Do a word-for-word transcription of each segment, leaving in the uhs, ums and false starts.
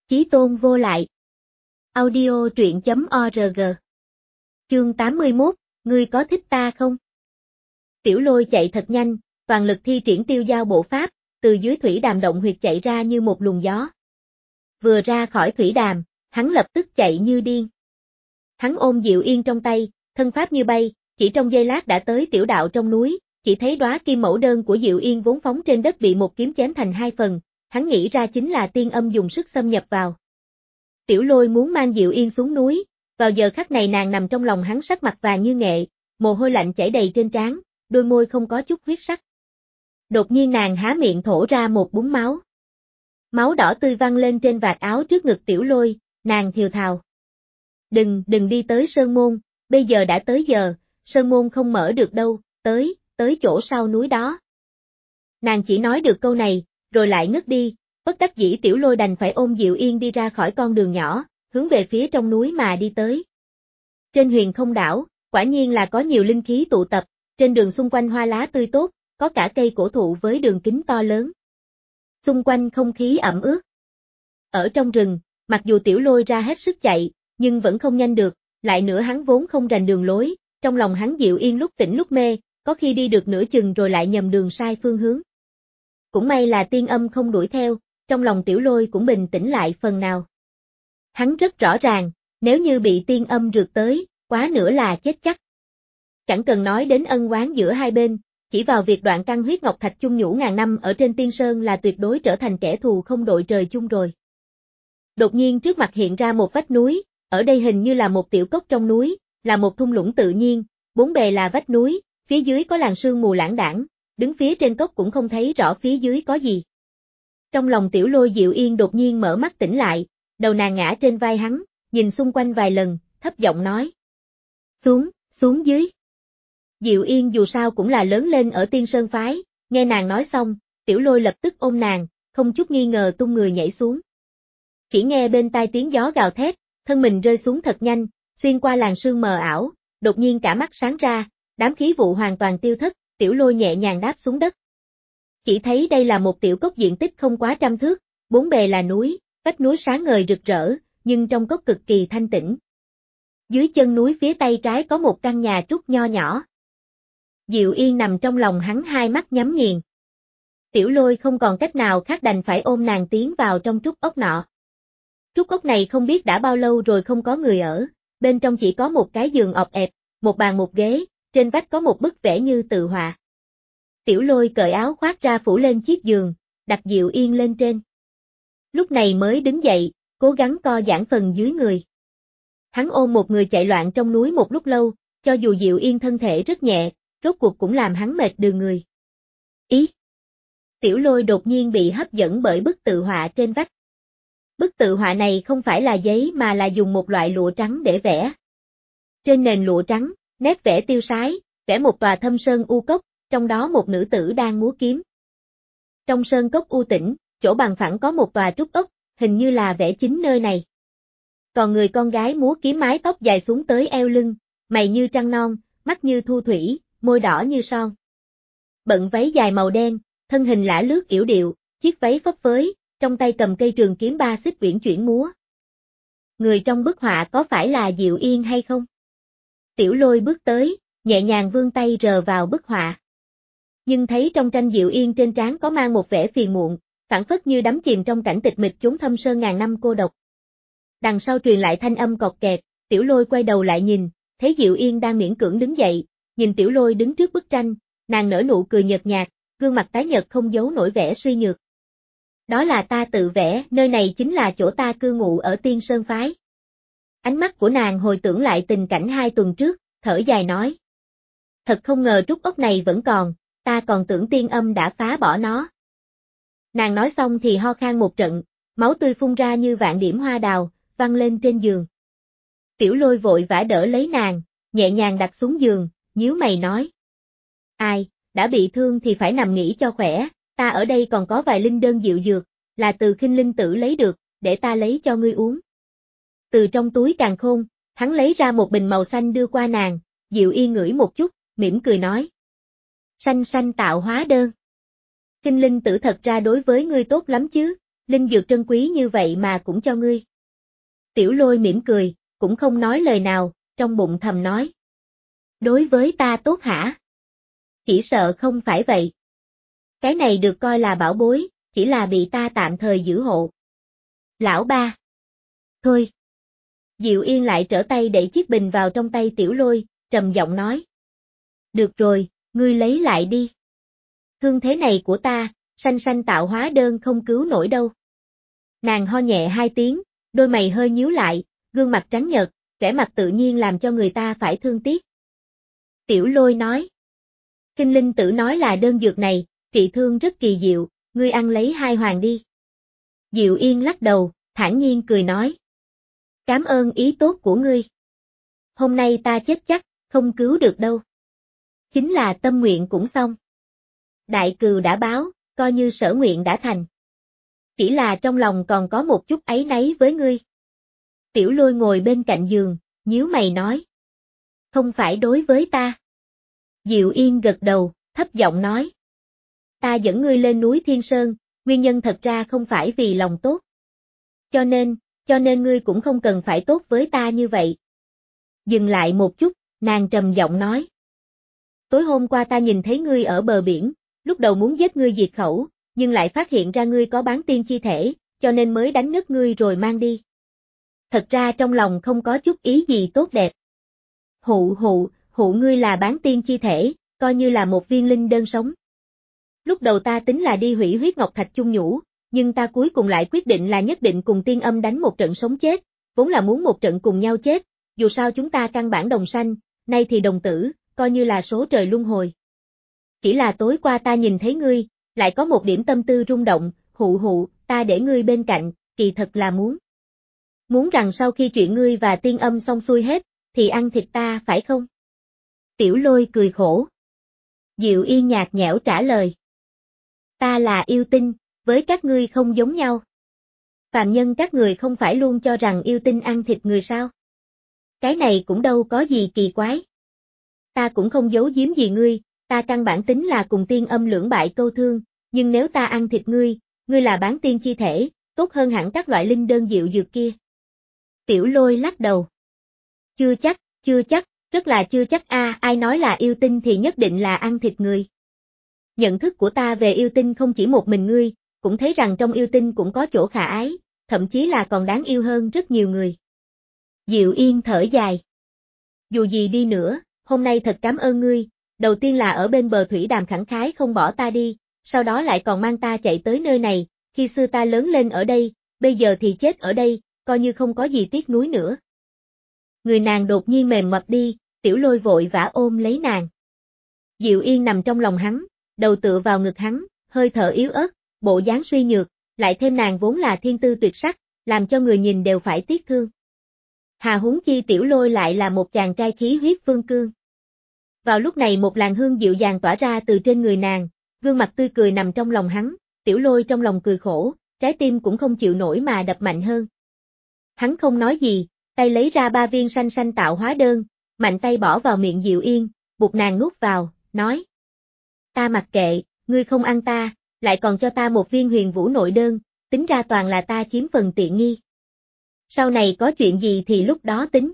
Chí tôn vô lại. Audio truyện chấm org. Chương tám mươi mốt, ngươi có thích ta không? Tiểu Lôi chạy thật nhanh, toàn lực thi triển tiêu giao bộ pháp, từ dưới thủy đàm động huyệt chạy ra như một luồng gió. Vừa ra khỏi thủy đàm, hắn lập tức chạy như điên. Hắn ôm Diệu Yên trong tay, thân pháp như bay, chỉ trong giây lát đã tới tiểu đạo trong núi, chỉ thấy đóa kim mẫu đơn của Diệu Yên vốn phóng trên đất bị một kiếm chém thành hai phần, hắn nghĩ ra chính là tiên âm dùng sức xâm nhập vào. Tiểu Lôi muốn mang Diệu Yên xuống núi, vào giờ khắc này nàng nằm trong lòng hắn, sắc mặt vàng như nghệ, mồ hôi lạnh chảy đầy trên trán, đôi môi không có chút huyết sắc. Đột nhiên nàng há miệng thổ ra một búng máu. Máu đỏ tươi văng lên trên vạt áo trước ngực Tiểu Lôi, nàng thều thào. Đừng, đừng đi tới Sơn Môn, bây giờ đã tới giờ, Sơn Môn không mở được đâu, tới, tới chỗ sau núi đó. Nàng chỉ nói được câu này, rồi lại ngất đi, bất đắc dĩ Tiểu Lôi đành phải ôm Diệu Yên đi ra khỏi con đường nhỏ, hướng về phía trong núi mà đi tới. Trên Huyền Không đảo, quả nhiên là có nhiều linh khí tụ tập, trên đường xung quanh hoa lá tươi tốt, có cả cây cổ thụ với đường kính to lớn. Xung quanh không khí ẩm ướt. Ở trong rừng, mặc dù Tiểu Lôi ra hết sức chạy, nhưng vẫn không nhanh được, lại nữa hắn vốn không rành đường lối, trong lòng hắn Diệu Yên lúc tỉnh lúc mê, có khi đi được nửa chừng rồi lại nhầm đường sai phương hướng. Cũng may là tiên âm không đuổi theo, trong lòng Tiểu Lôi cũng bình tĩnh lại phần nào. Hắn rất rõ ràng, nếu như bị tiên âm rượt tới, quá nữa là chết chắc. Chẳng cần nói đến ân oán giữa hai bên, chỉ vào việc đoạn căn huyết ngọc thạch chung nhũ ngàn năm ở trên Tiên Sơn là tuyệt đối trở thành kẻ thù không đội trời chung rồi. Đột nhiên trước mặt hiện ra một vách núi, ở đây hình như là một tiểu cốc trong núi, là một thung lũng tự nhiên, bốn bề là vách núi, phía dưới có làn sương mù lãng đãng, đứng phía trên cốc cũng không thấy rõ phía dưới có gì. Trong lòng Tiểu Lôi Diệu Yên đột nhiên mở mắt tỉnh lại, đầu nàng ngã trên vai hắn, nhìn xung quanh vài lần, thấp giọng nói. Xuống, xuống dưới. Diệu Yên dù sao cũng là lớn lên ở Tiên Sơn phái, nghe nàng nói xong, Tiểu Lôi lập tức ôm nàng, không chút nghi ngờ tung người nhảy xuống. Chỉ nghe bên tai tiếng gió gào thét, thân mình rơi xuống thật nhanh, xuyên qua làn sương mờ ảo, đột nhiên cả mắt sáng ra, đám khí vụ hoàn toàn tiêu thất, Tiểu Lôi nhẹ nhàng đáp xuống đất. Chỉ thấy đây là một tiểu cốc diện tích không quá trăm thước, bốn bề là núi, vách núi sáng ngời rực rỡ, nhưng trong cốc cực kỳ thanh tĩnh. Dưới chân núi phía tay trái có một căn nhà trúc nho nhỏ. Diệu Yên nằm trong lòng hắn, hai mắt nhắm nghiền. Tiểu Lôi không còn cách nào khác đành phải ôm nàng tiến vào trong trúc ốc nọ. Trúc ốc này không biết đã bao lâu rồi không có người ở, bên trong chỉ có một cái giường ọp ẹp, một bàn một ghế, trên vách có một bức vẽ như tự họa. Tiểu Lôi cởi áo khoác ra phủ lên chiếc giường, đặt Diệu Yên lên trên. Lúc này mới đứng dậy, cố gắng co giãn phần dưới người. Hắn ôm một người chạy loạn trong núi một lúc lâu, cho dù Diệu Yên thân thể rất nhẹ, rốt cuộc cũng làm hắn mệt đừ người. Ý! Tiểu Lôi đột nhiên bị hấp dẫn bởi bức tự họa trên vách. Bức tự họa này không phải là giấy mà là dùng một loại lụa trắng để vẽ. Trên nền lụa trắng, nét vẽ tiêu sái, vẽ một tòa thâm sơn u cốc, trong đó một nữ tử đang múa kiếm. Trong sơn cốc u tĩnh, chỗ bằng phẳng có một tòa trúc ốc, hình như là vẽ chính nơi này. Còn người con gái múa kiếm mái tóc dài xuống tới eo lưng, mày như trăng non, mắt như thu thủy, môi đỏ như son. Bận váy dài màu đen, thân hình lả lướt yểu điệu, chiếc váy phấp phới, trong tay cầm cây trường kiếm ba xích uyển chuyển múa. Người trong bức họa có phải là Diệu Yên hay không? Tiểu Lôi bước tới, nhẹ nhàng vươn tay rờ vào bức họa. Nhưng thấy trong tranh Diệu Yên trên trán có mang một vẻ phiền muộn, phảng phất như đắm chìm trong cảnh tịch mịch chốn thâm sơn ngàn năm cô độc. Đằng sau truyền lại thanh âm cọt kẹt, Tiểu Lôi quay đầu lại nhìn, thấy Diệu Yên đang miễn cưỡng đứng dậy, nhìn Tiểu Lôi đứng trước bức tranh, nàng nở nụ cười nhợt nhạt, gương mặt tái nhợt không giấu nổi vẻ suy nhược. Đó là ta tự vẽ, nơi này chính là chỗ ta cư ngụ ở Tiên Sơn phái. Ánh mắt của nàng hồi tưởng lại tình cảnh hai tuần trước, thở dài nói. Thật không ngờ trúc ốc này vẫn còn, ta còn tưởng tiên âm đã phá bỏ nó. Nàng nói xong thì ho khan một trận, máu tươi phun ra như vạn điểm hoa đào, văng lên trên giường. Tiểu Lôi vội vã đỡ lấy nàng, nhẹ nhàng đặt xuống giường, nhíu mày nói. Ai, đã bị thương thì phải nằm nghỉ cho khỏe, ta ở đây còn có vài linh đơn diệu dược, là từ Khinh Linh Tử lấy được, để ta lấy cho ngươi uống. Từ trong túi càn khôn, hắn lấy ra một bình màu xanh đưa qua nàng, Diệu Yên ngửi một chút, mỉm cười nói. Xanh xanh tạo hóa đơn. Khinh Linh Tử thật ra đối với ngươi tốt lắm chứ, linh dược trân quý như vậy mà cũng cho ngươi. Tiểu Lôi mỉm cười, cũng không nói lời nào, trong bụng thầm nói. Đối với ta tốt hả? Chỉ sợ không phải vậy. Cái này được coi là bảo bối, chỉ là bị ta tạm thời giữ hộ. Lão ba. Thôi. Diệu Yên lại trở tay đẩy chiếc bình vào trong tay Tiểu Lôi, trầm giọng nói. Được rồi, ngươi lấy lại đi. Thương thế này của ta, sanh sanh tạo hóa đơn không cứu nổi đâu. Nàng ho nhẹ hai tiếng, đôi mày hơi nhíu lại, gương mặt trắng nhợt, vẻ mặt tự nhiên làm cho người ta phải thương tiếc. Tiểu Lôi nói. Kinh Linh Tử nói là đơn dược này, trị thương rất kỳ diệu, ngươi ăn lấy hai hoàn đi. Diệu Yên lắc đầu, thản nhiên cười nói. Cảm ơn ý tốt của ngươi. Hôm nay ta chết chắc, không cứu được đâu. Chính là tâm nguyện cũng xong. Đại cừu đã báo, coi như sở nguyện đã thành. Chỉ là trong lòng còn có một chút áy náy với ngươi. Tiểu Lôi ngồi bên cạnh giường, nhíu mày nói. Không phải đối với ta. Diệu Yên gật đầu, thấp giọng nói. Ta dẫn ngươi lên núi Thiên Sơn, nguyên nhân thật ra không phải vì lòng tốt. Cho nên, cho nên ngươi cũng không cần phải tốt với ta như vậy. Dừng lại một chút, nàng trầm giọng nói. Tối hôm qua ta nhìn thấy ngươi ở bờ biển, lúc đầu muốn giết ngươi diệt khẩu, nhưng lại phát hiện ra ngươi có bán tiên chi thể, cho nên mới đánh ngất ngươi rồi mang đi. Thật ra trong lòng không có chút ý gì tốt đẹp. Hụ hụ, hụ ngươi là bán tiên chi thể, coi như là một viên linh đơn sống. Lúc đầu ta tính là đi hủy huyết ngọc thạch chung nhũ, nhưng ta cuối cùng lại quyết định là nhất định cùng tiên âm đánh một trận sống chết, vốn là muốn một trận cùng nhau chết, dù sao chúng ta căn bản đồng sanh, nay thì đồng tử, coi như là số trời luân hồi. Chỉ là tối qua ta nhìn thấy ngươi, lại có một điểm tâm tư rung động, hụ hụ, ta để ngươi bên cạnh, kỳ thật là muốn. Muốn rằng sau khi chuyện ngươi và tiên âm xong xuôi hết, thì ăn thịt ta phải không? Tiểu Lôi cười khổ. Diệu Yên nhạt nhẽo trả lời. Ta là yêu tinh, với các ngươi không giống nhau. Phàm nhân các người không phải luôn cho rằng yêu tinh ăn thịt người sao? Cái này cũng đâu có gì kỳ quái. Ta cũng không giấu giếm gì ngươi, ta căn bản tính là cùng tiên âm lưỡng bại câu thương, nhưng nếu ta ăn thịt ngươi, ngươi là bán tiên chi thể, tốt hơn hẳn các loại linh đơn diệu dược kia. Tiểu Lôi lắc đầu. Chưa chắc, chưa chắc, rất là chưa chắc a, à, ai nói là yêu tinh thì nhất định là ăn thịt người. Nhận thức của ta về yêu tinh không chỉ một mình ngươi, cũng thấy rằng trong yêu tinh cũng có chỗ khả ái, thậm chí là còn đáng yêu hơn rất nhiều người. Diệu Yên thở dài. Dù gì đi nữa, hôm nay thật cảm ơn ngươi, đầu tiên là ở bên bờ thủy đàm khẳng khái không bỏ ta đi, sau đó lại còn mang ta chạy tới nơi này, khi xưa ta lớn lên ở đây, bây giờ thì chết ở đây, coi như không có gì tiếc nuối nữa. Người nàng đột nhiên mềm mập đi, Tiểu Lôi vội vã ôm lấy nàng. Diệu Yên nằm trong lòng hắn, đầu tựa vào ngực hắn, hơi thở yếu ớt, bộ dáng suy nhược, lại thêm nàng vốn là thiên tư tuyệt sắc, làm cho người nhìn đều phải tiếc thương. Hà huống chi Tiểu Lôi lại là một chàng trai khí huyết phương cương. Vào lúc này một làn hương dịu dàng tỏa ra từ trên người nàng, gương mặt tươi cười nằm trong lòng hắn, Tiểu Lôi trong lòng cười khổ, trái tim cũng không chịu nổi mà đập mạnh hơn. Hắn không nói gì, tay lấy ra ba viên sanh sanh tạo hóa đơn, mạnh tay bỏ vào miệng Diệu Yên, buộc nàng nuốt vào, nói. Ta mặc kệ, ngươi không ăn ta, lại còn cho ta một viên huyền vũ nội đơn, tính ra toàn là ta chiếm phần tiện nghi. Sau này có chuyện gì thì lúc đó tính.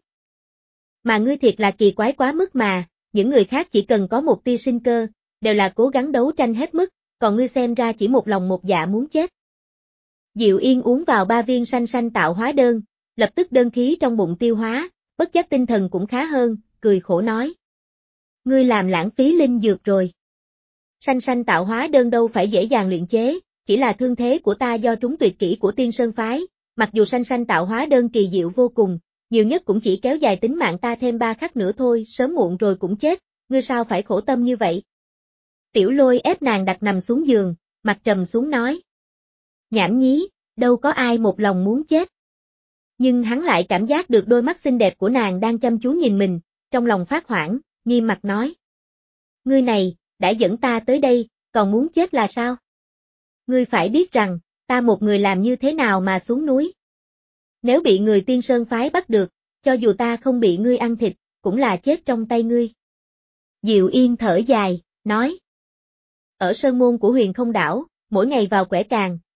Mà ngươi thiệt là kỳ quái quá mức mà, những người khác chỉ cần có một tia sinh cơ, đều là cố gắng đấu tranh hết mức, còn ngươi xem ra chỉ một lòng một dạ muốn chết. Diệu Yên uống vào ba viên sanh sanh tạo hóa đơn, lập tức đơn khí trong bụng tiêu hóa, bất giác tinh thần cũng khá hơn, cười khổ nói. Ngươi làm lãng phí linh dược rồi. Sanh sanh tạo hóa đơn đâu phải dễ dàng luyện chế, chỉ là thương thế của ta do trúng tuyệt kỹ của Tiên Sơn Phái, mặc dù sanh sanh tạo hóa đơn kỳ diệu vô cùng, nhiều nhất cũng chỉ kéo dài tính mạng ta thêm ba khắc nữa thôi, sớm muộn rồi cũng chết, ngươi sao phải khổ tâm như vậy? Tiểu Lôi ép nàng đặt nằm xuống giường, mặt trầm xuống nói. Nhảm nhí, đâu có ai một lòng muốn chết. Nhưng hắn lại cảm giác được đôi mắt xinh đẹp của nàng đang chăm chú nhìn mình, trong lòng phát hoảng, nghiêm mặt nói. Ngươi này, đã dẫn ta tới đây, còn muốn chết là sao? Ngươi phải biết rằng, ta một người làm như thế nào mà xuống núi. Nếu bị người Tiên Sơn Phái bắt được, cho dù ta không bị ngươi ăn thịt, cũng là chết trong tay ngươi. Diệu Yên thở dài, nói. Ở sơn môn của Huyền Không Đảo, mỗi ngày vào quẻ càng,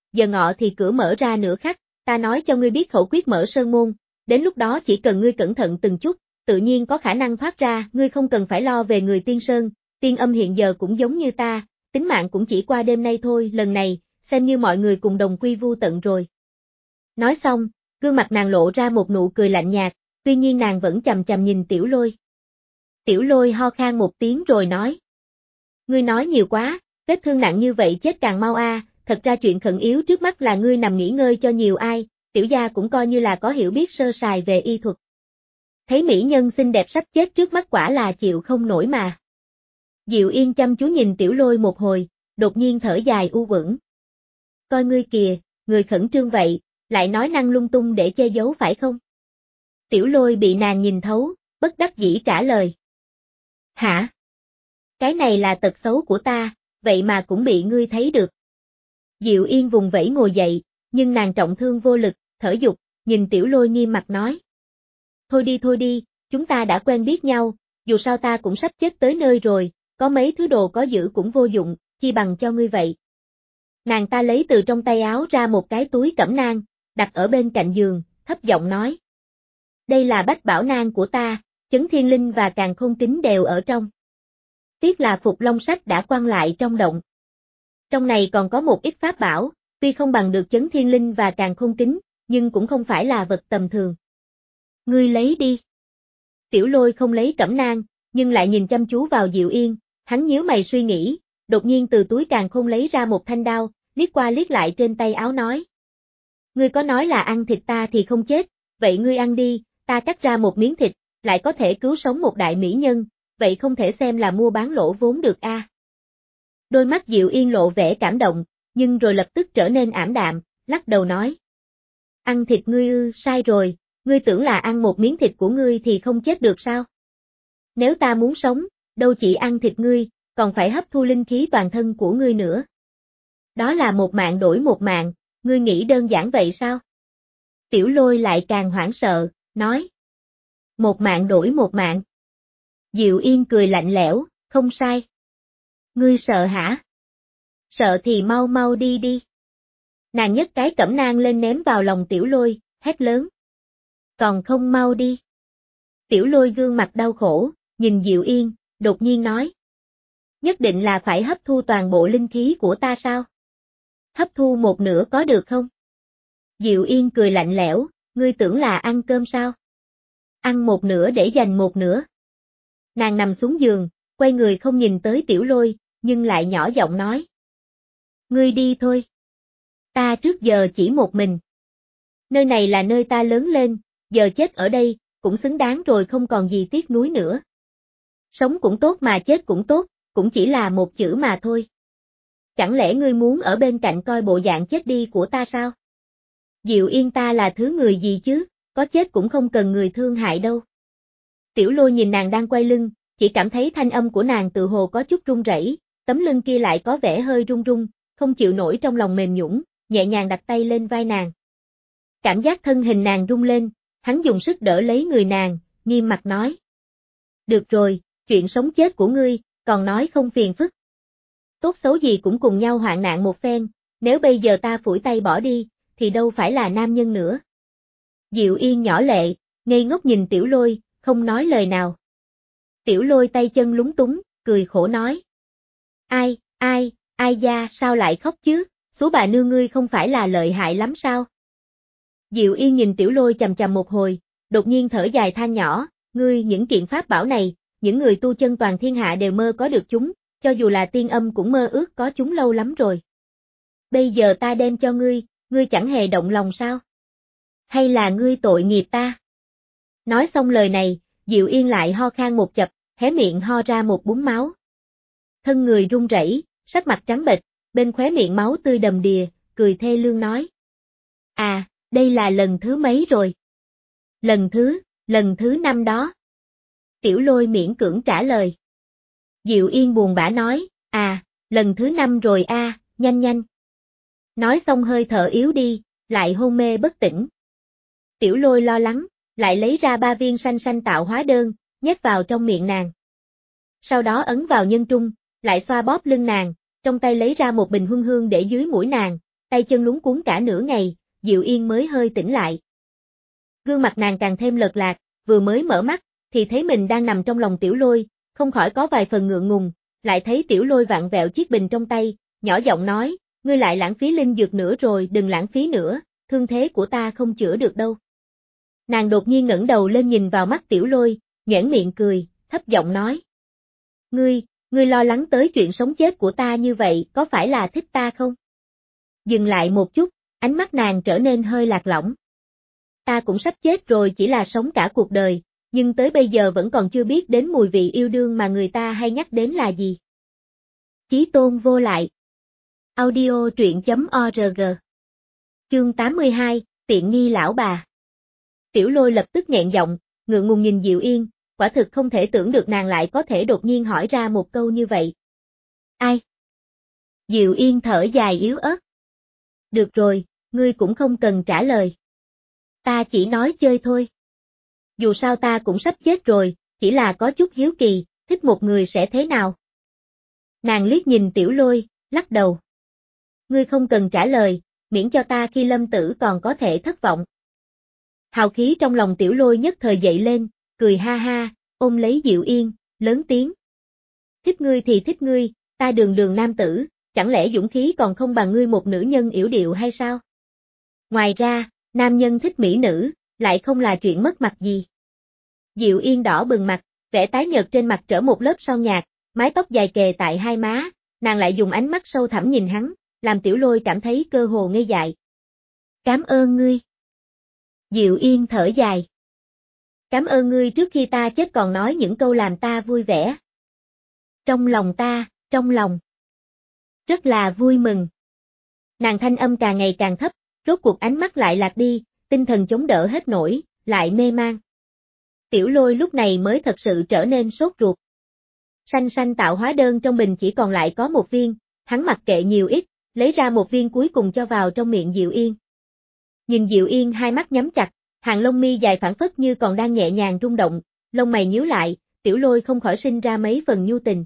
giờ ngọ thì cửa mở ra nửa khắc, ta nói cho ngươi biết khẩu quyết mở sơn môn, đến lúc đó chỉ cần ngươi cẩn thận từng chút, tự nhiên có khả năng thoát ra, ngươi không cần phải lo về người tiên sơn, tiên âm hiện giờ cũng giống như ta, tính mạng cũng chỉ qua đêm nay thôi, lần này, xem như mọi người cùng đồng quy vu tận rồi. Nói xong, gương mặt nàng lộ ra một nụ cười lạnh nhạt, tuy nhiên nàng vẫn chằm chằm nhìn Tiểu Lôi. Tiểu Lôi ho khan một tiếng rồi nói. Ngươi nói nhiều quá, vết thương nặng như vậy chết càng mau a. Thật ra chuyện khẩn yếu trước mắt là ngươi nằm nghỉ ngơi cho nhiều ai, tiểu gia cũng coi như là có hiểu biết sơ sài về y thuật. Thấy mỹ nhân xinh đẹp sắp chết trước mắt quả là chịu không nổi mà. Diệu Yên chăm chú nhìn Tiểu Lôi một hồi, đột nhiên thở dài u uẩn. Coi ngươi kìa, người khẩn trương vậy, lại nói năng lung tung để che giấu phải không? Tiểu Lôi bị nàng nhìn thấu, bất đắc dĩ trả lời. Hả? Cái này là tật xấu của ta, vậy mà cũng bị ngươi thấy được. Diệu Yên vùng vẫy ngồi dậy, nhưng nàng trọng thương vô lực, thở dục, nhìn Tiểu Lôi nghiêm mặt nói. Thôi đi thôi đi, chúng ta đã quen biết nhau, dù sao ta cũng sắp chết tới nơi rồi, có mấy thứ đồ có giữ cũng vô dụng, chi bằng cho ngươi vậy. Nàng ta lấy từ trong tay áo ra một cái túi cẩm nang, đặt ở bên cạnh giường, thấp giọng nói. Đây là bách bảo nang của ta, chấn thiên linh và càn khôn kính đều ở trong. Tiếc là Phục Long sách đã quăng lại trong động. Trong này còn có một ít pháp bảo, tuy không bằng được chấn thiên linh và càn khôn kính, nhưng cũng không phải là vật tầm thường. Ngươi lấy đi. Tiểu Lôi không lấy cẩm nang, nhưng lại nhìn chăm chú vào Diệu Yên, hắn nhíu mày suy nghĩ, đột nhiên từ túi càn khôn lấy ra một thanh đao, liếc qua liếc lại trên tay áo nói. Ngươi có nói là ăn thịt ta thì không chết, vậy ngươi ăn đi, ta cắt ra một miếng thịt, lại có thể cứu sống một đại mỹ nhân, vậy không thể xem là mua bán lỗ vốn được a. À. Đôi mắt Diệu Yên lộ vẻ cảm động, nhưng rồi lập tức trở nên ảm đạm, lắc đầu nói. Ăn thịt ngươi ư, sai rồi, ngươi tưởng là ăn một miếng thịt của ngươi thì không chết được sao? Nếu ta muốn sống, đâu chỉ ăn thịt ngươi, còn phải hấp thu linh khí toàn thân của ngươi nữa. Đó là một mạng đổi một mạng, ngươi nghĩ đơn giản vậy sao? Tiểu Lôi lại càng hoảng sợ, nói. Một mạng đổi một mạng. Diệu Yên cười lạnh lẽo, không sai. Ngươi sợ hả? Sợ thì mau mau đi đi. Nàng nhấc cái cẩm nang lên ném vào lòng Tiểu Lôi, hét lớn. Còn không mau đi. Tiểu Lôi gương mặt đau khổ, nhìn Diệu Yên, đột nhiên nói. Nhất định là phải hấp thu toàn bộ linh khí của ta sao? Hấp thu một nửa có được không? Diệu Yên cười lạnh lẽo, ngươi tưởng là ăn cơm sao? Ăn một nửa để dành một nửa. Nàng nằm xuống giường, quay người không nhìn tới Tiểu Lôi, nhưng lại nhỏ giọng nói. Ngươi đi thôi. Ta trước giờ chỉ một mình. Nơi này là nơi ta lớn lên, giờ chết ở đây, cũng xứng đáng rồi không còn gì tiếc nuối nữa. Sống cũng tốt mà chết cũng tốt, cũng chỉ là một chữ mà thôi. Chẳng lẽ ngươi muốn ở bên cạnh coi bộ dạng chết đi của ta sao? Diệu Yên ta là thứ người gì chứ, có chết cũng không cần người thương hại đâu. Tiểu Lôi nhìn nàng đang quay lưng, chỉ cảm thấy thanh âm của nàng tự hồ có chút run rẩy, tấm lưng kia lại có vẻ hơi run run, không chịu nổi trong lòng mềm nhũn, nhẹ nhàng đặt tay lên vai nàng. Cảm giác thân hình nàng rung lên, hắn dùng sức đỡ lấy người nàng, nghiêm mặt nói. Được rồi, chuyện sống chết của ngươi, còn nói không phiền phức. Tốt xấu gì cũng cùng nhau hoạn nạn một phen, nếu bây giờ ta phủi tay bỏ đi, thì đâu phải là nam nhân nữa. Diệu Yên nhỏ lệ, ngây ngốc nhìn Tiểu Lôi, không nói lời nào. Tiểu Lôi tay chân lúng túng, cười khổ nói. Ai, ai, ai da sao lại khóc chứ, số bà nương ngươi không phải là lợi hại lắm sao? Diệu Yên nhìn Tiểu Lôi chằm chằm một hồi, đột nhiên thở dài than nhỏ, ngươi những kiện pháp bảo này, những người tu chân toàn thiên hạ đều mơ có được chúng, cho dù là tiên âm cũng mơ ước có chúng lâu lắm rồi. Bây giờ ta đem cho ngươi, ngươi chẳng hề động lòng sao? Hay là ngươi tội nghiệp ta? Nói xong lời này, Diệu Yên lại ho khan một chập, hé miệng ho ra một búng máu. Thân người run rẩy, sắc mặt trắng bệch, bên khóe miệng máu tươi đầm đìa, cười thê lương nói. À, đây là lần thứ mấy rồi? Lần thứ, lần thứ năm đó. Tiểu Lôi miễn cưỡng trả lời. Diệu Yên buồn bã nói, à, lần thứ năm rồi a, à, nhanh nhanh. Nói xong hơi thở yếu đi, lại hôn mê bất tỉnh. Tiểu Lôi lo lắng, lại lấy ra ba viên sanh sanh tạo hóa đơn, nhét vào trong miệng nàng. Sau đó ấn vào nhân trung, lại xoa bóp lưng nàng, trong tay lấy ra một bình huân hương để dưới mũi nàng, tay chân luống cuống cả nửa ngày, Diệu Yên mới hơi tỉnh lại. Gương mặt nàng càng thêm lợt lạc, vừa mới mở mắt, thì thấy mình đang nằm trong lòng Tiểu Lôi, không khỏi có vài phần ngượng ngùng, lại thấy Tiểu Lôi vặn vẹo chiếc bình trong tay, nhỏ giọng nói, ngươi lại lãng phí linh dược nữa rồi, đừng lãng phí nữa, thương thế của ta không chữa được đâu. Nàng đột nhiên ngẩng đầu lên nhìn vào mắt Tiểu Lôi, nhoẻn miệng cười, thấp giọng nói. Ngươi, ngươi lo lắng tới chuyện sống chết của ta như vậy, có phải là thích ta không? Dừng lại một chút, ánh mắt nàng trở nên hơi lạc lõng. Ta cũng sắp chết rồi, chỉ là sống cả cuộc đời, nhưng tới bây giờ vẫn còn chưa biết đến mùi vị yêu đương mà người ta hay nhắc đến là gì. Chí tôn vô lại. Audio truyện chấm org. Chương tám mươi hai, tiện nghi lão bà. Tiểu Lôi lập tức nghẹn giọng, ngượng ngùng nhìn Diệu Yên, quả thực không thể tưởng được nàng lại có thể đột nhiên hỏi ra một câu như vậy. Ai? Diệu Yên thở dài yếu ớt. Được rồi, ngươi cũng không cần trả lời. Ta chỉ nói chơi thôi. Dù sao ta cũng sắp chết rồi, chỉ là có chút hiếu kỳ, thích một người sẽ thế nào? Nàng liếc nhìn Tiểu Lôi, lắc đầu. Ngươi không cần trả lời, miễn cho ta khi lâm tử còn có thể thất vọng. Hào khí trong lòng Tiểu Lôi nhất thời dậy lên, cười ha ha, ôm lấy Diệu Yên, lớn tiếng. Thích ngươi thì thích ngươi, ta đường đường nam tử, chẳng lẽ dũng khí còn không bằng ngươi một nữ nhân yểu điệu hay sao? Ngoài ra, nam nhân thích mỹ nữ, lại không là chuyện mất mặt gì. Diệu Yên đỏ bừng mặt, vẻ tái nhợt trên mặt trở một lớp son nhạt, mái tóc dài kề tại hai má, nàng lại dùng ánh mắt sâu thẳm nhìn hắn, làm Tiểu Lôi cảm thấy cơ hồ ngây dại. Cảm ơn ngươi. Diệu Yên thở dài. Cảm ơn ngươi trước khi ta chết còn nói những câu làm ta vui vẻ. Trong lòng ta, trong lòng. Rất là vui mừng. Nàng thanh âm càng ngày càng thấp, rốt cuộc ánh mắt lại lạc đi, tinh thần chống đỡ hết nổi, lại mê man. Tiểu Lôi lúc này mới thật sự trở nên sốt ruột. Sanh sanh tạo hóa đơn trong bình chỉ còn lại có một viên, hắn mặc kệ nhiều ít, lấy ra một viên cuối cùng cho vào trong miệng Diệu Yên. Nhìn Diệu Yên hai mắt nhắm chặt, hàng lông mi dài phảng phất như còn đang nhẹ nhàng rung động, lông mày nhíu lại, Tiểu Lôi không khỏi sinh ra mấy phần nhu tình.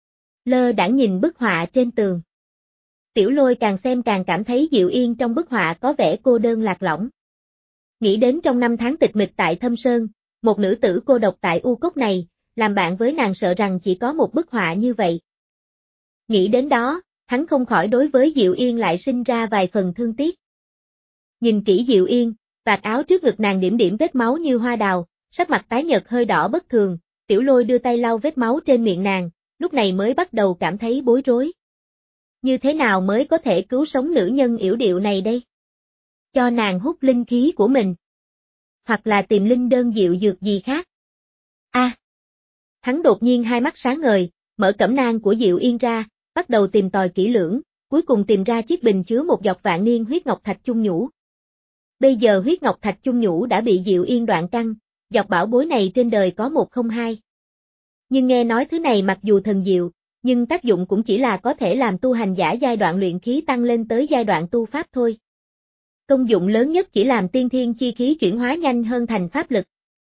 Lơ đãng nhìn bức họa trên tường. Tiểu Lôi càng xem càng cảm thấy Diệu Yên trong bức họa có vẻ cô đơn lạc lõng. Nghĩ đến trong năm tháng tịch mịch tại Thâm Sơn, một nữ tử cô độc tại U Cốc này, làm bạn với nàng sợ rằng chỉ có một bức họa như vậy. Nghĩ đến đó, hắn không khỏi đối với Diệu Yên lại sinh ra vài phần thương tiếc. Nhìn kỹ Diệu Yên, vạt áo trước ngực nàng điểm điểm vết máu như hoa đào, sắc mặt tái nhợt hơi đỏ bất thường, Tiểu Lôi đưa tay lau vết máu trên miệng nàng, lúc này mới bắt đầu cảm thấy bối rối. Như thế nào mới có thể cứu sống nữ nhân yểu điệu này đây? Cho nàng hút linh khí của mình. Hoặc là tìm linh đơn diệu dược gì khác. A. À, hắn đột nhiên hai mắt sáng ngời, mở cẩm nang của Diệu Yên ra, bắt đầu tìm tòi kỹ lưỡng, cuối cùng tìm ra chiếc bình chứa một giọt vạn niên huyết ngọc thạch chung nhũ. Bây giờ huyết ngọc thạch chung nhũ đã bị Diệu Yên đoạn căn, giọt bảo bối này trên đời có một không hai. Nhưng nghe nói thứ này mặc dù thần diệu, nhưng tác dụng cũng chỉ là có thể làm tu hành giả giai đoạn luyện khí tăng lên tới giai đoạn tu pháp thôi. Công dụng lớn nhất chỉ làm tiên thiên chi khí chuyển hóa nhanh hơn thành pháp lực.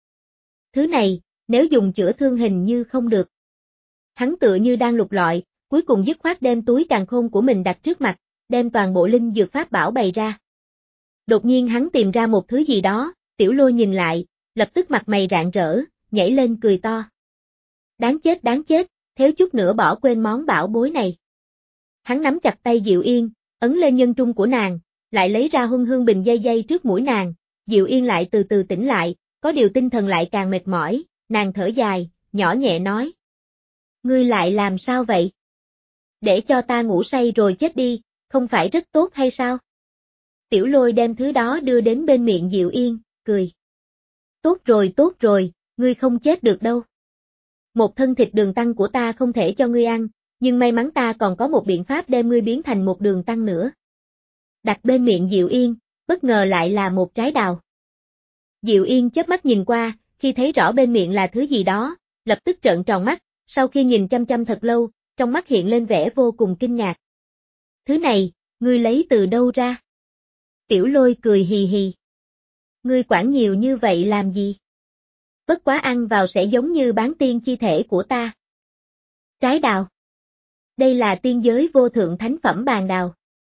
Thứ này, nếu dùng chữa thương hình như không được. Hắn tựa như đang lục lọi, cuối cùng dứt khoát đem túi càn khôn của mình đặt trước mặt, đem toàn bộ linh dược pháp bảo bày ra. Đột nhiên hắn tìm ra một thứ gì đó, Tiểu Lôi nhìn lại, lập tức mặt mày rạng rỡ, nhảy lên cười to. Đáng chết đáng chết, thiếu chút nữa bỏ quên món bảo bối này. Hắn nắm chặt tay Diệu Yên, ấn lên nhân trung của nàng, lại lấy ra huân hương bình dây dây trước mũi nàng, Diệu Yên lại từ từ tỉnh lại, có điều tinh thần lại càng mệt mỏi, nàng thở dài, nhỏ nhẹ nói. Ngươi lại làm sao vậy? Để cho ta ngủ say rồi chết đi, không phải rất tốt hay sao? Tiểu Lôi đem thứ đó đưa đến bên miệng Diệu Yên, cười. Tốt rồi tốt rồi, ngươi không chết được đâu. Một thân thịt đường tăng của ta không thể cho ngươi ăn, nhưng may mắn ta còn có một biện pháp đem ngươi biến thành một đường tăng nữa. Đặt bên miệng Diệu Yên, bất ngờ lại là một trái đào. Diệu Yên chớp mắt nhìn qua, khi thấy rõ bên miệng là thứ gì đó, lập tức trợn tròn mắt, sau khi nhìn chăm chăm thật lâu, trong mắt hiện lên vẻ vô cùng kinh ngạc. Thứ này, ngươi lấy từ đâu ra? Tiểu Lôi cười hì hì. Ngươi quản nhiều như vậy làm gì? Bất quá ăn vào sẽ giống như bán tiên chi thể của ta. Trái đào. Đây là tiên giới vô thượng thánh phẩm bàn đào.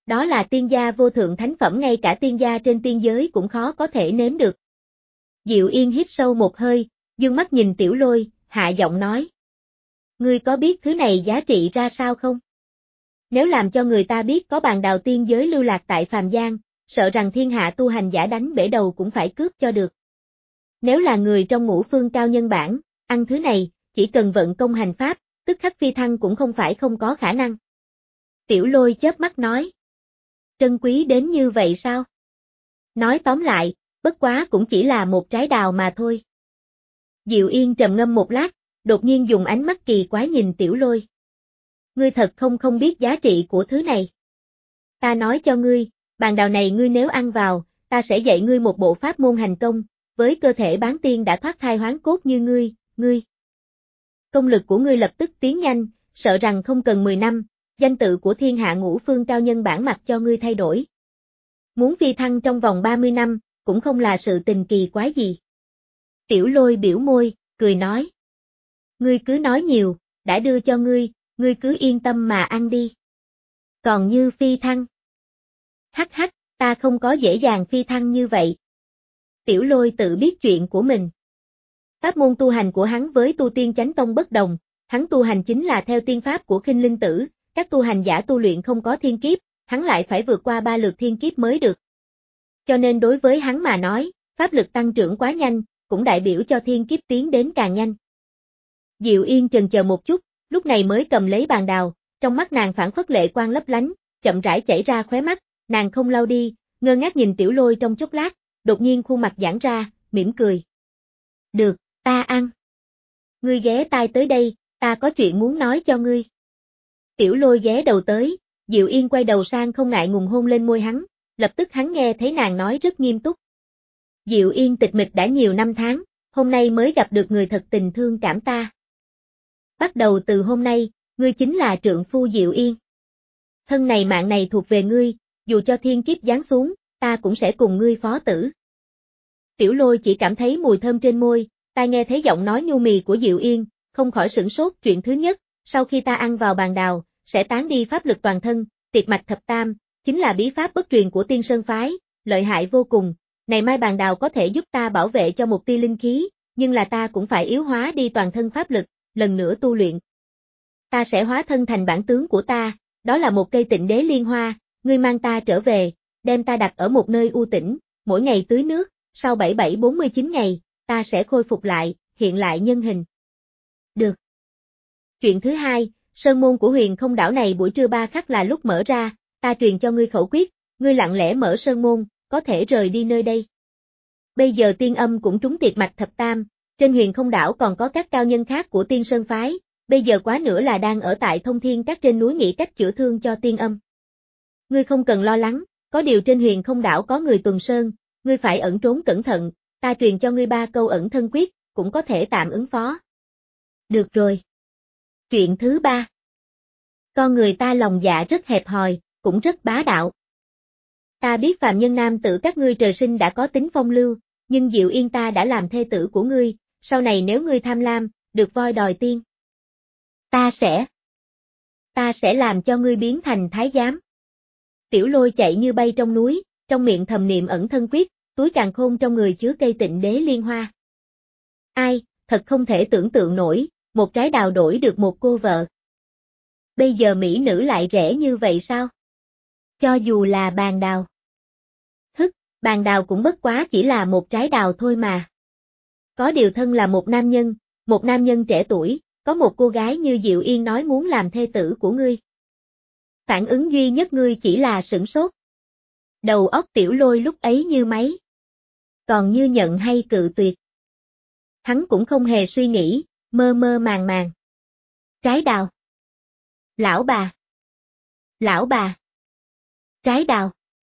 Đó là tiên gia vô thượng thánh phẩm, ngay cả tiên gia trên tiên giới cũng khó có thể nếm được. Diệu Yên hít sâu một hơi, dương mắt nhìn Tiểu Lôi, hạ giọng nói. Ngươi có biết thứ này giá trị ra sao không? Nếu làm cho người ta biết có bàn đào tiên giới lưu lạc tại phàm gian, sợ rằng thiên hạ tu hành giả đánh bể đầu cũng phải cướp cho được. Nếu là người trong ngũ phương cao nhân bản, ăn thứ này, chỉ cần vận công hành pháp, tức khắc phi thăng cũng không phải không có khả năng. Tiểu Lôi chớp mắt nói. Trân quý đến như vậy sao? Nói tóm lại, bất quá cũng chỉ là một trái đào mà thôi. Diệu Yên trầm ngâm một lát, đột nhiên dùng ánh mắt kỳ quái nhìn Tiểu Lôi. Ngươi thật không không biết giá trị của thứ này. Ta nói cho ngươi, bàn đào này ngươi nếu ăn vào, ta sẽ dạy ngươi một bộ pháp môn hành công, với cơ thể bán tiên đã thoát thai hoán cốt như ngươi, ngươi. Công lực của ngươi lập tức tiến nhanh, sợ rằng không cần mười năm, danh tự của thiên hạ ngũ phương cao nhân bản mặt cho ngươi thay đổi. Muốn phi thăng trong vòng ba mươi năm, cũng không là sự tình kỳ quái gì. Tiểu Lôi biểu môi, cười nói. Ngươi cứ nói nhiều, đã đưa cho ngươi, ngươi cứ yên tâm mà ăn đi. Còn như phi thăng. Hắc hắc, ta không có dễ dàng phi thăng như vậy. Tiểu Lôi tự biết chuyện của mình. Pháp môn tu hành của hắn với tu tiên chánh tông bất đồng, hắn tu hành chính là theo tiên pháp của Khinh Linh Tử, các tu hành giả tu luyện không có thiên kiếp, hắn lại phải vượt qua ba lượt thiên kiếp mới được. Cho nên đối với hắn mà nói, pháp lực tăng trưởng quá nhanh, cũng đại biểu cho thiên kiếp tiến đến càng nhanh. Diệu Yên chần chờ một chút, lúc này mới cầm lấy bàn đào, trong mắt nàng phản phất lệ quang lấp lánh, chậm rãi chảy ra khóe mắt, nàng không lau đi, ngơ ngác nhìn Tiểu Lôi trong chốc lát, đột nhiên khuôn mặt giãn ra, mỉm cười. Được, ta ăn. Ngươi ghé tai tới đây, ta có chuyện muốn nói cho ngươi. Tiểu Lôi ghé đầu tới, Diệu Yên quay đầu sang không ngại ngùng hôn lên môi hắn, lập tức hắn nghe thấy nàng nói rất nghiêm túc. Diệu Yên tịch mịch đã nhiều năm tháng, hôm nay mới gặp được người thật tình thương cảm ta. Bắt đầu từ hôm nay, ngươi chính là trượng phu Diệu Yên. Thân này mạng này thuộc về ngươi, dù cho thiên kiếp giáng xuống, ta cũng sẽ cùng ngươi phó tử. Tiểu Lôi chỉ cảm thấy mùi thơm trên môi, ta nghe thấy giọng nói nhu mì của Diệu Yên, không khỏi sửng sốt. Chuyện thứ nhất, sau khi ta ăn vào bàn đào, sẽ tán đi pháp lực toàn thân, tiệt mạch thập tam, chính là bí pháp bất truyền của Tiên Sơn phái, lợi hại vô cùng. Này mai bàn đào có thể giúp ta bảo vệ cho một tia linh khí, nhưng là ta cũng phải yếu hóa đi toàn thân pháp lực, lần nữa tu luyện. Ta sẽ hóa thân thành bản tướng của ta, đó là một cây Tịnh Đế Liên Hoa, ngươi mang ta trở về, đem ta đặt ở một nơi u tĩnh, mỗi ngày tưới nước, sau bảy bảy bốn mươi chín ngày, ta sẽ khôi phục lại, hiện lại nhân hình. Được. Chuyện thứ hai, sơn môn của Huyền Không đảo này buổi trưa ba khắc là lúc mở ra, ta truyền cho ngươi khẩu quyết, ngươi lặng lẽ mở sơn môn, có thể rời đi nơi đây. Bây giờ Tiên Âm cũng trúng tiệt mạch thập tam, trên Huyền Không đảo còn có các cao nhân khác của Tiên Sơn phái, bây giờ quá nữa là đang ở tại Thông Thiên Các trên núi nghĩ cách chữa thương cho Tiên Âm. Ngươi không cần lo lắng, có điều trên Huyền Không đảo có người tuần sơn, ngươi phải ẩn trốn cẩn thận, ta truyền cho ngươi ba câu ẩn thân quyết, cũng có thể tạm ứng phó. Được rồi. Chuyện thứ ba. Con người ta lòng dạ rất hẹp hòi, cũng rất bá đạo. Ta biết phàm nhân nam tử các ngươi trời sinh đã có tính phong lưu, nhưng Diệu Yên ta đã làm thê tử của ngươi, sau này nếu ngươi tham lam, được voi đòi tiên. Ta sẽ. Ta sẽ làm cho ngươi biến thành thái giám. Tiểu Lôi chạy như bay trong núi, trong miệng thầm niệm ẩn thân quyết, túi càn khôn trong người chứa cây Tịnh Đế Liên Hoa. Ai, thật không thể tưởng tượng nổi, một trái đào đổi được một cô vợ. Bây giờ mỹ nữ lại rẻ như vậy sao? Cho dù là bàn đào. Hức, bàn đào cũng bất quá chỉ là một trái đào thôi mà. Có điều thân là một nam nhân, một nam nhân trẻ tuổi, có một cô gái như Diệu Yên nói muốn làm thê tử của ngươi. Phản ứng duy nhất ngươi chỉ là sửng sốt. Đầu óc Tiểu Lôi lúc ấy như máy. Còn như nhận hay cự tuyệt. Hắn cũng không hề suy nghĩ, mơ mơ màng màng. Trái đào. Lão bà. Lão bà. Trái đào.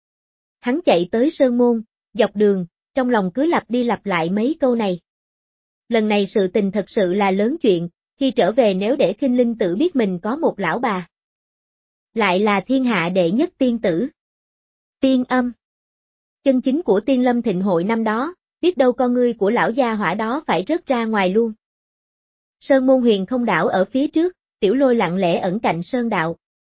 Hắn chạy tới sơn môn, dọc đường, trong lòng cứ lặp đi lặp lại mấy câu này. Lần này sự tình thật sự là lớn chuyện, khi trở về nếu để Khinh Linh Tử biết mình có một lão bà. Lại là thiên hạ đệ nhất tiên tử. Tiên Âm. Chân chính của Tiên Lâm thịnh hội năm đó, biết đâu con ngươi của lão gia hỏa đó phải rớt ra ngoài luôn. Sơn môn Huyền Không đảo ở phía trước, Tiểu Lôi lặng lẽ ẩn cạnh sơn đạo.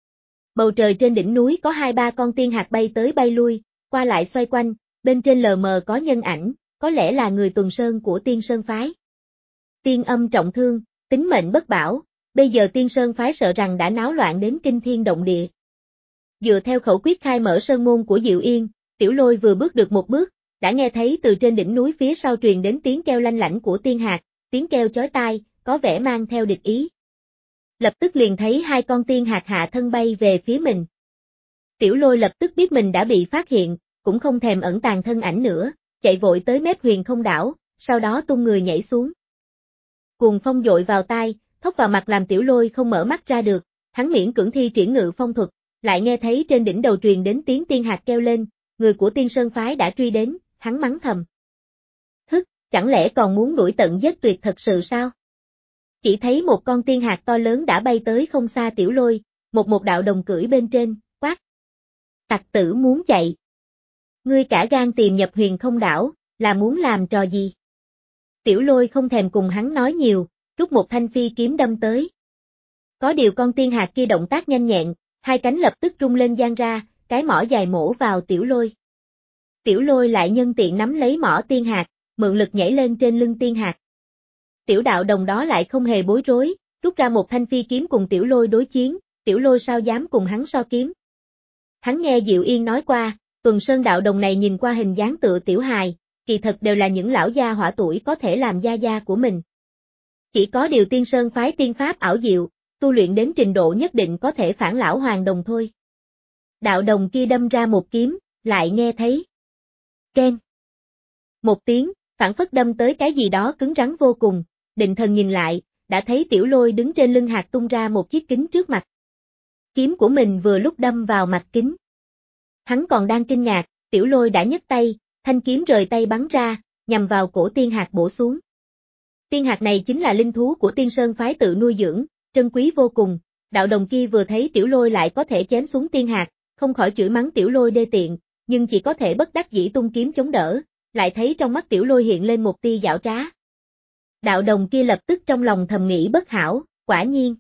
Bầu trời trên đỉnh núi có hai ba con tiên hạc bay tới bay lui, qua lại xoay quanh, bên trên lờ mờ có nhân ảnh, có lẽ là người tuần sơn của Tiên Sơn Phái. Tiên Âm trọng thương, tính mệnh bất bảo, bây giờ Tiên Sơn Phái sợ rằng đã náo loạn đến kinh thiên động địa. Dựa theo khẩu quyết khai mở sơn môn của Diệu Yên, Tiểu Lôi vừa bước được một bước, đã nghe thấy từ trên đỉnh núi phía sau truyền đến tiếng kêu lanh lảnh của tiên hạc, tiếng kêu chói tai, có vẻ mang theo địch ý. Lập tức liền thấy hai con tiên hạc hạ thân bay về phía mình. Tiểu Lôi lập tức biết mình đã bị phát hiện, cũng không thèm ẩn tàng thân ảnh nữa, chạy vội tới mép huyền không đảo, sau đó tung người nhảy xuống. Cuồng phong dội vào tai, thốc vào mặt làm Tiểu Lôi không mở mắt ra được, hắn miễn cưỡng thi triển ngự phong thuật, lại nghe thấy trên đỉnh đầu truyền đến tiếng tiên hạc kêu lên, người của Tiên Sơn Phái đã truy đến, hắn mắng thầm. Hức, chẳng lẽ còn muốn đuổi tận giết tuyệt thật sự sao? Chỉ thấy một con tiên hạc to lớn đã bay tới không xa Tiểu Lôi, một một đạo đồng cưỡi bên trên, quát. Tặc tử muốn chạy. Ngươi cả gan tìm nhập huyền không đảo, là muốn làm trò gì? Tiểu Lôi không thèm cùng hắn nói nhiều, rút một thanh phi kiếm đâm tới. Có điều con tiên hạc kia động tác nhanh nhẹn, hai cánh lập tức rung lên giang ra, cái mỏ dài mổ vào Tiểu Lôi. Tiểu Lôi lại nhân tiện nắm lấy mỏ tiên hạc, mượn lực nhảy lên trên lưng tiên hạc. Tiểu đạo đồng đó lại không hề bối rối, rút ra một thanh phi kiếm cùng Tiểu Lôi đối chiến, Tiểu Lôi sao dám cùng hắn so kiếm. Hắn nghe Diệu Yên nói qua, Tuần Sơn đạo đồng này nhìn qua hình dáng tựa tiểu hài, kỳ thật đều là những lão gia hỏa tuổi có thể làm gia gia của mình. Chỉ có điều Tiên Sơn Phái tiên pháp ảo diệu, tu luyện đến trình độ nhất định có thể phản lão hoàng đồng thôi. Đạo đồng kia đâm ra một kiếm, lại nghe thấy. Keng. Một tiếng, phản phất đâm tới cái gì đó cứng rắn vô cùng, định thần nhìn lại, đã thấy Tiểu Lôi đứng trên lưng hạc tung ra một chiếc kính trước mặt. Kiếm của mình vừa lúc đâm vào mặt kính. Hắn còn đang kinh ngạc, Tiểu Lôi đã nhấc tay, thanh kiếm rời tay bắn ra, nhằm vào cổ tiên hạc bổ xuống. Tiên hạc này chính là linh thú của Tiên Sơn Phái tự nuôi dưỡng, trân quý vô cùng, đạo đồng kia vừa thấy Tiểu Lôi lại có thể chém xuống tiên hạc, không khỏi chửi mắng Tiểu Lôi đê tiện, nhưng chỉ có thể bất đắc dĩ tung kiếm chống đỡ, lại thấy trong mắt Tiểu Lôi hiện lên một tia giảo trá. Đạo đồng kia lập tức trong lòng thầm nghĩ bất hảo, quả nhiên.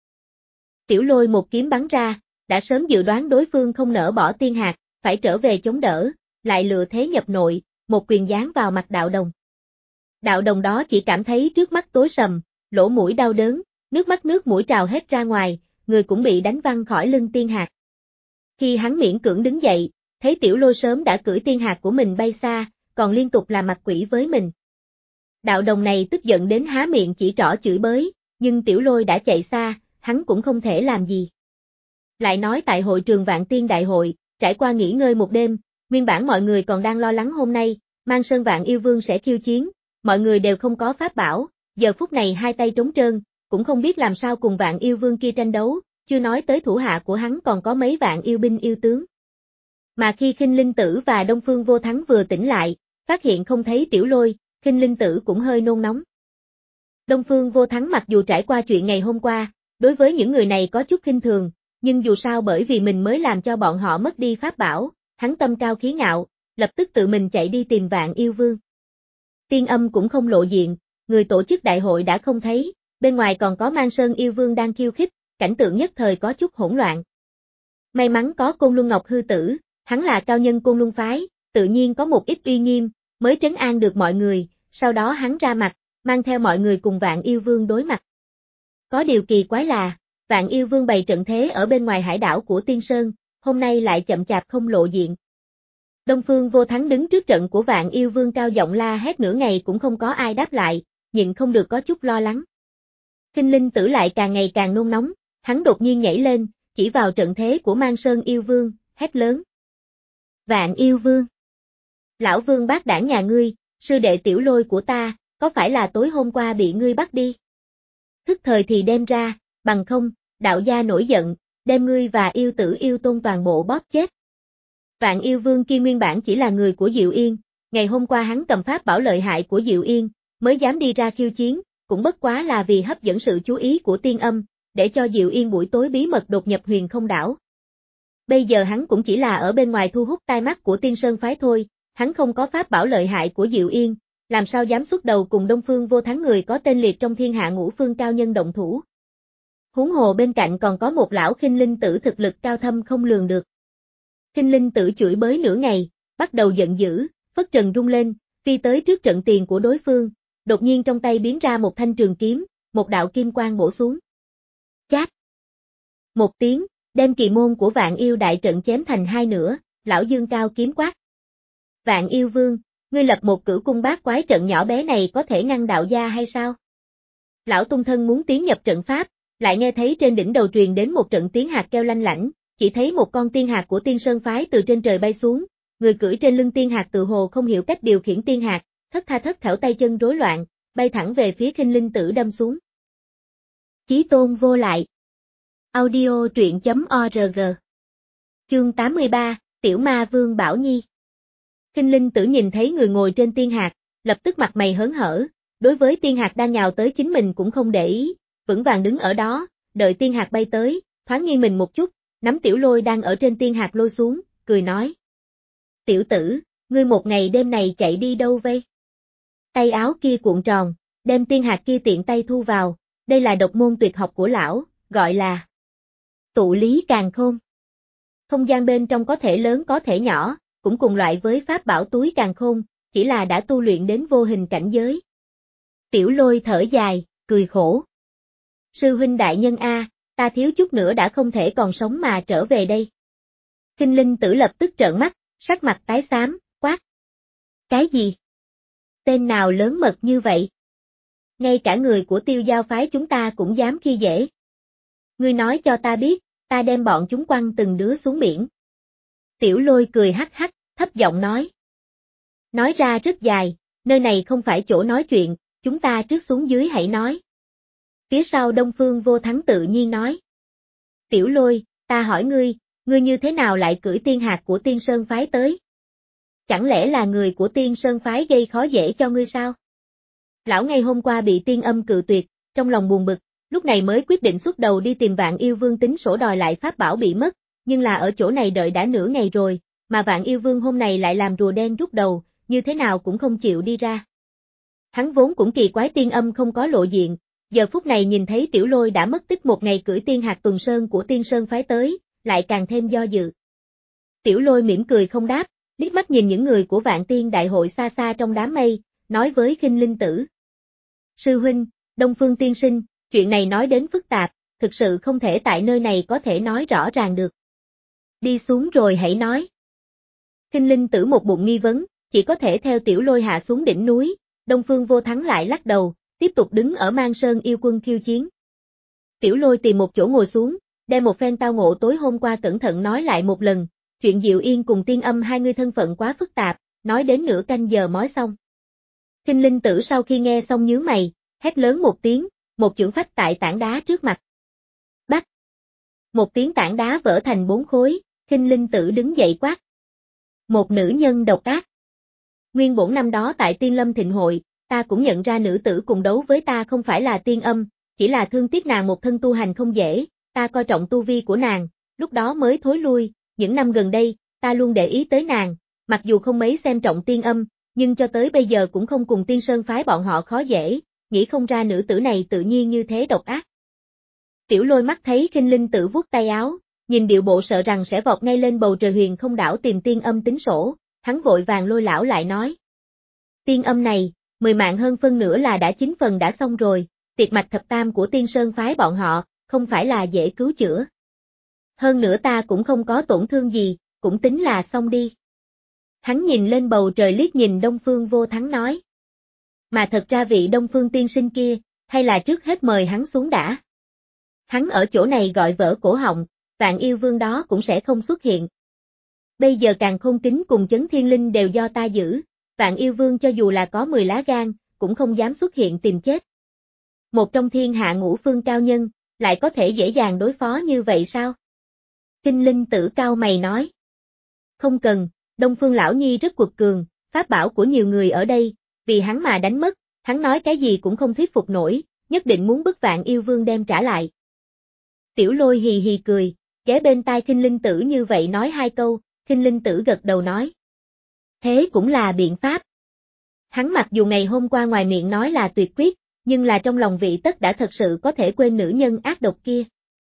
Tiểu Lôi một kiếm bắn ra, đã sớm dự đoán đối phương không nỡ bỏ tiên hạc, phải trở về chống đỡ, lại lựa thế nhập nội, một quyền giáng vào mặt đạo đồng. Đạo đồng đó chỉ cảm thấy trước mắt tối sầm, lỗ mũi đau đớn, nước mắt nước mũi trào hết ra ngoài, người cũng bị đánh văng khỏi lưng tiên hạc. Khi hắn miễn cưỡng đứng dậy, thấy Tiểu Lôi sớm đã cưỡi tiên hạc của mình bay xa, còn liên tục làm mặt quỷ với mình. Đạo đồng này tức giận đến há miệng chỉ trỏ chửi bới, nhưng Tiểu Lôi đã chạy xa, hắn cũng không thể làm gì. Lại nói tại hội trường Vạn Tiên Đại hội, trải qua nghỉ ngơi một đêm, nguyên bản mọi người còn đang lo lắng hôm nay, Mang Sơn Vạn Yêu Vương sẽ khiêu chiến, mọi người đều không có pháp bảo, giờ phút này hai tay trống trơn, cũng không biết làm sao cùng Vạn Yêu Vương kia tranh đấu, chưa nói tới thủ hạ của hắn còn có mấy vạn yêu binh yêu tướng. Mà khi Khinh Linh Tử và Đông Phương Vô Thắng vừa tỉnh lại, phát hiện không thấy Tiểu Lôi, Khinh Linh Tử cũng hơi nôn nóng. Đông Phương Vô Thắng mặc dù trải qua chuyện ngày hôm qua, đối với những người này có chút khinh thường, nhưng dù sao bởi vì mình mới làm cho bọn họ mất đi pháp bảo, hắn tâm cao khí ngạo, lập tức tự mình chạy đi tìm Vạn Yêu Vương. Tiên Âm cũng không lộ diện, người tổ chức đại hội đã không thấy, bên ngoài còn có Mang Sơn Yêu Vương đang khiêu khích, cảnh tượng nhất thời có chút hỗn loạn. May mắn có Côn Luân Ngọc Hư Tử, hắn là cao nhân Côn Luân Phái, tự nhiên có một ít uy nghiêm, mới trấn an được mọi người, sau đó hắn ra mặt, mang theo mọi người cùng Vạn Yêu Vương đối mặt. Có điều kỳ quái là, Vạn Yêu Vương bày trận thế ở bên ngoài hải đảo của Tiên Sơn, hôm nay lại chậm chạp không lộ diện. Đông Phương Vô Thắng đứng trước trận của Vạn Yêu Vương cao giọng la hét nửa ngày cũng không có ai đáp lại, nhịn không được có chút lo lắng. Khinh Linh Tử lại càng ngày càng nôn nóng, hắn đột nhiên nhảy lên, chỉ vào trận thế của Mang Sơn Yêu Vương, hét lớn. Vạn Yêu Vương! Lão Vương bác đảng nhà ngươi, sư đệ Tiểu Lôi của ta, có phải là tối hôm qua bị ngươi bắt đi? Thức thời thì đem ra, bằng không, đạo gia nổi giận, đem ngươi và yêu tử yêu tôn toàn bộ bóp chết. Vạn Yêu Vương kia nguyên bản chỉ là người của Diệu Yên, ngày hôm qua hắn cầm pháp bảo lợi hại của Diệu Yên, mới dám đi ra khiêu chiến, cũng bất quá là vì hấp dẫn sự chú ý của Tiên Âm, để cho Diệu Yên buổi tối bí mật đột nhập huyền không đảo. Bây giờ hắn cũng chỉ là ở bên ngoài thu hút tai mắt của Tiên Sơn Phái thôi, hắn không có pháp bảo lợi hại của Diệu Yên, làm sao dám xuất đầu cùng Đông Phương Vô Thắng người có tên liệt trong thiên hạ ngũ phương cao nhân động thủ. huống hồ bên cạnh còn có một lão khinh linh tử thực lực cao thâm không lường được. Khinh linh tử chửi bới nửa ngày, bắt đầu giận dữ, phất trần rung lên, phi tới trước trận tiền của đối phương, đột nhiên trong tay biến ra một thanh trường kiếm, một đạo kim quang bổ xuống. Chát! Một tiếng, đem kỳ môn của Vạn Yêu đại trận chém thành hai nửa, lão dương cao kiếm quát. Vạn Yêu Vương, ngươi lập một cửu cung bát quái trận nhỏ bé này có thể ngăn đạo gia hay sao? Lão tung thân muốn tiến nhập trận pháp, lại nghe thấy trên đỉnh đầu truyền đến một trận tiếng hạt kêu lanh lảnh, chỉ thấy một con tiên hạt của Tiên Sơn phái từ trên trời bay xuống, người cưỡi trên lưng tiên hạt tự hồ không hiểu cách điều khiển tiên hạt, thất tha thất thểu tay chân rối loạn, bay thẳng về phía khinh linh tử đâm xuống. Chí tôn vô lại. Audio truyện chấm org. Chương tám mươi ba, Tiểu Ma Vương Bảo Nhi. Khinh linh tử nhìn thấy người ngồi trên tiên hạt, lập tức mặt mày hớn hở, đối với tiên hạt đang nhào tới chính mình cũng không để ý, vững vàng đứng ở đó, đợi tiên hạt bay tới, thoáng nghiêng mình một chút, nắm Tiểu Lôi đang ở trên tiên hạt lôi xuống, cười nói. Tiểu tử, ngươi một ngày đêm này chạy đi đâu vây? Tay áo kia cuộn tròn, đem tiên hạt kia tiện tay thu vào, đây là độc môn tuyệt học của lão, gọi là tụ lý càn khôn. Không gian bên trong có thể lớn có thể nhỏ, cũng cùng loại với pháp bảo túi càn khôn, chỉ là đã tu luyện đến vô hình cảnh giới. Tiểu Lôi thở dài, cười khổ. Sư huynh đại nhân a, ta thiếu chút nữa đã không thể còn sống mà trở về đây. Khinh linh tử lập tức trợn mắt, sắc mặt tái xám, quát. Cái gì? Tên nào lớn mật như vậy? Ngay cả người của Tiêu Giao phái chúng ta cũng dám khi dễ. Ngươi nói cho ta biết, ta đem bọn chúng quăng từng đứa xuống biển. Tiểu Lôi cười hắc hắc, thấp giọng nói. Nói ra rất dài, nơi này không phải chỗ nói chuyện, chúng ta trước xuống dưới hãy nói. Phía sau Đông Phương Vô Thắng tự nhiên nói. Tiểu Lôi, ta hỏi ngươi, ngươi như thế nào lại cưỡi tiên hạt của Tiên Sơn phái tới? Chẳng lẽ là người của Tiên Sơn phái gây khó dễ cho ngươi sao? Lão ngày hôm qua bị tiên âm cự tuyệt, trong lòng buồn bực, lúc này mới quyết định xuất đầu đi tìm Vạn Yêu Vương tính sổ đòi lại pháp bảo bị mất, nhưng là ở chỗ này đợi đã nửa ngày rồi, mà Vạn Yêu Vương hôm nay lại làm rùa đen rút đầu, như thế nào cũng không chịu đi ra. Hắn vốn cũng kỳ quái tiên âm không có lộ diện, giờ phút này nhìn thấy Tiểu Lôi đã mất tích một ngày cưỡi tiên hạt tuần sơn của Tiên Sơn phái tới, lại càng thêm do dự. Tiểu Lôi mỉm cười không đáp, liếc mắt nhìn những người của Vạn Tiên đại hội xa xa trong đám mây, nói với khinh linh tử. Sư huynh, Đông Phương tiên sinh, chuyện này nói đến phức tạp, thực sự không thể tại nơi này có thể nói rõ ràng được. Đi xuống rồi hãy nói. Khinh linh tử một bụng nghi vấn, chỉ có thể theo Tiểu Lôi hạ xuống đỉnh núi, Đông Phương Vô Thắng lại lắc đầu, tiếp tục đứng ở Mang Sơn yêu quân khiêu chiến. Tiểu Lôi tìm một chỗ ngồi xuống, đem một phen tao ngộ tối hôm qua cẩn thận nói lại một lần, chuyện Diệu Yên cùng tiên âm hai người thân phận quá phức tạp, nói đến nửa canh giờ mói xong. Khinh linh tử sau khi nghe xong nhướng mày, hét lớn một tiếng, một chưởng phách tại tảng đá trước mặt. Bắt! Một tiếng tảng đá vỡ thành bốn khối, khinh linh tử đứng dậy quát. Một nữ nhân độc ác. Nguyên bổn năm đó tại Tiên Lâm Thịnh Hội, ta cũng nhận ra nữ tử cùng đấu với ta không phải là tiên âm, chỉ là thương tiếc nàng một thân tu hành không dễ, ta coi trọng tu vi của nàng, lúc đó mới thối lui, những năm gần đây, ta luôn để ý tới nàng, mặc dù không mấy xem trọng tiên âm, nhưng cho tới bây giờ cũng không cùng Tiên Sơn phái bọn họ khó dễ, nghĩ không ra nữ tử này tự nhiên như thế độc ác. Tiểu Lôi mắt thấy khinh linh tử vuốt tay áo, nhìn điệu bộ sợ rằng sẽ vọt ngay lên bầu trời huyền không đảo tìm tiên âm tính sổ, hắn vội vàng lôi lão lại nói. Tiên âm này, mười mạng hơn phân nửa là đã chín phần đã xong rồi, tiệt mạch thập tam của Tiên Sơn phái bọn họ, không phải là dễ cứu chữa. Hơn nữa ta cũng không có tổn thương gì, cũng tính là xong đi. Hắn nhìn lên bầu trời liếc nhìn Đông Phương Vô Thắng nói. Mà thật ra vị Đông Phương tiên sinh kia, hay là trước hết mời hắn xuống đã. Hắn ở chỗ này gọi vỡ cổ họng, Vạn Yêu Vương đó cũng sẽ không xuất hiện. Bây giờ Càn Khôn Kính cùng Chấn Thiên Linh đều do ta giữ, Vạn Yêu Vương cho dù là có mười lá gan, cũng không dám xuất hiện tìm chết. Một trong thiên hạ ngũ phương cao nhân, lại có thể dễ dàng đối phó như vậy sao? Kinh linh tử cao mày nói. Không cần, Đông Phương Lão Nhi rất quật cường, pháp bảo của nhiều người ở đây, vì hắn mà đánh mất, hắn nói cái gì cũng không thuyết phục nổi, nhất định muốn bức Vạn Yêu Vương đem trả lại. Tiểu Lôi hì hì cười, ghé bên tai Kinh linh tử như vậy nói hai câu, Kinh linh tử gật đầu nói. Thế cũng là biện pháp. Hắn mặc dù ngày hôm qua ngoài miệng nói là tuyệt quyết, nhưng là trong lòng vị tất đã thật sự có thể quên nữ nhân ác độc kia.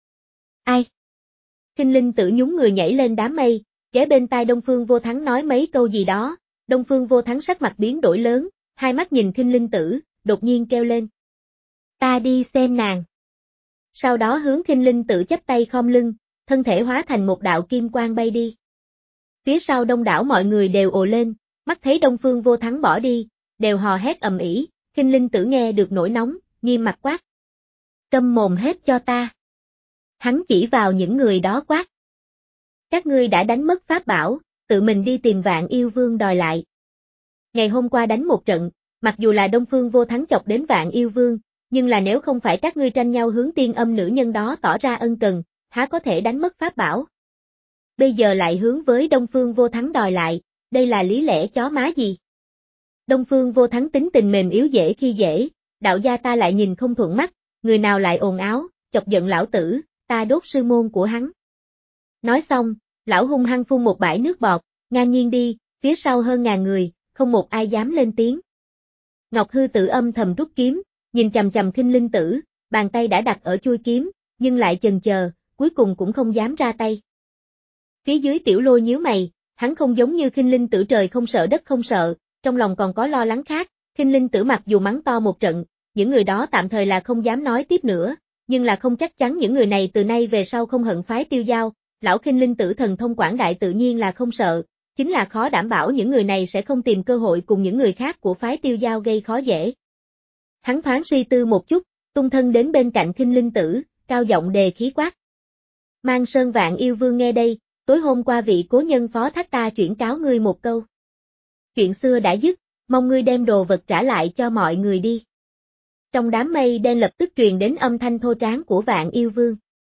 Ai? Khinh Linh Tử nhún người nhảy lên đám mây, ghé bên tai Đông Phương Vô Thắng nói mấy câu gì đó, Đông Phương Vô Thắng sắc mặt biến đổi lớn, hai mắt nhìn Khinh Linh Tử, đột nhiên kêu lên. Ta đi xem nàng. Sau đó hướng Khinh Linh Tử chắp tay khom lưng, thân thể hóa thành một đạo kim quang bay đi. Phía sau đông đảo mọi người đều ồ lên, mắt thấy Đông Phương Vô Thắng bỏ đi, đều hò hét ầm ĩ. Khinh Linh Tử nghe được nổi nóng, nghiêm mặt quát. Câm mồm hết cho ta. Hắn chỉ vào những người đó quát. Các ngươi đã đánh mất pháp bảo, tự mình đi tìm Vạn Yêu Vương đòi lại. Ngày hôm qua đánh một trận, mặc dù là Đông Phương Vô Thắng chọc đến Vạn Yêu Vương, nhưng là nếu không phải các ngươi tranh nhau hướng tiên âm nữ nhân đó tỏ ra ân cần, há có thể đánh mất pháp bảo. Bây giờ lại hướng với Đông Phương Vô Thắng đòi lại, đây là lý lẽ chó má gì? Đông Phương Vô Thắng tính tình mềm yếu dễ khi dễ, đạo gia ta lại nhìn không thuận mắt, người nào lại ồn áo, chọc giận lão tử, ta đốt sư môn của hắn. Nói xong, lão hung hăng phun một bãi nước bọt, ngang nhiên đi, phía sau hơn ngàn người, không một ai dám lên tiếng. Ngọc Hư Tử âm thầm rút kiếm, nhìn chằm chằm Khinh Linh Tử, bàn tay đã đặt ở chuôi kiếm, nhưng lại chần chờ, cuối cùng cũng không dám ra tay. Phía dưới Tiểu Lôi nhíu mày, hắn không giống như Khinh Linh Tử trời không sợ đất không sợ, trong lòng còn có lo lắng khác. Khinh Linh Tử mặc dù mắng to một trận, những người đó tạm thời là không dám nói tiếp nữa, nhưng là không chắc chắn những người này từ nay về sau không hận phái Tiêu Giao. Lão Khinh Linh Tử thần thông quảng đại tự nhiên là không sợ, chính là khó đảm bảo những người này sẽ không tìm cơ hội cùng những người khác của phái Tiêu Giao gây khó dễ. Hắn thoáng suy tư một chút, tung thân đến bên cạnh Khinh Linh Tử, cao giọng đề khí quát. Mang Sơn Vạn Yêu Vương nghe đây, tối hôm qua vị cố nhân phó thác ta chuyển cáo ngươi một câu. Chuyện xưa đã dứt, mong ngươi đem đồ vật trả lại cho mọi người đi. Trong đám mây đen lập tức truyền đến âm thanh thô tráng của Vạn Yêu Vương.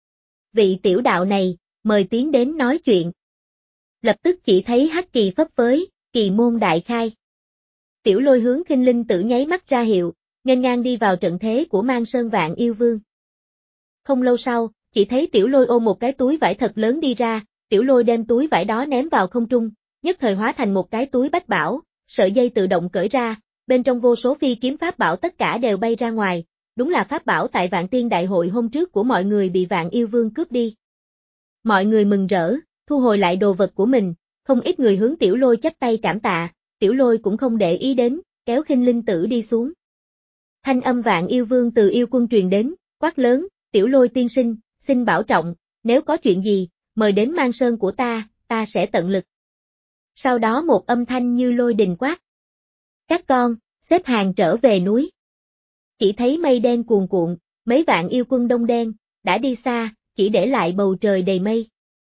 Vị tiểu đạo này, mời tiến đến nói chuyện. Lập tức chỉ thấy hắc kỳ phấp phới, kỳ môn đại khai. Tiểu Lôi hướng Khinh Linh Tử nháy mắt ra hiệu, nghênh ngang đi vào trận thế của Mang Sơn Vạn Yêu Vương. Không lâu sau, chỉ thấy Tiểu Lôi ôm một cái túi vải thật lớn đi ra, Tiểu Lôi đem túi vải đó ném vào không trung, nhất thời hóa thành một cái túi bách bảo, sợi dây tự động cởi ra, bên trong vô số phi kiếm pháp bảo tất cả đều bay ra ngoài, đúng là pháp bảo tại Vạn Tiên Đại Hội hôm trước của mọi người bị Vạn Yêu Vương cướp đi. Mọi người mừng rỡ, thu hồi lại đồ vật của mình, không ít người hướng Tiểu Lôi chắp tay cảm tạ, Tiểu Lôi cũng không để ý đến, kéo Khinh Linh Tử đi xuống. Thanh âm Vạn Yêu Vương từ yêu quân truyền đến, quát lớn, Tiểu Lôi tiên sinh, xin bảo trọng, nếu có chuyện gì, mời đến Mang Sơn của ta, ta sẽ tận lực. Sau đó một âm thanh như lôi đình quát. Các con, xếp hàng trở về núi. Chỉ thấy mây đen cuồn cuộn, mấy vạn yêu quân đông đen, đã đi xa, chỉ để lại bầu trời đầy mây.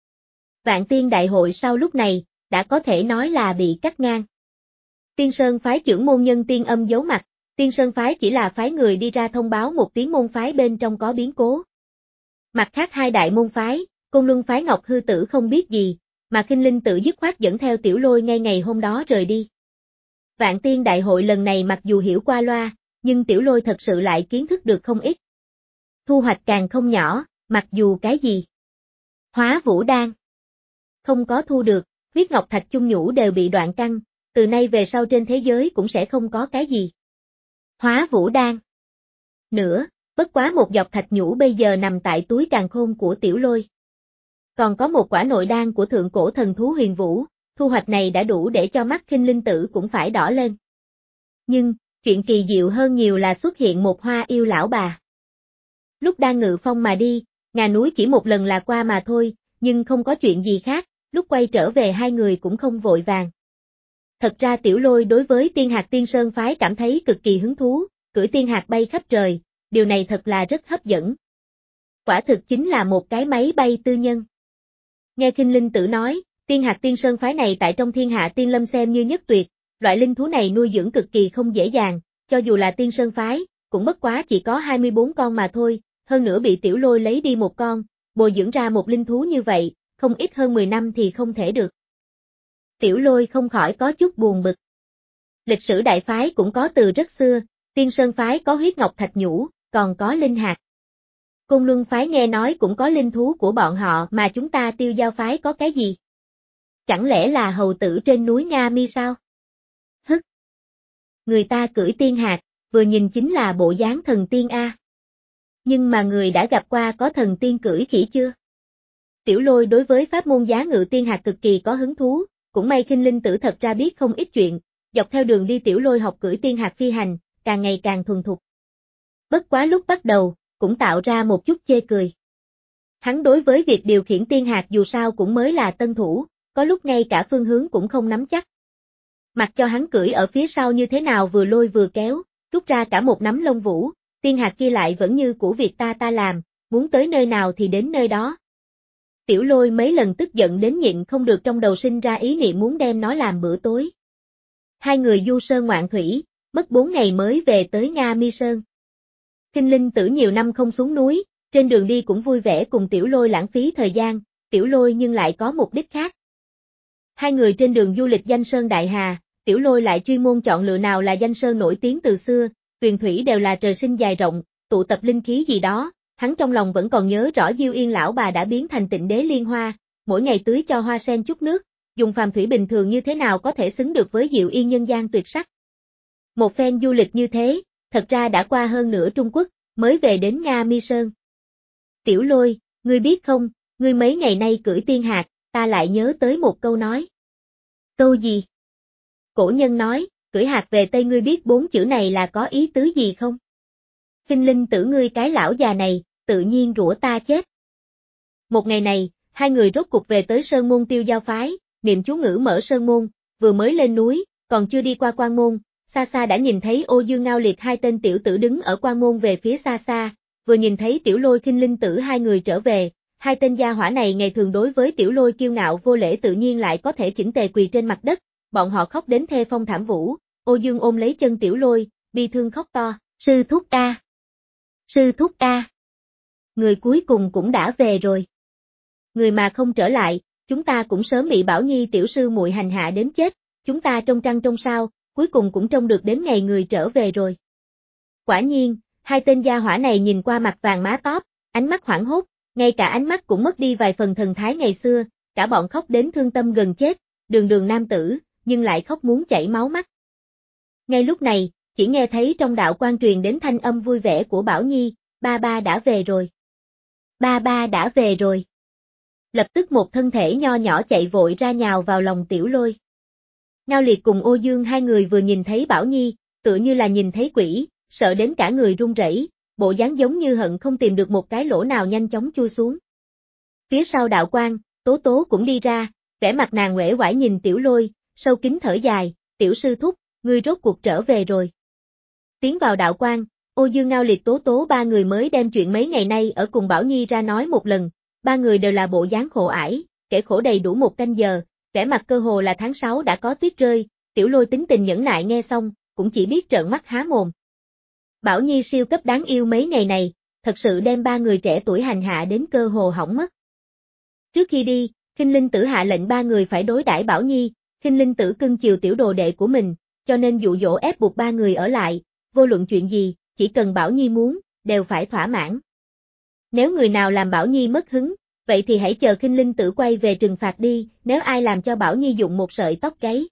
Vạn Tiên Đại Hội sau lúc này, đã có thể nói là bị cắt ngang. Tiên Sơn phái trưởng môn nhân Tiên Âm giấu mặt, Tiên Sơn phái chỉ là phái người đi ra thông báo một tiếng môn phái bên trong có biến cố. Mặt khác hai đại môn phái, Côn Luân phái Ngọc Hư Tử không biết gì, mà Khinh Linh Tử dứt khoát dẫn theo Tiểu Lôi ngay ngày hôm đó rời đi. Vạn Tiên Đại Hội lần này mặc dù hiểu qua loa, nhưng Tiểu Lôi thật sự lại kiến thức được không ít. Thu hoạch càng không nhỏ, mặc dù cái gì. Hóa Vũ Đan. Không có thu được, huyết ngọc thạch chung nhũ đều bị đoạn căn, từ nay về sau trên thế giới cũng sẽ không có cái gì. Hóa Vũ Đan. Nữa, bất quá một dọc thạch nhũ bây giờ nằm tại túi càn khôn của Tiểu Lôi. Còn có một quả nội đan của thượng cổ thần thú Huyền Vũ, thu hoạch này đã đủ để cho mắt Khinh Linh Tử cũng phải đỏ lên. Nhưng, chuyện kỳ diệu hơn nhiều là xuất hiện một hoa yêu lão bà. Lúc đang ngự phong mà đi, ngà núi chỉ một lần là qua mà thôi, nhưng không có chuyện gì khác, lúc quay trở về hai người cũng không vội vàng. Thật ra Tiểu Lôi đối với Tiên Hạc Tiên Sơn phái cảm thấy cực kỳ hứng thú, cưỡi tiên hạc bay khắp trời, điều này thật là rất hấp dẫn. Quả thực chính là một cái máy bay tư nhân. Nghe Khinh Linh Tử nói, Tiên Hạc Tiên Sơn phái này tại trong thiên hạ tiên lâm xem như nhất tuyệt, loại linh thú này nuôi dưỡng cực kỳ không dễ dàng, cho dù là Tiên Sơn phái, cũng bất quá chỉ có hai mươi bốn con mà thôi, hơn nữa bị Tiểu Lôi lấy đi một con, bồi dưỡng ra một linh thú như vậy, không ít hơn mười năm thì không thể được. Tiểu Lôi không khỏi có chút buồn bực. Lịch sử đại phái cũng có từ rất xưa, Tiên Sơn phái có huyết ngọc thạch nhũ, còn có linh hạt. Côn Luân phái nghe nói cũng có linh thú của bọn họ mà chúng ta Tiêu Giao phái có cái gì? Chẳng lẽ là hầu tử trên núi Nga Mi sao? Hức! Người ta cưỡi tiên hạt, vừa nhìn chính là bộ dáng thần tiên a. Nhưng mà người đã gặp qua có thần tiên cưỡi khỉ chưa? Tiểu Lôi đối với pháp môn giá ngự tiên hạc cực kỳ có hứng thú, cũng may Khinh Linh Tử thật ra biết không ít chuyện, dọc theo đường đi Tiểu Lôi học cưỡi tiên hạc phi hành, càng ngày càng thuần thục. Bất quá lúc bắt đầu, cũng tạo ra một chút chê cười. Hắn đối với việc điều khiển tiên hạc dù sao cũng mới là tân thủ, có lúc ngay cả phương hướng cũng không nắm chắc. Mặc cho hắn cưỡi ở phía sau như thế nào vừa lôi vừa kéo, rút ra cả một nắm lông vũ, tiên hạc kia lại vẫn như của việc ta ta làm, muốn tới nơi nào thì đến nơi đó. Tiểu Lôi mấy lần tức giận đến nhịn không được trong đầu sinh ra ý niệm muốn đem nó làm bữa tối. Hai người du sơn ngoạn thủy, mất bốn ngày mới về tới Nga Mi Sơn. Khinh Linh Tử nhiều năm không xuống núi, trên đường đi cũng vui vẻ cùng Tiểu Lôi lãng phí thời gian, Tiểu Lôi nhưng lại có mục đích khác. Hai người trên đường du lịch danh sơn Đại Hà, Tiểu Lôi lại chuyên môn chọn lựa nào là danh sơn nổi tiếng từ xưa, tuyền thủy đều là trời sinh dài rộng, tụ tập linh khí gì đó, hắn trong lòng vẫn còn nhớ rõ Diêu Yên lão bà đã biến thành Tịnh Đế Liên Hoa, mỗi ngày tưới cho hoa sen chút nước, dùng phàm thủy bình thường như thế nào có thể xứng được với Diệu Yên nhân gian tuyệt sắc. Một phen du lịch như thế, thật ra đã qua hơn nửa Trung Quốc, mới về đến Nga Mi Sơn. Tiểu Lôi, ngươi biết không, ngươi mấy ngày nay cưỡi tiên hạc, ta lại nhớ tới một câu nói. Câu gì? Cổ nhân nói, cưỡi hạc về Tây, ngươi biết bốn chữ này là có ý tứ gì không? Khinh Linh Tử ngươi cái lão già này, tự nhiên rủa ta chết. Một ngày này, hai người rốt cục về tới Sơn Môn Tiêu Giao phái, niệm chú ngữ mở Sơn Môn, vừa mới lên núi, còn chưa đi qua quan môn, xa xa đã nhìn thấy Ô Dương Ngao Liệt hai tên tiểu tử đứng ở quan môn về phía xa xa, vừa nhìn thấy Tiểu Lôi Khinh Linh Tử hai người trở về, hai tên gia hỏa này ngày thường đối với Tiểu Lôi kiêu ngạo vô lễ tự nhiên lại có thể chỉnh tề quỳ trên mặt đất, bọn họ khóc đến thê phong thảm vũ, Ô Dương ôm lấy chân Tiểu Lôi, bi thương khóc to, sư thúc a, sư thúc a, người cuối cùng cũng đã về rồi. Người mà không trở lại, chúng ta cũng sớm bị Bảo Nhi tiểu sư muội hành hạ đến chết, chúng ta trông trăng trông sao, cuối cùng cũng trông được đến ngày người trở về rồi. Quả nhiên, hai tên gia hỏa này nhìn qua mặt vàng má tóp, ánh mắt hoảng hốt, ngay cả ánh mắt cũng mất đi vài phần thần thái ngày xưa, cả bọn khóc đến thương tâm gần chết, đường đường nam tử, nhưng lại khóc muốn chảy máu mắt. Ngay lúc này, chỉ nghe thấy trong đạo quan truyền đến thanh âm vui vẻ của Bảo Nhi, ba ba đã về rồi. Ba ba đã về rồi. Lập tức một thân thể nho nhỏ chạy vội ra nhào vào lòng Tiểu Lôi. Ngao Liệt cùng Ô Dương hai người vừa nhìn thấy Bảo Nhi, tựa như là nhìn thấy quỷ, sợ đến cả người run rẩy, bộ dáng giống như hận không tìm được một cái lỗ nào nhanh chóng chui xuống. Phía sau đạo quan, Tố Tố cũng đi ra, vẻ mặt nàng uể oải nhìn Tiểu Lôi, sâu kín thở dài, Tiểu sư thúc, ngươi rốt cuộc trở về rồi. Tiến vào đạo quan, Ô Dương Ngao Liệt Tố Tố ba người mới đem chuyện mấy ngày nay ở cùng Bảo Nhi ra nói một lần, ba người đều là bộ dáng khổ ải, kể khổ đầy đủ một canh giờ, vẻ mặt cơ hồ là tháng sáu đã có tuyết rơi, Tiểu Lôi tính tình nhẫn nại nghe xong, cũng chỉ biết trợn mắt há mồm. Bảo Nhi siêu cấp đáng yêu mấy ngày này, thật sự đem ba người trẻ tuổi hành hạ đến cơ hồ hỏng mất. Trước khi đi, Khinh Linh Tử hạ lệnh ba người phải đối đãi Bảo Nhi, Khinh Linh Tử cưng chiều tiểu đồ đệ của mình, cho nên dụ dỗ ép buộc ba người ở lại, vô luận chuyện gì, chỉ cần Bảo Nhi muốn, đều phải thỏa mãn. Nếu người nào làm Bảo Nhi mất hứng, vậy thì hãy chờ Khinh Linh Tử quay về trừng phạt đi, nếu ai làm cho Bảo Nhi dụng một sợi tóc gáy.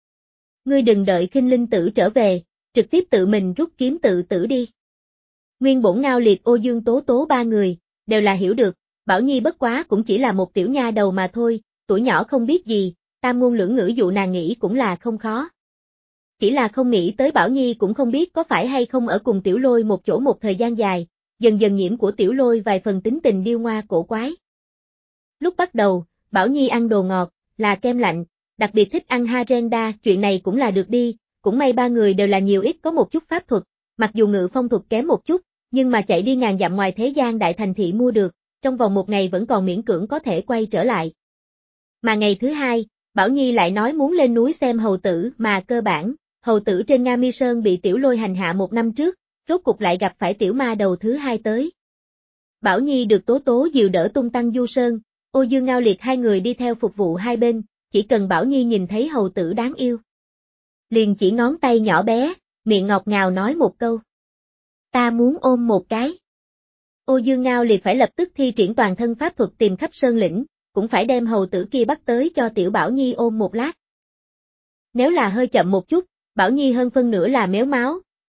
Ngươi đừng đợi Khinh Linh Tử trở về, trực tiếp tự mình rút kiếm tự tử đi. Nguyên bổn Ngao Liệt Ô Dương Tố Tố ba người, đều là hiểu được, Bảo Nhi bất quá cũng chỉ là một tiểu nha đầu mà thôi, tuổi nhỏ không biết gì, tam ngôn lưỡng ngữ dụ nàng nghĩ cũng là không khó. Chỉ là không nghĩ tới Bảo Nhi cũng không biết có phải hay không ở cùng Tiểu Lôi một chỗ một thời gian dài, dần dần nhiễm của Tiểu Lôi vài phần tính tình điêu ngoa cổ quái. Lúc bắt đầu, Bảo Nhi ăn đồ ngọt, là kem lạnh, đặc biệt thích ăn Harenda, chuyện này cũng là được đi, cũng may ba người đều là nhiều ít có một chút pháp thuật, mặc dù ngự phong thuật kém một chút, nhưng mà chạy đi ngàn dặm ngoài thế gian đại thành thị mua được, trong vòng một ngày vẫn còn miễn cưỡng có thể quay trở lại. Mà ngày thứ hai, Bảo Nhi lại nói muốn lên núi xem hầu tử mà cơ bản, hầu tử trên Nga Mi Sơn bị Tiểu Lôi hành hạ một năm trước, rốt cục lại gặp phải tiểu ma đầu thứ hai tới. Bảo Nhi được Tố Tố dìu đỡ tung tăng du sơn, Ô Dương Ngao Liệt hai người đi theo phục vụ hai bên, chỉ cần Bảo Nhi nhìn thấy hầu tử đáng yêu. Liền chỉ ngón tay nhỏ bé, miệng ngọt ngào nói một câu. Ta muốn ôm một cái. Ô Dương Ngao Liệt phải lập tức thi triển toàn thân pháp thuật tìm khắp sơn lĩnh, cũng phải đem hầu tử kia bắt tới cho tiểu Bảo Nhi ôm một lát. Nếu là hơi chậm một chút, Bảo Nhi hơn phân nửa là méo máu,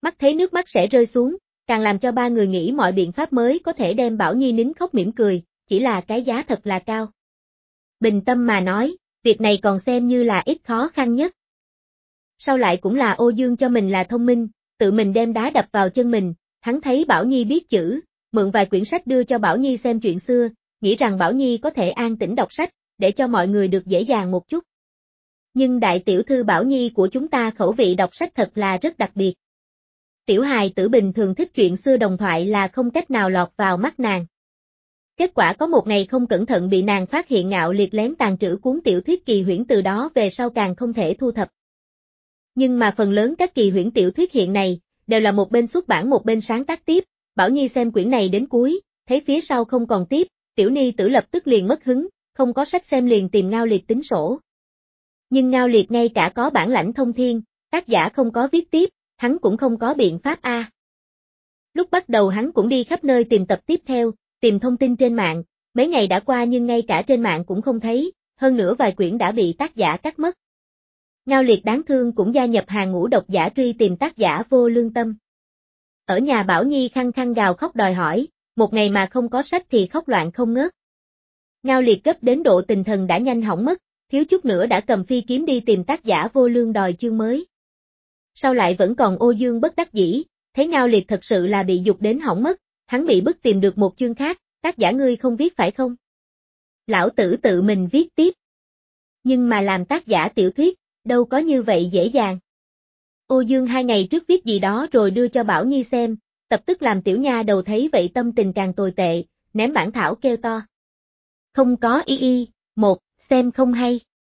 Mắt thấy nước mắt sẽ rơi xuống, càng làm cho ba người nghĩ mọi biện pháp mới có thể đem Bảo Nhi nín khóc mỉm cười, chỉ là cái giá thật là cao. Bình tâm mà nói, việc này còn xem như là ít khó khăn nhất. Sau lại cũng là Ô Dương cho mình là thông minh, tự mình đem đá đập vào chân mình, hắn thấy Bảo Nhi biết chữ, mượn vài quyển sách đưa cho Bảo Nhi xem chuyện xưa, nghĩ rằng Bảo Nhi có thể an tĩnh đọc sách, để cho mọi người được dễ dàng một chút. Nhưng đại tiểu thư Bảo Nhi của chúng ta khẩu vị đọc sách thật là rất đặc biệt. Tiểu hài tử bình thường thích chuyện xưa đồng thoại là không cách nào lọt vào mắt nàng. Kết quả có một ngày không cẩn thận bị nàng phát hiện Ngạo Liệt lén tàng trữ cuốn tiểu thuyết kỳ huyễn, từ đó về sau càng không thể thu thập. Nhưng mà phần lớn các kỳ huyễn tiểu thuyết hiện này, đều là một bên xuất bản một bên sáng tác tiếp, Bảo Nhi xem quyển này đến cuối, thấy phía sau không còn tiếp, tiểu ni tử lập tức liền mất hứng, không có sách xem liền tìm Ngao Liệt tính sổ. Nhưng Ngao Liệt ngay cả có bản lãnh thông thiên, tác giả không có viết tiếp, hắn cũng không có biện pháp a. À. Lúc bắt đầu hắn cũng đi khắp nơi tìm tập tiếp theo, tìm thông tin trên mạng, mấy ngày đã qua nhưng ngay cả trên mạng cũng không thấy, hơn nữa vài quyển đã bị tác giả cắt mất. Ngao Liệt đáng thương cũng gia nhập hàng ngũ độc giả truy tìm tác giả vô lương tâm. Ở nhà Bảo Nhi khăng khăng gào khóc đòi hỏi, một ngày mà không có sách thì khóc loạn không ngớt. Ngao Liệt gấp đến độ tinh thần đã nhanh hỏng mất, thiếu chút nữa đã cầm phi kiếm đi tìm tác giả vô lương đòi chương mới. Sau lại vẫn còn Ô Dương bất đắc dĩ, thấy Ngao Liệt thật sự là bị dục đến hỏng mất, hắn bị bức tìm được một chương khác, tác giả ngươi không viết phải không? Lão tử tự mình viết tiếp. Nhưng mà làm tác giả tiểu thuyết, đâu có như vậy dễ dàng. Ô Dương hai ngày trước viết gì đó rồi đưa cho Bảo Nhi xem, tập tức làm tiểu nha đầu thấy vậy tâm tình càng tồi tệ, ném bản thảo kêu to. Không có y y, một, xem không hay.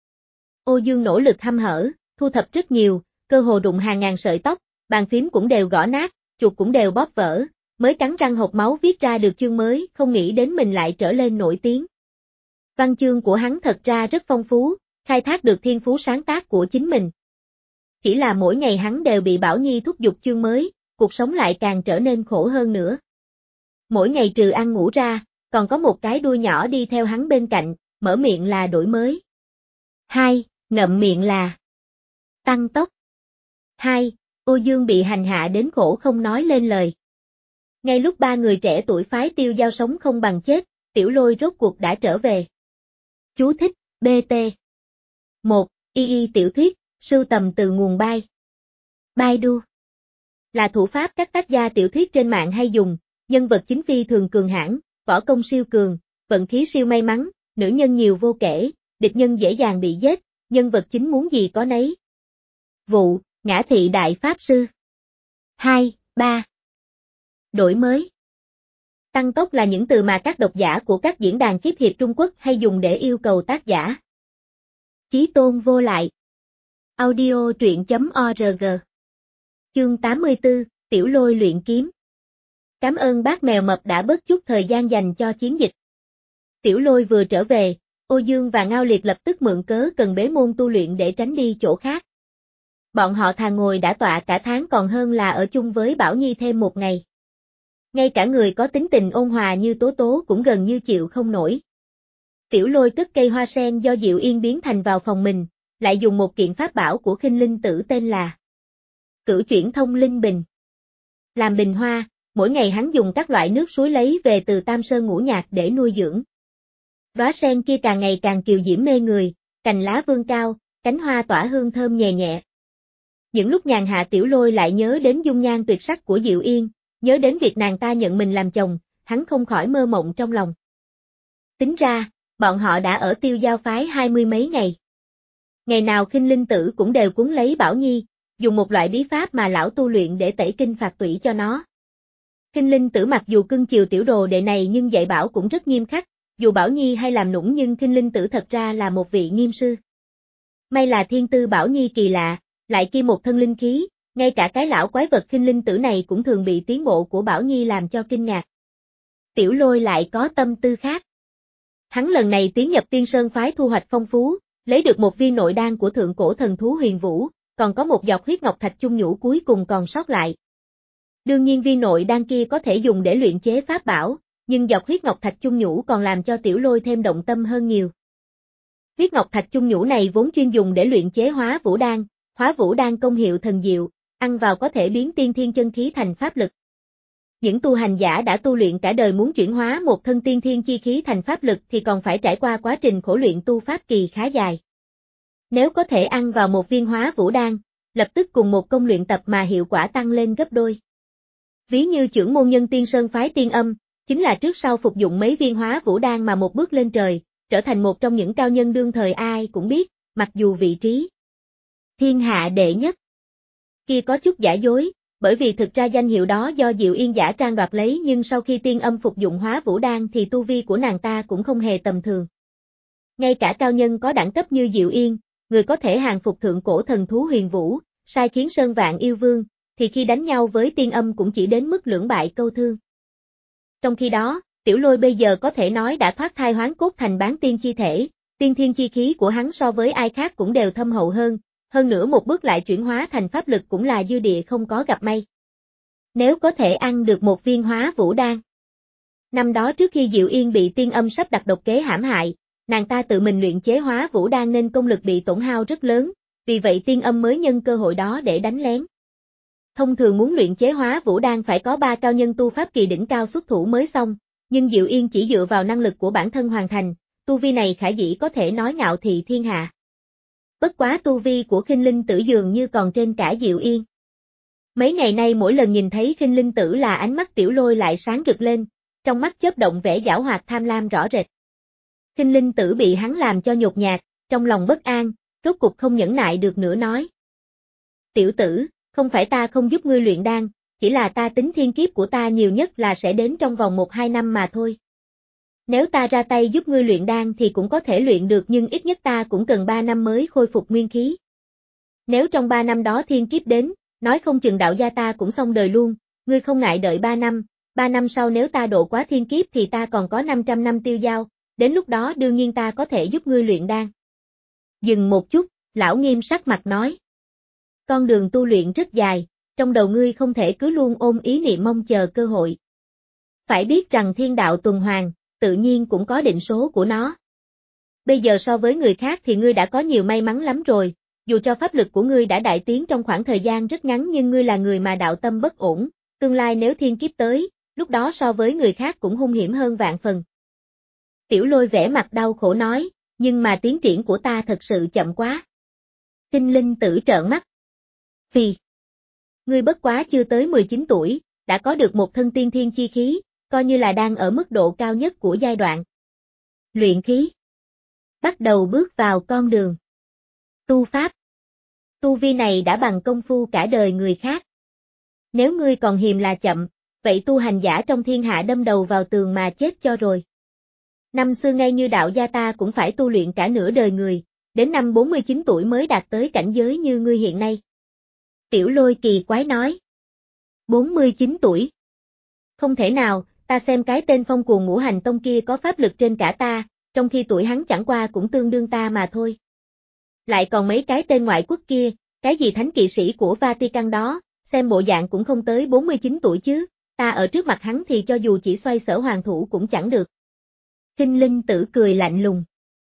Ô Dương nỗ lực hăm hở, thu thập rất nhiều, cơ hồ đụng hàng ngàn sợi tóc, bàn phím cũng đều gõ nát, chuột cũng đều bóp vỡ, mới cắn răng hộc máu viết ra được chương mới, không nghĩ đến mình lại trở lên nổi tiếng. Văn chương của hắn thật ra rất phong phú, khai thác được thiên phú sáng tác của chính mình. Chỉ là mỗi ngày hắn đều bị Bảo Nhi thúc giục chương mới, cuộc sống lại càng trở nên khổ hơn nữa. Mỗi ngày trừ ăn ngủ ra, còn có một cái đuôi nhỏ đi theo hắn bên cạnh, mở miệng là đổi mới. Hai, ngậm miệng là tăng tốc. Hai, Ô Dương bị hành hạ đến khổ không nói lên lời. Ngay lúc ba người trẻ tuổi phái tiêu giao sống không bằng chết, Tiểu Lôi rốt cuộc đã trở về. Chú thích, bê tê. một. Y y tiểu thuyết, sưu tầm từ nguồn bay. Baidu là thủ pháp các tác gia tiểu thuyết trên mạng hay dùng, nhân vật chính phi thường cường hãn, võ công siêu cường, vận khí siêu may mắn, nữ nhân nhiều vô kể, địch nhân dễ dàng bị giết, nhân vật chính muốn gì có nấy. Vụ, Ngã Thị Đại Pháp Sư. Hai, ba. Đổi mới. Tăng tốc là những từ mà các độc giả của các diễn đàn kiếm hiệp Trung Quốc hay dùng để yêu cầu tác giả. Chí tôn vô lại. Audio truyện chấm org. Chương tám mươi tư, Tiểu Lôi luyện kiếm. Cảm ơn bác mèo mập đã bớt chút thời gian dành cho chiến dịch. Tiểu Lôi vừa trở về, Ô Dương và Ngao Liệt lập tức mượn cớ cần bế môn tu luyện để tránh đi chỗ khác. Bọn họ thà ngồi đã tọa cả tháng còn hơn là ở chung với Bảo Nhi thêm một ngày. Ngay cả người có tính tình ôn hòa như Tố Tố cũng gần như chịu không nổi. Tiểu Lôi cất cây hoa sen do Diệu Yên biến thành vào phòng mình, lại dùng một kiện pháp bảo của Khinh Linh Tử tên là Cửu Chuyển Thông Linh Bình. Làm bình hoa, mỗi ngày hắn dùng các loại nước suối lấy về từ Tam Sơn Ngũ Nhạc để nuôi dưỡng. Đóa sen kia càng ngày càng kiều diễm mê người, cành lá vươn cao, cánh hoa tỏa hương thơm nhẹ nhẹ. Những lúc nhàn hạ Tiểu Lôi lại nhớ đến dung nhan tuyệt sắc của Diệu Yên, nhớ đến việc nàng ta nhận mình làm chồng, hắn không khỏi mơ mộng trong lòng. Tính ra, bọn họ đã ở Tiêu Giao phái hai mươi mấy ngày. Ngày nào Khinh Linh Tử cũng đều cuốn lấy Bảo Nhi, dùng một loại bí pháp mà lão tu luyện để tẩy kinh phạt tủy cho nó. Khinh Linh Tử mặc dù cưng chiều tiểu đồ đệ này nhưng dạy bảo cũng rất nghiêm khắc, dù Bảo Nhi hay làm nũng nhưng Khinh Linh Tử thật ra là một vị nghiêm sư. May là thiên tư Bảo Nhi kỳ lạ, lại kia một thân linh khí, ngay cả cái lão quái vật Khinh Linh Tử này cũng thường bị tiến bộ của Bảo Nhi làm cho kinh ngạc. Tiểu Lôi lại có tâm tư khác. Hắn lần này tiến nhập Tiên Sơn phái thu hoạch phong phú, lấy được một viên nội đan của thượng cổ thần thú Huyền Vũ, còn có một giọt huyết ngọc thạch chung nhũ cuối cùng còn sót lại. Đương nhiên viên nội đan kia có thể dùng để luyện chế pháp bảo, nhưng giọt huyết ngọc thạch chung nhũ còn làm cho Tiểu Lôi thêm động tâm hơn nhiều. Huyết ngọc thạch chung nhũ này vốn chuyên dùng để luyện chế hóa vũ đan, hóa vũ đan công hiệu thần diệu, ăn vào có thể biến tiên thiên chân khí thành pháp lực. Những tu hành giả đã tu luyện cả đời muốn chuyển hóa một thân tiên thiên chi khí thành pháp lực thì còn phải trải qua quá trình khổ luyện tu pháp kỳ khá dài. Nếu có thể ăn vào một viên hóa vũ đan, lập tức cùng một công luyện tập mà hiệu quả tăng lên gấp đôi. Ví như trưởng môn nhân Tiên Sơn phái Tiên Âm, chính là trước sau phục dụng mấy viên hóa vũ đan mà một bước lên trời, trở thành một trong những cao nhân đương thời ai cũng biết, mặc dù vị trí thiên hạ đệ nhất kia có chút giả dối, bởi vì thực ra danh hiệu đó do Diệu Yên giả trang đoạt lấy, nhưng sau khi Tiên Âm phục dụng hóa vũ đan thì tu vi của nàng ta cũng không hề tầm thường. Ngay cả cao nhân có đẳng cấp như Diệu Yên, người có thể hàng phục thượng cổ thần thú Huyền Vũ, sai khiến Sơn Vạn yêu vương, thì khi đánh nhau với Tiên Âm cũng chỉ đến mức lưỡng bại câu thương. Trong khi đó, Tiểu Lôi bây giờ có thể nói đã thoát thai hoán cốt thành bán tiên chi thể, tiên thiên chi khí của hắn so với ai khác cũng đều thâm hậu hơn, hơn nữa một bước lại chuyển hóa thành pháp lực cũng là dư địa không có gặp may. Nếu có thể ăn được một viên hóa vũ đan. Năm đó trước khi Diệu Yên bị Tiên Âm sắp đặt độc kế hãm hại, nàng ta tự mình luyện chế hóa vũ đan nên công lực bị tổn hao rất lớn, vì vậy Tiên Âm mới nhân cơ hội đó để đánh lén. Thông thường muốn luyện chế hóa vũ đan phải có ba cao nhân tu pháp kỳ đỉnh cao xuất thủ mới xong, nhưng Diệu Yên chỉ dựa vào năng lực của bản thân hoàn thành, tu vi này khả dĩ có thể nói ngạo thị thiên hạ. Bất quá tu vi của Khinh Linh Tử dường như còn trên cả Diệu Yên. Mấy ngày nay mỗi lần nhìn thấy Khinh Linh Tử là ánh mắt Tiểu Lôi lại sáng rực lên, trong mắt chớp động vẻ giảo hoạt tham lam rõ rệt. Khinh Linh Tử bị hắn làm cho nhột nhạt, trong lòng bất an, rốt cục không nhẫn nại được nữa nói. Tiểu tử, không phải ta không giúp ngươi luyện đan, chỉ là ta tính thiên kiếp của ta nhiều nhất là sẽ đến trong vòng một hai năm mà thôi. Nếu ta ra tay giúp ngươi luyện đan thì cũng có thể luyện được, nhưng ít nhất ta cũng cần ba năm mới khôi phục nguyên khí. Nếu trong ba năm đó thiên kiếp đến, nói không chừng đạo gia ta cũng xong đời luôn, ngươi không ngại đợi ba năm, ba năm sau nếu ta độ quá thiên kiếp thì ta còn có năm trăm năm tiêu dao, đến lúc đó đương nhiên ta có thể giúp ngươi luyện đan. Dừng một chút, lão nghiêm sắc mặt nói. Con đường tu luyện rất dài, trong đầu ngươi không thể cứ luôn ôm ý niệm mong chờ cơ hội. Phải biết rằng thiên đạo tuần hoàn, tự nhiên cũng có định số của nó. Bây giờ so với người khác thì ngươi đã có nhiều may mắn lắm rồi, dù cho pháp lực của ngươi đã đại tiến trong khoảng thời gian rất ngắn nhưng ngươi là người mà đạo tâm bất ổn, tương lai nếu thiên kiếp tới, lúc đó so với người khác cũng hung hiểm hơn vạn phần. Tiểu Lôi vẻ mặt đau khổ nói, nhưng mà tiến triển của ta thật sự chậm quá. Khinh Linh Tử trợn mắt. Vì ngươi bất quá chưa tới mười chín tuổi, đã có được một thân tiên thiên chi khí, coi như là đang ở mức độ cao nhất của giai đoạn luyện khí. Bắt đầu bước vào con đường tu pháp. Tu vi này đã bằng công phu cả đời người khác. Nếu ngươi còn hiềm là chậm, vậy tu hành giả trong thiên hạ đâm đầu vào tường mà chết cho rồi. Năm xưa ngay như đạo gia ta cũng phải tu luyện cả nửa đời người, đến năm bốn mươi chín tuổi mới đạt tới cảnh giới như ngươi hiện nay. Tiểu Lôi kỳ quái nói. bốn mươi chín tuổi. Không thể nào, ta xem cái tên Phong Cuồng Ngũ Hành Tông kia có pháp lực trên cả ta, trong khi tuổi hắn chẳng qua cũng tương đương ta mà thôi. Lại còn mấy cái tên ngoại quốc kia, cái gì thánh kỵ sĩ của Vatican đó, xem bộ dạng cũng không tới bốn mươi chín tuổi chứ, ta ở trước mặt hắn thì cho dù chỉ xoay sở hoàng thủ cũng chẳng được. Khinh Linh Tử cười lạnh lùng.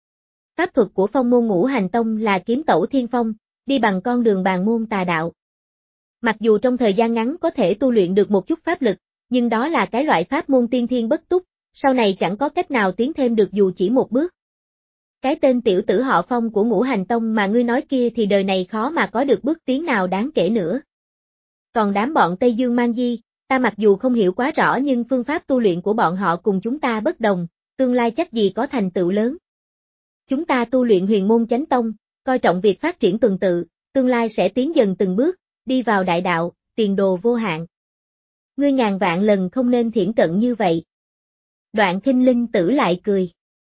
Pháp thuật của Phong môn Ngũ Hành Tông là kiếm tẩu thiên phong, đi bằng con đường bàn môn tà đạo. Mặc dù trong thời gian ngắn có thể tu luyện được một chút pháp lực, nhưng đó là cái loại pháp môn tiên thiên bất túc, sau này chẳng có cách nào tiến thêm được dù chỉ một bước. Cái tên tiểu tử họ Phong của Ngũ Hành Tông mà ngươi nói kia thì đời này khó mà có được bước tiến nào đáng kể nữa. Còn đám bọn Tây Dương Mang Di, ta mặc dù không hiểu quá rõ nhưng phương pháp tu luyện của bọn họ cùng chúng ta bất đồng, tương lai chắc gì có thành tựu lớn. Chúng ta tu luyện huyền môn chánh tông, coi trọng việc phát triển tuần tự, tương lai sẽ tiến dần từng bước, đi vào đại đạo, tiền đồ vô hạn. Ngươi ngàn vạn lần không nên thiển cận như vậy. Đoạn Khinh Linh Tử lại cười.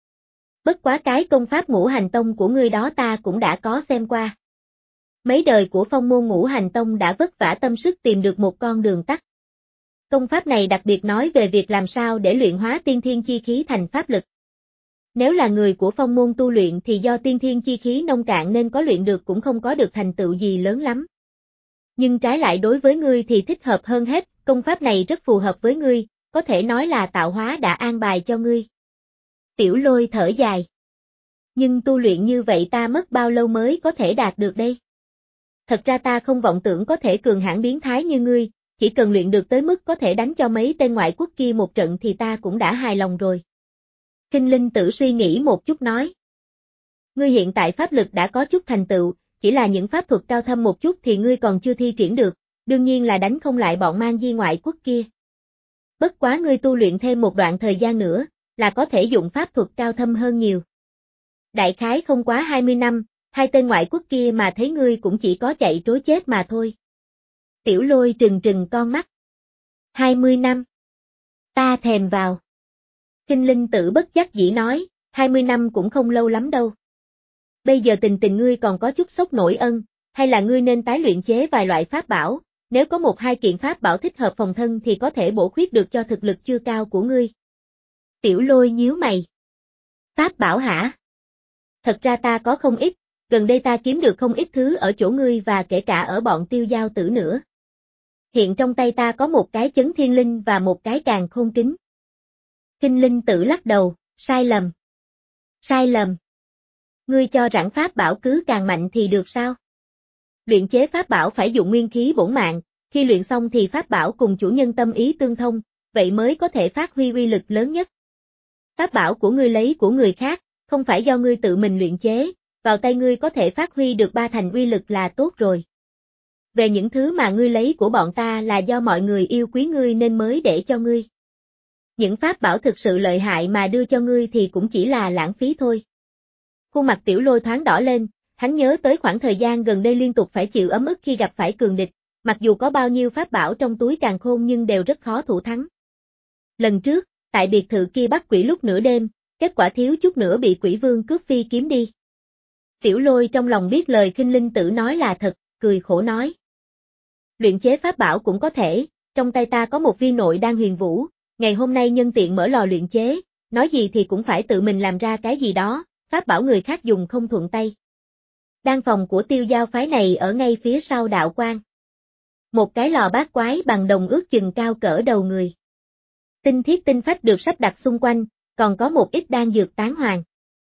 Bất quá cái công pháp Ngũ Hành Tông của ngươi đó ta cũng đã có xem qua. Mấy đời của Phong môn Ngũ Hành Tông đã vất vả tâm sức tìm được một con đường tắt. Công pháp này đặc biệt nói về việc làm sao để luyện hóa tiên thiên chi khí thành pháp lực. Nếu là người của Phong môn tu luyện thì do tiên thiên chi khí nông cạn nên có luyện được cũng không có được thành tựu gì lớn lắm. Nhưng trái lại đối với ngươi thì thích hợp hơn hết, công pháp này rất phù hợp với ngươi, có thể nói là tạo hóa đã an bài cho ngươi. Tiểu Lôi thở dài. Nhưng tu luyện như vậy ta mất bao lâu mới có thể đạt được đây? Thật ra ta không vọng tưởng có thể cường hãn biến thái như ngươi, chỉ cần luyện được tới mức có thể đánh cho mấy tên ngoại quốc kia một trận thì ta cũng đã hài lòng rồi. Kinh Linh Tử suy nghĩ một chút nói. Ngươi hiện tại pháp lực đã có chút thành tựu, chỉ là những pháp thuật cao thâm một chút thì ngươi còn chưa thi triển được, đương nhiên là đánh không lại bọn mang di ngoại quốc kia. Bất quá ngươi tu luyện thêm một đoạn thời gian nữa, là có thể dụng pháp thuật cao thâm hơn nhiều. Đại khái không quá hai mươi năm, hai tên ngoại quốc kia mà thấy ngươi cũng chỉ có chạy trối chết mà thôi. Tiểu Lôi trừng trừng con mắt. hai mươi năm. Ta thèm vào. Kinh Linh Tử bất đắc dĩ nói, hai mươi năm cũng không lâu lắm đâu. Bây giờ tình tình ngươi còn có chút sốc nổi ân, hay là ngươi nên tái luyện chế vài loại pháp bảo, nếu có một hai kiện pháp bảo thích hợp phòng thân thì có thể bổ khuyết được cho thực lực chưa cao của ngươi. Tiểu Lôi nhíu mày. Pháp bảo hả? Thật ra ta có không ít, gần đây ta kiếm được không ít thứ ở chỗ ngươi và kể cả ở bọn Tiêu Giao Tử nữa. Hiện trong tay ta có một cái chấn thiên linh và một cái càn khôn kính. Kinh Linh Tử lắc đầu, sai lầm. Sai lầm. Ngươi cho rằng pháp bảo cứ càng mạnh thì được sao? Luyện chế pháp bảo phải dụng nguyên khí bổn mạng, khi luyện xong thì pháp bảo cùng chủ nhân tâm ý tương thông, vậy mới có thể phát huy uy lực lớn nhất. Pháp bảo của ngươi lấy của người khác, không phải do ngươi tự mình luyện chế, vào tay ngươi có thể phát huy được ba thành uy lực là tốt rồi. Về những thứ mà ngươi lấy của bọn ta là do mọi người yêu quý ngươi nên mới để cho ngươi. Những pháp bảo thực sự lợi hại mà đưa cho ngươi thì cũng chỉ là lãng phí thôi. Khuôn mặt Tiểu Lôi thoáng đỏ lên, hắn nhớ tới khoảng thời gian gần đây liên tục phải chịu ấm ức khi gặp phải cường địch, mặc dù có bao nhiêu pháp bảo trong túi càn khôn nhưng đều rất khó thủ thắng. Lần trước, tại biệt thự kia bắt quỷ lúc nửa đêm, kết quả thiếu chút nữa bị quỷ vương cướp phi kiếm đi. Tiểu Lôi trong lòng biết lời Kinh Linh Tử nói là thật, cười khổ nói. Luyện chế pháp bảo cũng có thể, trong tay ta có một viên nội đan huyền vũ, ngày hôm nay nhân tiện mở lò luyện chế, nói gì thì cũng phải tự mình làm ra cái gì đó, pháp bảo người khác dùng không thuận tay. Đan phòng của Tiêu Giao phái này ở ngay phía sau đạo quan. Một cái lò bát quái bằng đồng ước chừng cao cỡ đầu người. Tinh thiết tinh phách được sắp đặt xung quanh, còn có một ít đan dược tán hoàng.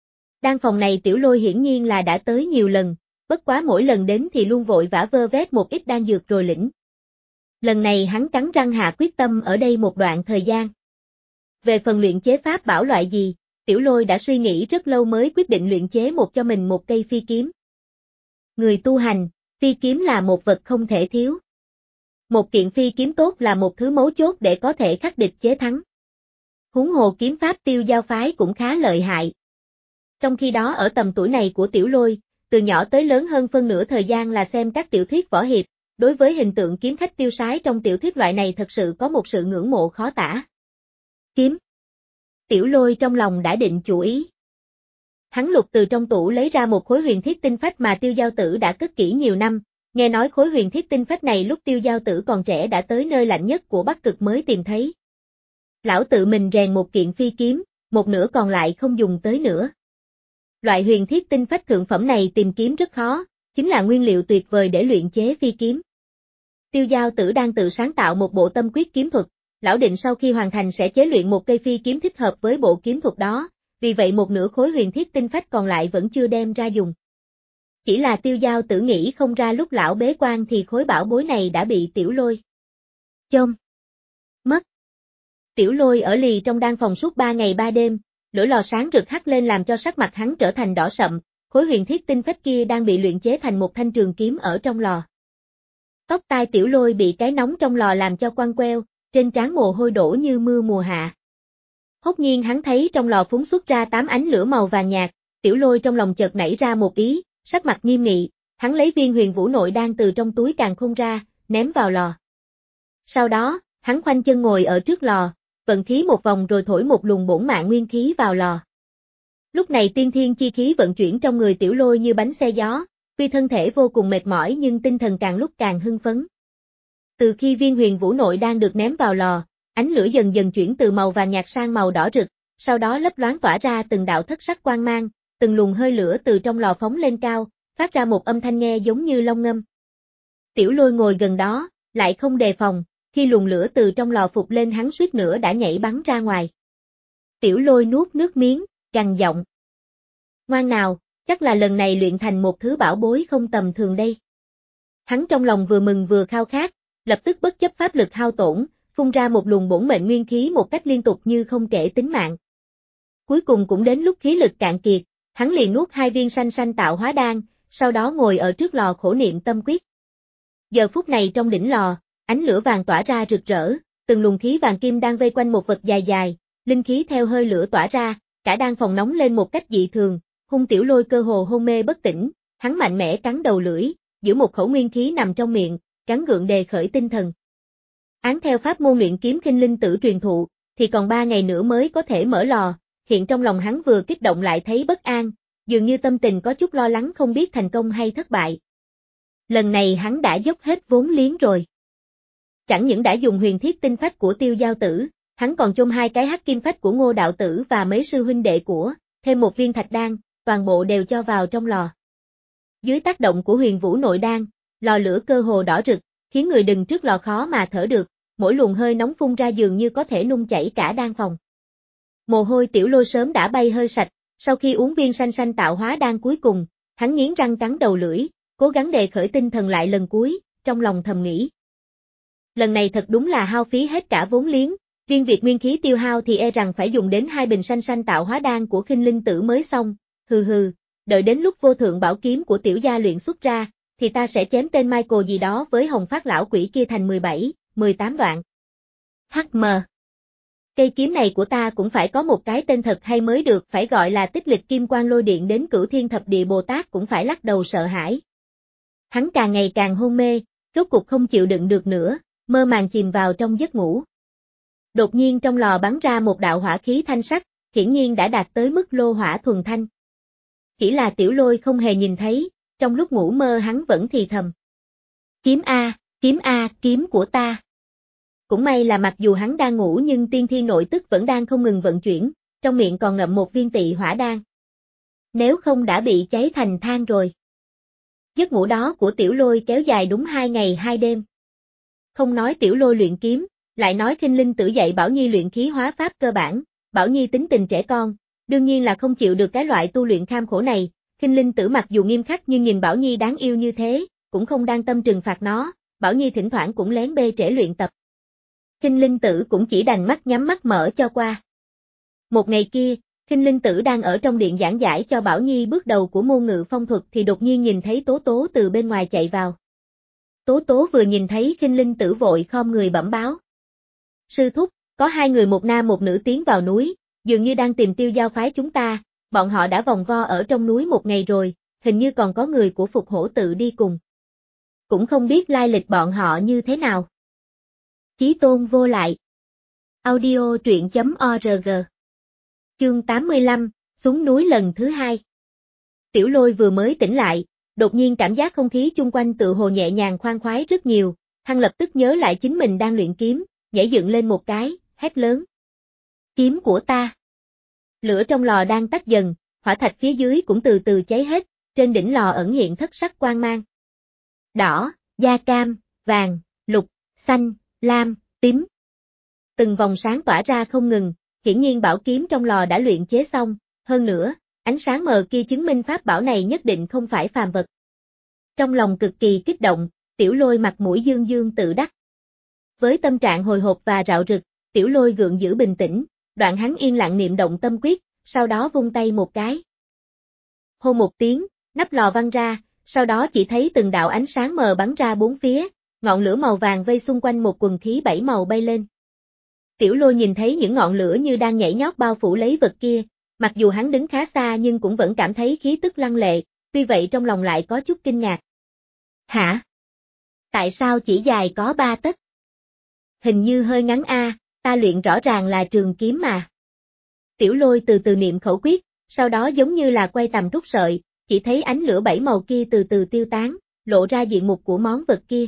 Đan phòng này Tiểu Lôi hiển nhiên là đã tới nhiều lần, bất quá mỗi lần đến thì luôn vội vã vơ vét một ít đan dược rồi lĩnh. Lần này hắn cắn răng hạ quyết tâm ở đây một đoạn thời gian. Về phần luyện chế pháp bảo loại gì, Tiểu Lôi đã suy nghĩ rất lâu mới quyết định luyện chế một cho mình một cây phi kiếm. Người tu hành, phi kiếm là một vật không thể thiếu. Một kiện phi kiếm tốt là một thứ mấu chốt để có thể khắc địch chế thắng. Huống hồ kiếm pháp Tiêu Giao phái cũng khá lợi hại. Trong khi đó ở tầm tuổi này của Tiểu Lôi, từ nhỏ tới lớn hơn phân nửa thời gian là xem các tiểu thuyết võ hiệp, đối với hình tượng kiếm khách tiêu sái trong tiểu thuyết loại này thật sự có một sự ngưỡng mộ khó tả. Kiếm. Tiểu Lôi trong lòng đã định chủ ý. Hắn lục từ trong tủ lấy ra một khối huyền thiết tinh phách mà Tiêu Giao Tử đã cất kỹ nhiều năm, nghe nói khối huyền thiết tinh phách này lúc Tiêu Giao Tử còn trẻ đã tới nơi lạnh nhất của Bắc Cực mới tìm thấy. Lão tự mình rèn một kiện phi kiếm, một nửa còn lại không dùng tới nữa. Loại huyền thiết tinh phách thượng phẩm này tìm kiếm rất khó, chính là nguyên liệu tuyệt vời để luyện chế phi kiếm. Tiêu Giao Tử đang tự sáng tạo một bộ tâm quyết kiếm thuật, lão định sau khi hoàn thành sẽ chế luyện một cây phi kiếm thích hợp với bộ kiếm thuật đó, vì vậy một nửa khối huyền thiết tinh phách còn lại vẫn chưa đem ra dùng. Chỉ là Tiêu Giao Tử nghĩ không ra lúc lão bế quan thì khối bảo bối này đã bị Tiểu Lôi chôm mất. Tiểu Lôi ở lì trong đan phòng suốt ba ngày ba đêm, lửa lò sáng rực hắt lên làm cho sắc mặt hắn trở thành đỏ sậm, khối huyền thiết tinh phách kia đang bị luyện chế thành một thanh trường kiếm ở trong lò. Tóc tai Tiểu Lôi bị cái nóng trong lò làm cho quăng queo, trên trán mồ hôi đổ như mưa mùa hạ. Hốt nhiên hắn thấy trong lò phúng xuất ra tám ánh lửa màu vàng nhạt, Tiểu Lôi trong lòng chợt nảy ra một ý, sắc mặt nghiêm nghị, hắn lấy viên huyền vũ nội đan từ trong túi càn khôn ra, ném vào lò. Sau đó, hắn khoanh chân ngồi ở trước lò, vận khí một vòng rồi thổi một luồng bổn mạng nguyên khí vào lò. Lúc này tiên thiên chi khí vận chuyển trong người Tiểu Lôi như bánh xe gió, tuy thân thể vô cùng mệt mỏi nhưng tinh thần càng lúc càng hưng phấn. Từ khi viên huyền vũ nội đan được ném vào lò, ánh lửa dần dần chuyển từ màu vàng nhạt sang màu đỏ rực, sau đó lấp loáng tỏa ra từng đạo thất sắc quang mang, từng luồng hơi lửa từ trong lò phóng lên cao, phát ra một âm thanh nghe giống như long ngâm. Tiểu Lôi ngồi gần đó, lại không đề phòng, khi luồng lửa từ trong lò phục lên hắn suýt nữa đã nhảy bắn ra ngoài. Tiểu Lôi nuốt nước miếng, gằn giọng. Ngoan nào, chắc là lần này luyện thành một thứ bảo bối không tầm thường đây. Hắn trong lòng vừa mừng vừa khao khát, lập tức bất chấp pháp lực hao tổn, phun ra một luồng bổn mệnh nguyên khí một cách liên tục như không kể tính mạng. Cuối cùng cũng đến lúc khí lực cạn kiệt, hắn liền nuốt hai viên sanh sanh tạo hóa đan, sau đó ngồi ở trước lò khổ niệm tâm quyết. Giờ phút này trong đỉnh lò, ánh lửa vàng tỏa ra rực rỡ, từng luồng khí vàng kim đang vây quanh một vật dài dài, linh khí theo hơi lửa tỏa ra, cả đan phòng nóng lên một cách dị thường, Hung Tiểu Lôi cơ hồ hôn mê bất tỉnh, hắn mạnh mẽ cắn đầu lưỡi, giữ một khẩu nguyên khí nằm trong miệng, cắn gượng đề khởi tinh thần. Án theo pháp môn luyện kiếm Khinh Linh Tử truyền thụ, thì còn ba ngày nữa mới có thể mở lò, hiện trong lòng hắn vừa kích động lại thấy bất an, dường như tâm tình có chút lo lắng không biết thành công hay thất bại. Lần này hắn đã dốc hết vốn liếng rồi. Chẳng những đã dùng huyền thiết tinh phách của Tiêu Giao Tử, hắn còn chôn hai cái hắc kim phách của Ngô Đạo Tử và mấy sư huynh đệ của, thêm một viên thạch đan, toàn bộ đều cho vào trong lò. Dưới tác động của huyền vũ nội đan, lò lửa cơ hồ đỏ rực, khiến người đứng trước lò khó mà thở được, mỗi luồng hơi nóng phun ra dường như có thể nung chảy cả đan phòng. Mồ hôi Tiểu Lôi sớm đã bay hơi sạch, sau khi uống viên sanh sanh tạo hóa đan cuối cùng, hắn nghiến răng cắn đầu lưỡi, cố gắng đề khởi tinh thần lại lần cuối, trong lòng thầm nghĩ. Lần này thật đúng là hao phí hết cả vốn liếng, riêng việc nguyên khí tiêu hao thì e rằng phải dùng đến hai bình sanh sanh tạo hóa đan của Khinh Linh Tử mới xong, hừ hừ, đợi đến lúc vô thượng bảo kiếm của tiểu gia luyện xuất ra, thì ta sẽ chém tên Michael gì đó với Hồng Phát lão quỷ kia thành mười bảy, mười tám đoạn. hát em. Cây kiếm này của ta cũng phải có một cái tên thật hay mới được, phải gọi là Tích Lịch Kim Quang Lôi Điện, đến Cửu Thiên Thập Địa Bồ Tát cũng phải lắc đầu sợ hãi. Hắn càng ngày càng hôn mê, rốt cục không chịu đựng được nữa, mơ màng chìm vào trong giấc ngủ. Đột nhiên trong lò bắn ra một đạo hỏa khí thanh sắc, hiển nhiên đã đạt tới mức lô hỏa thuần thanh. Chỉ là Tiểu Lôi không hề nhìn thấy, trong lúc ngủ mơ hắn vẫn thì thầm. Kiếm A, kiếm A, kiếm của ta. Cũng may là mặc dù hắn đang ngủ nhưng tiên thiên nội tức vẫn đang không ngừng vận chuyển, trong miệng còn ngậm một viên tị hỏa đan. Nếu không đã bị cháy thành than rồi. Giấc ngủ đó của Tiểu Lôi kéo dài đúng hai ngày hai đêm. Không nói Tiểu Lôi luyện kiếm, lại nói Khinh Linh Tử dạy Bảo Nhi luyện khí hóa pháp cơ bản, Bảo Nhi tính tình trẻ con, đương nhiên là không chịu được cái loại tu luyện kham khổ này. Khinh Linh Tử mặc dù nghiêm khắc nhưng nhìn Bảo Nhi đáng yêu như thế, cũng không đang tâm trừng phạt nó, Bảo Nhi thỉnh thoảng cũng lén bê trễ luyện tập. Khinh Linh Tử cũng chỉ đành mắt nhắm mắt mở cho qua. Một ngày kia, Khinh Linh Tử đang ở trong điện giảng giải cho Bảo Nhi bước đầu của môn ngự phong thuật thì đột nhiên nhìn thấy Tố Tố từ bên ngoài chạy vào. Tố Tố vừa nhìn thấy Khinh Linh Tử vội khom người bẩm báo. Sư thúc, có hai người một nam một nữ tiến vào núi, dường như đang tìm Tiêu Giao phái chúng ta, bọn họ đã vòng vo ở trong núi một ngày rồi, hình như còn có người của Phục Hổ Tự đi cùng. Cũng không biết lai lịch bọn họ như thế nào. Chí Tôn vô lại. Audio truyện chấm org. Chương tám mươi lăm, xuống núi lần thứ hai. Tiểu Lôi vừa mới tỉnh lại, đột nhiên cảm giác không khí chung quanh tự hồ nhẹ nhàng khoan khoái rất nhiều, hắn lập tức nhớ lại chính mình đang luyện kiếm, nhảy dựng lên một cái, hét lớn. Kiếm của ta. Lửa trong lò đang tắt dần, hỏa thạch phía dưới cũng từ từ cháy hết, trên đỉnh lò ẩn hiện thất sắc quang mang. Đỏ, da cam, vàng, lục, xanh, lam, tím. Từng vòng sáng tỏa ra không ngừng, hiển nhiên bảo kiếm trong lò đã luyện chế xong, hơn nữa, ánh sáng mờ kia chứng minh pháp bảo này nhất định không phải phàm vật. Trong lòng cực kỳ kích động, Tiểu Lôi mặt mũi dương dương tự đắc. Với tâm trạng hồi hộp và rạo rực, Tiểu Lôi gượng giữ bình tĩnh, đoạn hắn yên lặng niệm động tâm quyết, sau đó vung tay một cái. Hô một tiếng, nắp lò văng ra, sau đó chỉ thấy từng đạo ánh sáng mờ bắn ra bốn phía, ngọn lửa màu vàng vây xung quanh một quần khí bảy màu bay lên. Tiểu Lôi nhìn thấy những ngọn lửa như đang nhảy nhót bao phủ lấy vật kia, mặc dù hắn đứng khá xa nhưng cũng vẫn cảm thấy khí tức lăng lệ, tuy vậy trong lòng lại có chút kinh ngạc. Hả? Tại sao chỉ dài có ba tấc? Hình như hơi ngắn a, ta luyện rõ ràng là trường kiếm mà. Tiểu Lôi từ từ niệm khẩu quyết, sau đó giống như là quay tầm rút sợi, chỉ thấy ánh lửa bảy màu kia từ từ tiêu tán, lộ ra diện mục của món vật kia.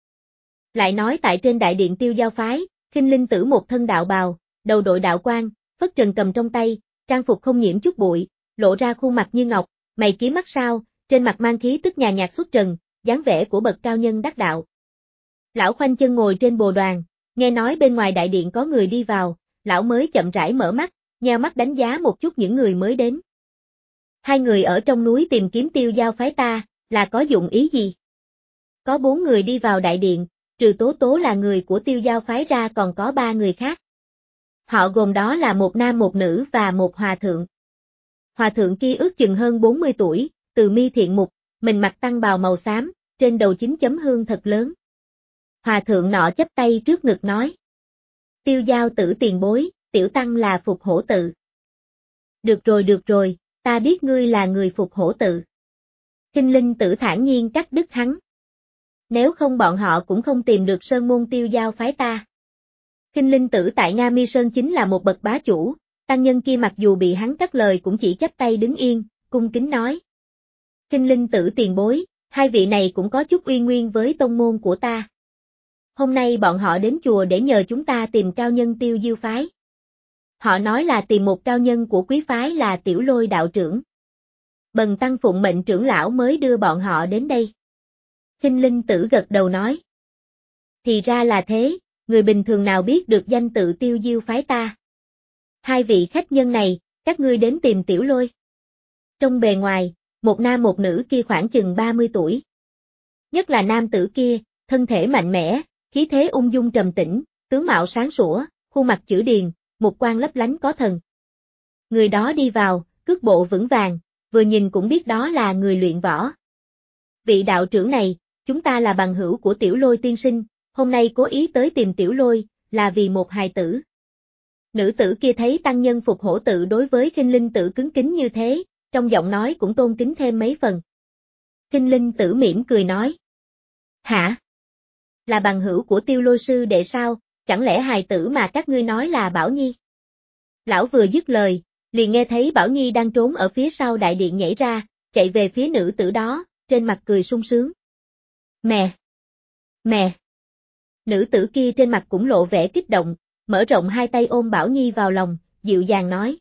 Lại nói tại trên đại điện Tiêu Giao phái, Khinh Linh Tử một thân đạo bào, đầu đội đạo quan, phất trần cầm trong tay, trang phục không nhiễm chút bụi, lộ ra khuôn mặt như ngọc, mày kiếm mắt sao, trên mặt mang khí tức nhà nhạt xuất trần, dáng vẻ của bậc cao nhân đắc đạo. Lão khoanh chân ngồi trên bồ đoàn, nghe nói bên ngoài đại điện có người đi vào, lão mới chậm rãi mở mắt, nheo mắt đánh giá một chút những người mới đến. Hai người ở trong núi tìm kiếm Tiêu Giao phái ta, là có dụng ý gì? Có bốn người đi vào đại điện, trừ Tố Tố là người của Tiêu Giao phái ra còn có ba người khác. Họ gồm đó là một nam một nữ và một hòa thượng. Hòa thượng kia ước chừng hơn bốn mươi tuổi, từ mi thiện mục, mình mặc tăng bào màu xám, trên đầu chín chấm hương thật lớn. Hòa thượng nọ chắp tay trước ngực nói: Tiêu Giao tử tiền bối, tiểu tăng là Phục Hổ Tự. Được rồi được rồi, ta biết ngươi là người Phục Hổ Tự. Kinh Linh Tử thản nhiên cắt đứt hắn. Nếu không bọn họ cũng không tìm được sơn môn Tiêu Giao phái ta. Kinh Linh Tử tại Nga Mi Sơn chính là một bậc bá chủ, tăng nhân kia mặc dù bị hắn cắt lời cũng chỉ chắp tay đứng yên, cung kính nói: Kinh Linh Tử tiền bối, hai vị này cũng có chút uy nguyên với tông môn của ta. Hôm nay bọn họ đến chùa để nhờ chúng ta tìm cao nhân Tiêu Diêu phái. Họ nói là tìm một cao nhân của quý phái là Tiểu Lôi đạo trưởng. Bần tăng phụng mệnh trưởng lão mới đưa bọn họ đến đây. Kinh Linh Tử gật đầu nói: Thì ra là thế, người bình thường nào biết được danh tự Tiêu Diêu phái ta. Hai vị khách nhân này, các ngươi đến tìm Tiểu Lôi. Trong bề ngoài, một nam một nữ kia khoảng chừng ba mươi tuổi. Nhất là nam tử kia, thân thể mạnh mẽ, khí thế ung dung trầm tĩnh, tướng mạo sáng sủa, khuôn mặt chữ điền, một quan lấp lánh có thần. Người đó đi vào, cước bộ vững vàng, vừa nhìn cũng biết đó là người luyện võ. Vị đạo trưởng này, chúng ta là bằng hữu của Tiểu Lôi tiên sinh, hôm nay cố ý tới tìm Tiểu Lôi, là vì một hài tử. Nữ tử kia thấy tăng nhân Phục Hổ Tự đối với Kinh Linh Tử cứng kính như thế, trong giọng nói cũng tôn kính thêm mấy phần. Kinh Linh Tử mỉm cười nói: Hả? Là bằng hữu của Tiêu Lôi sư đệ sao, chẳng lẽ hài tử mà các ngươi nói là Bảo Nhi? Lão vừa dứt lời, liền nghe thấy Bảo Nhi đang trốn ở phía sau đại điện nhảy ra, chạy về phía nữ tử đó, trên mặt cười sung sướng. Mẹ! Mẹ! Nữ tử kia trên mặt cũng lộ vẻ kích động, mở rộng hai tay ôm Bảo Nhi vào lòng, dịu dàng nói: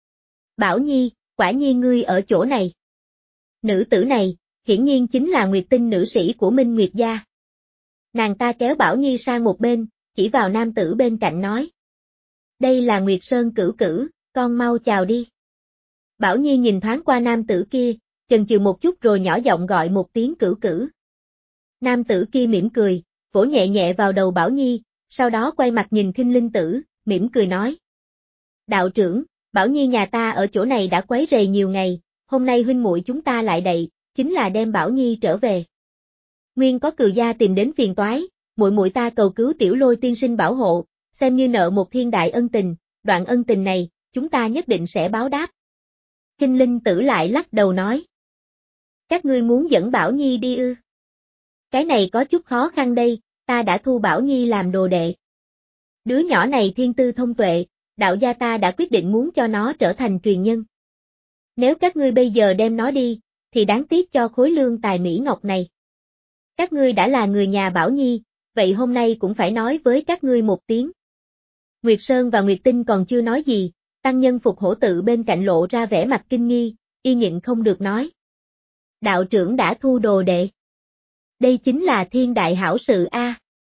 Bảo Nhi, quả nhiên ngươi ở chỗ này. Nữ tử này, hiển nhiên chính là Nguyệt Tinh nữ sĩ của Minh Nguyệt gia. Nàng ta kéo Bảo Nhi sang một bên, chỉ vào nam tử bên cạnh nói: Đây là Nguyệt Sơn Cửu Cửu, con mau chào đi. Bảo Nhi nhìn thoáng qua nam tử kia, chần chừ một chút rồi nhỏ giọng gọi một tiếng Cửu Cửu. Nam tử kia mỉm cười, vỗ nhẹ nhẹ vào đầu Bảo Nhi, sau đó quay mặt nhìn Kinh Linh Tử, mỉm cười nói: Đạo trưởng, Bảo Nhi nhà ta ở chỗ này đã quấy rầy nhiều ngày, hôm nay huynh muội chúng ta lại đậy, chính là đem Bảo Nhi trở về. Nguyên có cừu gia tìm đến phiền toái, muội muội ta cầu cứu Tiểu Lôi tiên sinh bảo hộ, xem như nợ một thiên đại ân tình, đoạn ân tình này, chúng ta nhất định sẽ báo đáp. Kinh Linh Tử lại lắc đầu nói: Các ngươi muốn dẫn Bảo Nhi đi ư? Cái này có chút khó khăn đây, ta đã thu Bảo Nhi làm đồ đệ. Đứa nhỏ này thiên tư thông tuệ, đạo gia ta đã quyết định muốn cho nó trở thành truyền nhân. Nếu các ngươi bây giờ đem nó đi, thì đáng tiếc cho khối lương tài mỹ ngọc này. Các ngươi đã là người nhà Bảo Nhi, vậy hôm nay cũng phải nói với các ngươi một tiếng. Nguyệt Sơn và Nguyệt Tinh còn chưa nói gì, tăng nhân Phục Hổ Tự bên cạnh lộ ra vẻ mặt kinh nghi, y nhịn không được nói: Đạo trưởng đã thu đồ đệ. Đây chính là thiên đại hảo sự a.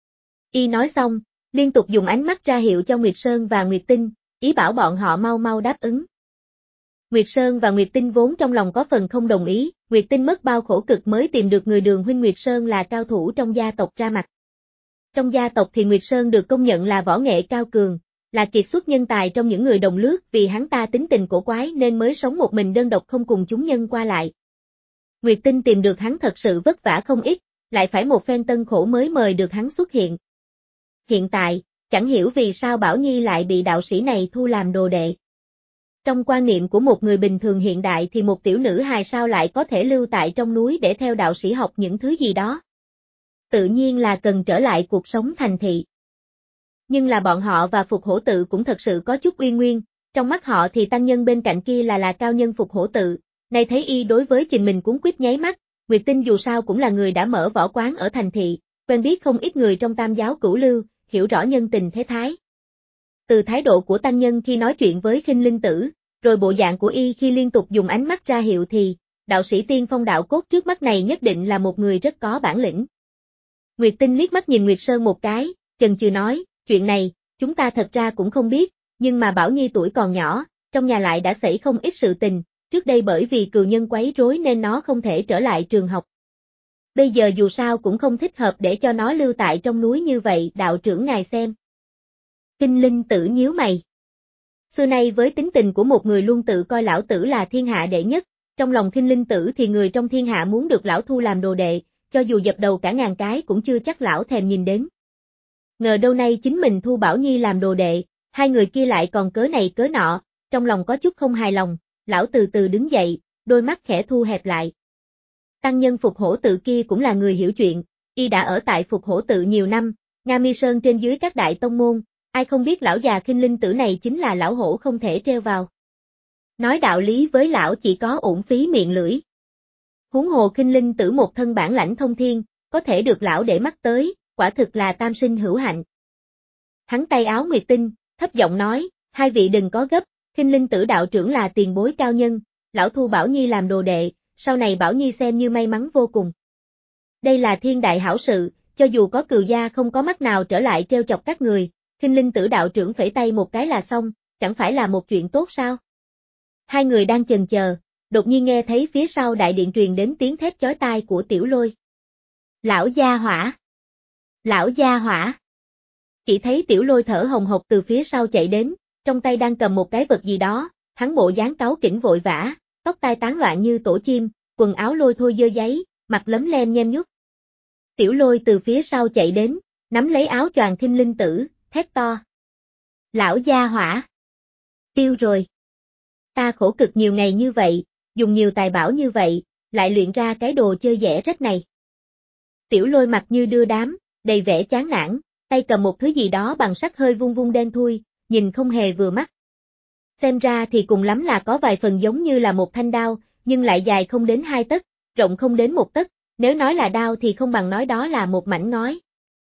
Y nói xong, liên tục dùng ánh mắt ra hiệu cho Nguyệt Sơn và Nguyệt Tinh, ý bảo bọn họ mau mau đáp ứng. Nguyệt Sơn và Nguyệt Tinh vốn trong lòng có phần không đồng ý, Nguyệt Tinh mất bao khổ cực mới tìm được người Đường huynh Nguyệt Sơn là cao thủ trong gia tộc ra mặt. Trong gia tộc thì Nguyệt Sơn được công nhận là võ nghệ cao cường, là kiệt xuất nhân tài trong những người đồng lứa, vì hắn ta tính tình cổ quái nên mới sống một mình đơn độc không cùng chúng nhân qua lại. Nguyệt Tinh tìm được hắn thật sự vất vả không ít, lại phải một phen tân khổ mới mời được hắn xuất hiện. Hiện tại, chẳng hiểu vì sao Bảo Nhi lại bị đạo sĩ này thu làm đồ đệ. Trong quan niệm của một người bình thường hiện đại thì một tiểu nữ hài sao lại có thể lưu tại trong núi để theo đạo sĩ học những thứ gì đó. Tự nhiên là cần trở lại cuộc sống thành thị. Nhưng là bọn họ và Phục Hổ Tự cũng thật sự có chút uy nguyên, trong mắt họ thì tăng nhân bên cạnh kia là là cao nhân Phục Hổ Tự, nay thấy y đối với trình mình cuốn quýt nháy mắt, Nguyệt Tinh dù sao cũng là người đã mở võ quán ở thành thị, quen biết không ít người trong tam giáo cửu lưu, hiểu rõ nhân tình thế thái. Từ thái độ của tăng nhân khi nói chuyện với Kinh Linh Tử, rồi bộ dạng của y khi liên tục dùng ánh mắt ra hiệu thì, đạo sĩ tiên phong đạo cốt trước mắt này nhất định là một người rất có bản lĩnh. Nguyệt Tinh liếc mắt nhìn Nguyệt Sơn một cái, chần chừ nói: Chuyện này, chúng ta thật ra cũng không biết, nhưng mà Bảo Nhi tuổi còn nhỏ, trong nhà lại đã xảy không ít sự tình, trước đây bởi vì cừu nhân quấy rối nên nó không thể trở lại trường học. Bây giờ dù sao cũng không thích hợp để cho nó lưu tại trong núi như vậy, đạo trưởng ngài xem. Kinh Linh Tử nhíu mày. Xưa nay với tính tình của một người luôn tự coi lão tử là thiên hạ đệ nhất, trong lòng Kinh Linh Tử thì người trong thiên hạ muốn được lão thu làm đồ đệ, cho dù dập đầu cả ngàn cái cũng chưa chắc lão thèm nhìn đến. Ngờ đâu nay chính mình thu Bảo Nhi làm đồ đệ, hai người kia lại còn cớ này cớ nọ, trong lòng có chút không hài lòng, lão từ từ đứng dậy, đôi mắt khẽ thu hẹp lại. Tăng nhân Phục Hổ Tự kia cũng là người hiểu chuyện, y đã ở tại Phục Hổ Tự nhiều năm, Nga Mi Sơn trên dưới các đại tông môn, ai không biết lão già Kinh Linh Tử này chính là lão hổ không thể treo vào. Nói đạo lý với lão chỉ có uổng phí miệng lưỡi. Huống hồ Kinh Linh Tử một thân bản lãnh thông thiên, có thể được lão để mắt tới, quả thực là tam sinh hữu hạnh. Hắn tay áo Nguyệt Tinh, thấp giọng nói, hai vị đừng có gấp, Kinh Linh Tử đạo trưởng là tiền bối cao nhân, lão thu Bảo Nhi làm đồ đệ, sau này Bảo Nhi xem như may mắn vô cùng. Đây là thiên đại hảo sự, cho dù có cừu gia không có mắt nào trở lại treo chọc các người, Kinh Linh Tử đạo trưởng phẩy tay một cái là xong, chẳng phải là một chuyện tốt sao? Hai người đang chần chờ, đột nhiên nghe thấy phía sau đại điện truyền đến tiếng thét chói tai của Tiểu Lôi. Lão gia hỏa! Lão gia hỏa! Chỉ thấy Tiểu Lôi thở hồng hộc từ phía sau chạy đến, trong tay đang cầm một cái vật gì đó, hắn bộ dáng cáu kỉnh vội vã, tóc tai tán loạn như tổ chim, quần áo lôi thôi dơ giấy, mặt lấm lem nhem nhút. Tiểu Lôi từ phía sau chạy đến, nắm lấy áo choàng Kinh Linh Tử, thét to. Lão gia hỏa! Tiêu rồi! Ta khổ cực nhiều ngày như vậy, dùng nhiều tài bảo như vậy, lại luyện ra cái đồ chơi dễ rách này. Tiểu Lôi mặt như đưa đám, đầy vẻ chán nản, tay cầm một thứ gì đó bằng sắt hơi vung vung đen thui, nhìn không hề vừa mắt. Xem ra thì cùng lắm là có vài phần giống như là một thanh đao, nhưng lại dài không đến hai tấc, rộng không đến một tấc, nếu nói là đao thì không bằng nói đó là một mảnh ngói.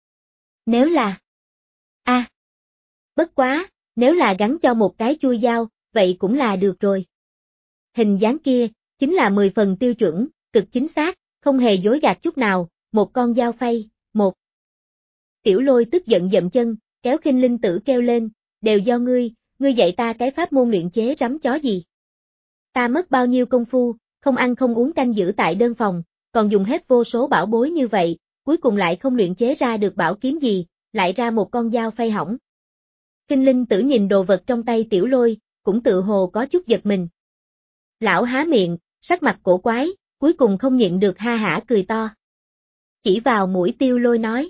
Nếu là... a à, bất quá, nếu là gắn cho một cái chui dao, vậy cũng là được rồi. Hình dáng kia, chính là mười phần tiêu chuẩn, cực chính xác, không hề dối gạt chút nào, một con dao phay, một. Tiểu Lôi tức giận dậm chân, kéo Kinh Linh Tử kêu lên, đều do ngươi, ngươi dạy ta cái pháp môn luyện chế rắm chó gì. Ta mất bao nhiêu công phu, không ăn không uống canh giữ tại đơn phòng, còn dùng hết vô số bảo bối như vậy, cuối cùng lại không luyện chế ra được bảo kiếm gì, lại ra một con dao phay hỏng. Kinh Linh Tử nhìn đồ vật trong tay Tiểu Lôi, cũng tự hồ có chút giật mình. Lão há miệng, sắc mặt cổ quái, cuối cùng không nhịn được ha hả cười to. Chỉ vào mũi Tiểu Lôi nói.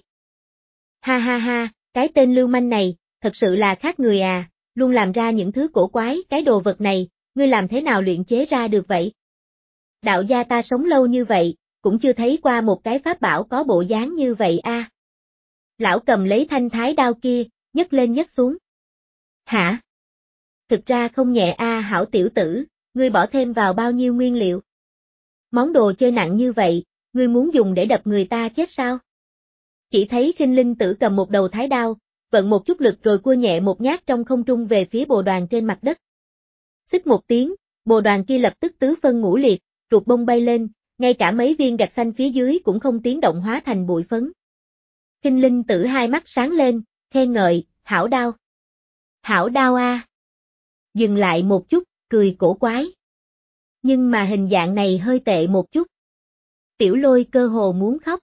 Ha ha ha, cái tên lưu manh này, thật sự là khác người à, luôn làm ra những thứ cổ quái, cái đồ vật này, ngươi làm thế nào luyện chế ra được vậy? Đạo gia ta sống lâu như vậy, cũng chưa thấy qua một cái pháp bảo có bộ dáng như vậy a. À. Lão cầm lấy thanh thái đao kia, nhấc lên nhấc xuống. Hả? Thực ra không nhẹ a à, hảo tiểu tử, ngươi bỏ thêm vào bao nhiêu nguyên liệu? Món đồ chơi nặng như vậy, ngươi muốn dùng để đập người ta chết sao? Chỉ thấy Kinh Linh Tử cầm một đầu thái đao, vận một chút lực rồi cua nhẹ một nhát trong không trung về phía bồ đoàn trên mặt đất. Xích một tiếng, bồ đoàn kia lập tức tứ phân ngũ liệt, ruột bông bay lên, ngay cả mấy viên gạch xanh phía dưới cũng không tiếng động hóa thành bụi phấn. Kinh Linh Tử hai mắt sáng lên, khen ngợi, hảo đao. Hảo đao a. À. Dừng lại một chút, cười cổ quái. Nhưng mà hình dạng này hơi tệ một chút. Tiểu Lôi cơ hồ muốn khóc.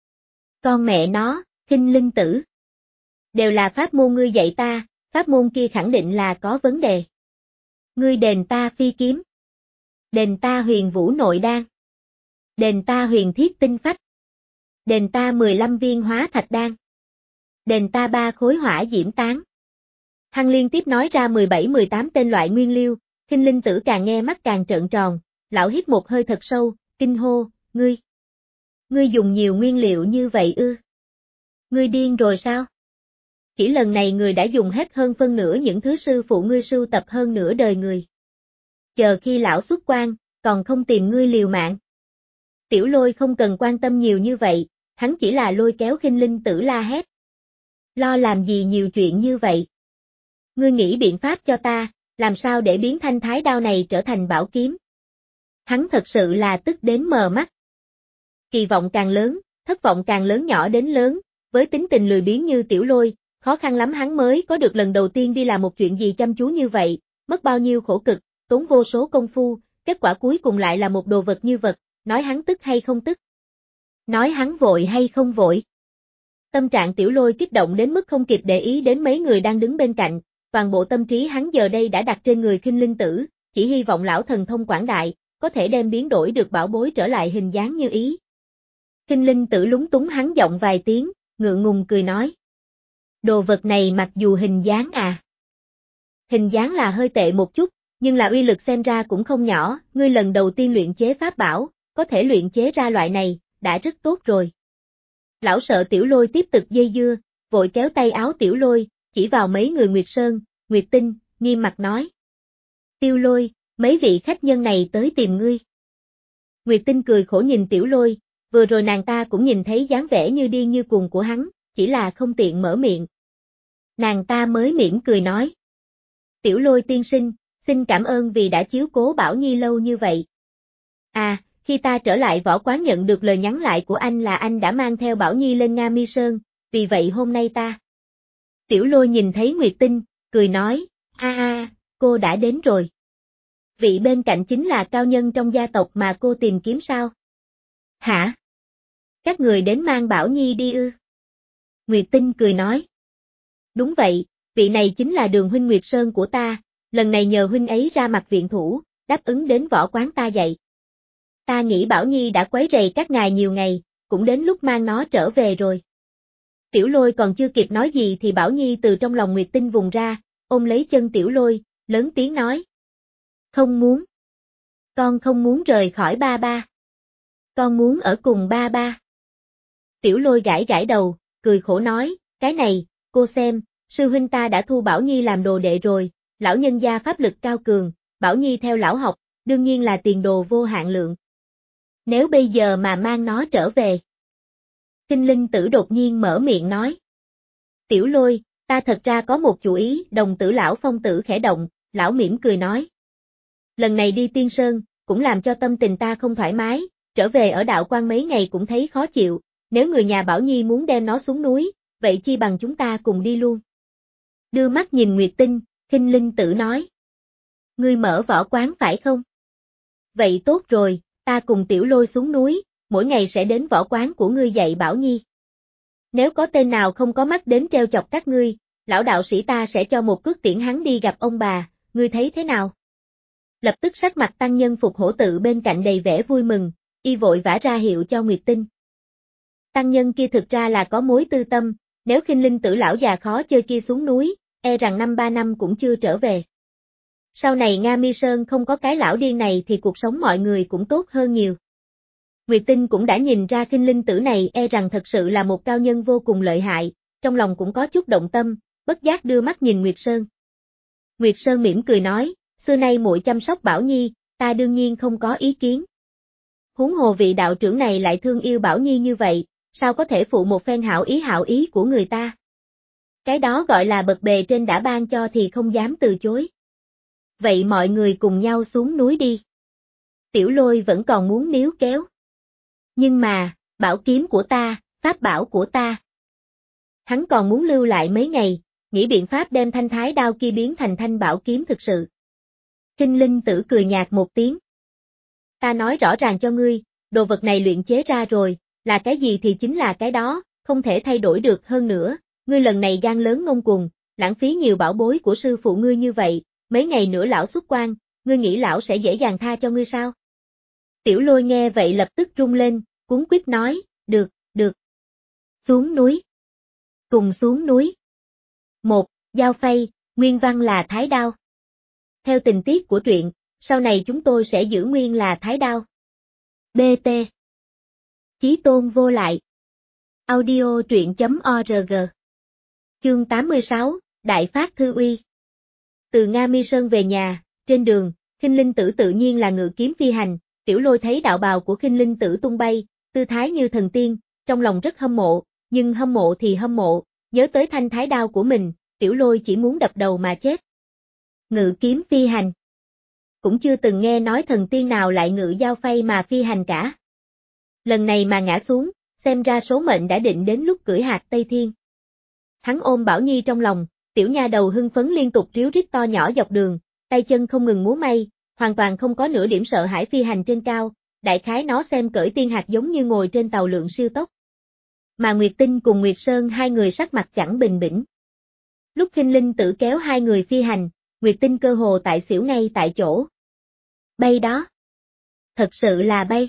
Con mẹ nó, Kinh Linh Tử. Đều là pháp môn ngươi dạy ta, pháp môn kia khẳng định là có vấn đề. Ngươi đền ta phi kiếm. Đền ta huyền vũ nội đan. Đền ta huyền thiết tinh phách. Đền ta mười lăm viên hóa thạch đan. Đền ta ba khối hỏa diễm tán. Hắn liên tiếp nói ra mười bảy mười tám tên loại nguyên liệu, Kinh Linh Tử càng nghe mắt càng trợn tròn, lão hít một hơi thật sâu, kinh hô, ngươi. Ngươi dùng nhiều nguyên liệu như vậy ư? Ngươi điên rồi sao? Chỉ lần này người đã dùng hết hơn phân nửa những thứ sư phụ ngươi sưu tập hơn nửa đời người. Chờ khi lão xuất quan, còn không tìm ngươi liều mạng. Tiểu Lôi không cần quan tâm nhiều như vậy, hắn chỉ là lôi kéo Kinh Linh Tử la hét. Lo làm gì nhiều chuyện như vậy? Ngươi nghĩ biện pháp cho ta, làm sao để biến thanh thái đao này trở thành bảo kiếm? Hắn thật sự là tức đến mờ mắt. Kỳ vọng càng lớn, thất vọng càng lớn nhỏ đến lớn, với tính tình lười biếng như Tiểu Lôi, khó khăn lắm hắn mới có được lần đầu tiên đi làm một chuyện gì chăm chú như vậy, mất bao nhiêu khổ cực, tốn vô số công phu, kết quả cuối cùng lại là một đồ vật như vật, nói hắn tức hay không tức. Nói hắn vội hay không vội? Tâm trạng Tiểu Lôi kích động đến mức không kịp để ý đến mấy người đang đứng bên cạnh, toàn bộ tâm trí hắn giờ đây đã đặt trên người Khinh Linh Tử, chỉ hy vọng lão thần thông quảng đại, có thể đem biến đổi được bảo bối trở lại hình dáng như ý. Khinh Linh Tử lúng túng hắn giọng vài tiếng, ngượng ngùng cười nói. Đồ vật này mặc dù hình dáng à. Hình dáng là hơi tệ một chút, nhưng là uy lực xem ra cũng không nhỏ, ngươi lần đầu tiên luyện chế pháp bảo, có thể luyện chế ra loại này, đã rất tốt rồi. Lão sợ Tiểu Lôi tiếp tục dây dưa, vội kéo tay áo Tiểu Lôi, chỉ vào mấy người Nguyệt Sơn, Nguyệt Tinh, nghiêm mặt nói. Tiêu Lôi, mấy vị khách nhân này tới tìm ngươi. Nguyệt Tinh cười khổ nhìn Tiểu Lôi, vừa rồi nàng ta cũng nhìn thấy dáng vẻ như điên như cuồng của hắn, chỉ là không tiện mở miệng. Nàng ta mới mỉm cười nói. Tiểu Lôi tiên sinh, xin cảm ơn vì đã chiếu cố Bảo Nhi lâu như vậy. À, khi ta trở lại võ quán nhận được lời nhắn lại của anh là anh đã mang theo Bảo Nhi lên Nga Mi Sơn, vì vậy hôm nay ta. Tiểu Lôi nhìn thấy Nguyệt Tinh, cười nói, a a, cô đã đến rồi. Vị bên cạnh chính là cao nhân trong gia tộc mà cô tìm kiếm sao? Hả? Các người đến mang Bảo Nhi đi ư? Nguyệt Tinh cười nói. Đúng vậy, vị này chính là Đường huynh Nguyệt Sơn của ta, lần này nhờ huynh ấy ra mặt viện thủ, đáp ứng đến võ quán ta dạy. Ta nghĩ Bảo Nhi đã quấy rầy các ngài nhiều ngày, cũng đến lúc mang nó trở về rồi. Tiểu Lôi còn chưa kịp nói gì thì Bảo Nhi từ trong lòng Nguyệt Tinh vùng ra, ôm lấy chân Tiểu Lôi, lớn tiếng nói. Không muốn. Con không muốn rời khỏi ba ba. Con muốn ở cùng ba ba. Tiểu Lôi gãi gãi đầu, cười khổ nói, cái này, cô xem, sư huynh ta đã thu Bảo Nhi làm đồ đệ rồi, lão nhân gia pháp lực cao cường, Bảo Nhi theo lão học, đương nhiên là tiền đồ vô hạn lượng. Nếu bây giờ mà mang nó trở về. Khinh Linh Tử đột nhiên mở miệng nói. Tiểu Lôi, ta thật ra có một chủ ý, đồng tử lão phong tử khẽ động, lão mỉm cười nói. Lần này đi Tiên Sơn, cũng làm cho tâm tình ta không thoải mái, trở về ở đạo quan mấy ngày cũng thấy khó chịu, nếu người nhà Bảo Nhi muốn đem nó xuống núi, vậy chi bằng chúng ta cùng đi luôn. Đưa mắt nhìn Nguyệt Tinh, Khinh Linh Tử nói. Ngươi mở võ quán phải không? Vậy tốt rồi, ta cùng Tiểu Lôi xuống núi, mỗi ngày sẽ đến võ quán của ngươi dạy Bảo Nhi. Nếu có tên nào không có mắt đến treo chọc các ngươi, lão đạo sĩ ta sẽ cho một cước tiễn hắn đi gặp ông bà, ngươi thấy thế nào? Lập tức sắc mặt tăng nhân Phục Hổ Tự bên cạnh đầy vẻ vui mừng, y vội vã ra hiệu cho Nguyệt Tinh. Tăng nhân kia thực ra là có mối tư tâm, nếu Khinh Linh Tử lão già khó chơi kia xuống núi, e rằng năm ba năm cũng chưa trở về. Sau này Nga Mi Sơn không có cái lão điên này thì cuộc sống mọi người cũng tốt hơn nhiều. Nguyệt Tinh cũng đã nhìn ra Khinh Linh Tử này e rằng thật sự là một cao nhân vô cùng lợi hại, trong lòng cũng có chút động tâm, bất giác đưa mắt nhìn Nguyệt Sơn. Nguyệt Sơn mỉm cười nói, xưa nay muội chăm sóc Bảo Nhi, ta đương nhiên không có ý kiến. Huống hồ vị đạo trưởng này lại thương yêu Bảo Nhi như vậy, sao có thể phụ một phen hảo ý hảo ý của người ta. Cái đó gọi là bậc bề trên đã ban cho thì không dám từ chối. Vậy mọi người cùng nhau xuống núi đi. Tiểu Lôi vẫn còn muốn níu kéo. Nhưng mà, bảo kiếm của ta, pháp bảo của ta. Hắn còn muốn lưu lại mấy ngày, nghĩ biện pháp đem thanh thái đao kia biến thành thanh bảo kiếm thực sự. Khinh Linh Tử cười nhạt một tiếng. Ta nói rõ ràng cho ngươi, đồ vật này luyện chế ra rồi, là cái gì thì chính là cái đó, không thể thay đổi được hơn nữa, ngươi lần này gan lớn ngông cuồng, lãng phí nhiều bảo bối của sư phụ ngươi như vậy, mấy ngày nữa lão xuất quan, ngươi nghĩ lão sẽ dễ dàng tha cho ngươi sao? Tiểu Lôi nghe vậy lập tức rung lên, cuống quýt nói, được, được. Xuống núi. Cùng xuống núi. Một, Dao phay, nguyên văn là thái đao. Theo tình tiết của truyện, sau này chúng tôi sẽ giữ nguyên là thái đao. bê tê. Chí tôn vô lại. Audio truyện chấm org. Chương tám mươi sáu, Đại Phát Thư Uy. Từ Nga Mi Sơn về nhà, trên đường, Khinh Linh Tử tự nhiên là ngự kiếm phi hành, Tiểu Lôi thấy đạo bào của Khinh Linh Tử tung bay, tư thái như thần tiên, trong lòng rất hâm mộ, nhưng hâm mộ thì hâm mộ, nhớ tới thanh thái đao của mình, Tiểu Lôi chỉ muốn đập đầu mà chết. Ngự kiếm phi hành. Cũng chưa từng nghe nói thần tiên nào lại ngự dao phay mà phi hành cả. Lần này mà ngã xuống, xem ra số mệnh đã định đến lúc cưỡi hạc Tây Thiên. Hắn ôm Bảo Nhi trong lòng, tiểu nha đầu hưng phấn liên tục ríu rít to nhỏ dọc đường, tay chân không ngừng múa may, hoàn toàn không có nửa điểm sợ hãi phi hành trên cao, đại khái nó xem cởi tiên hạt giống như ngồi trên tàu lượn siêu tốc. Mà Nguyệt Tinh cùng Nguyệt Sơn hai người sắc mặt chẳng bình bĩnh. Lúc Khinh Linh Tử kéo hai người phi hành, Nguyệt Tinh cơ hồ tại xỉu ngay tại chỗ. Bay đó. Thật sự là bay.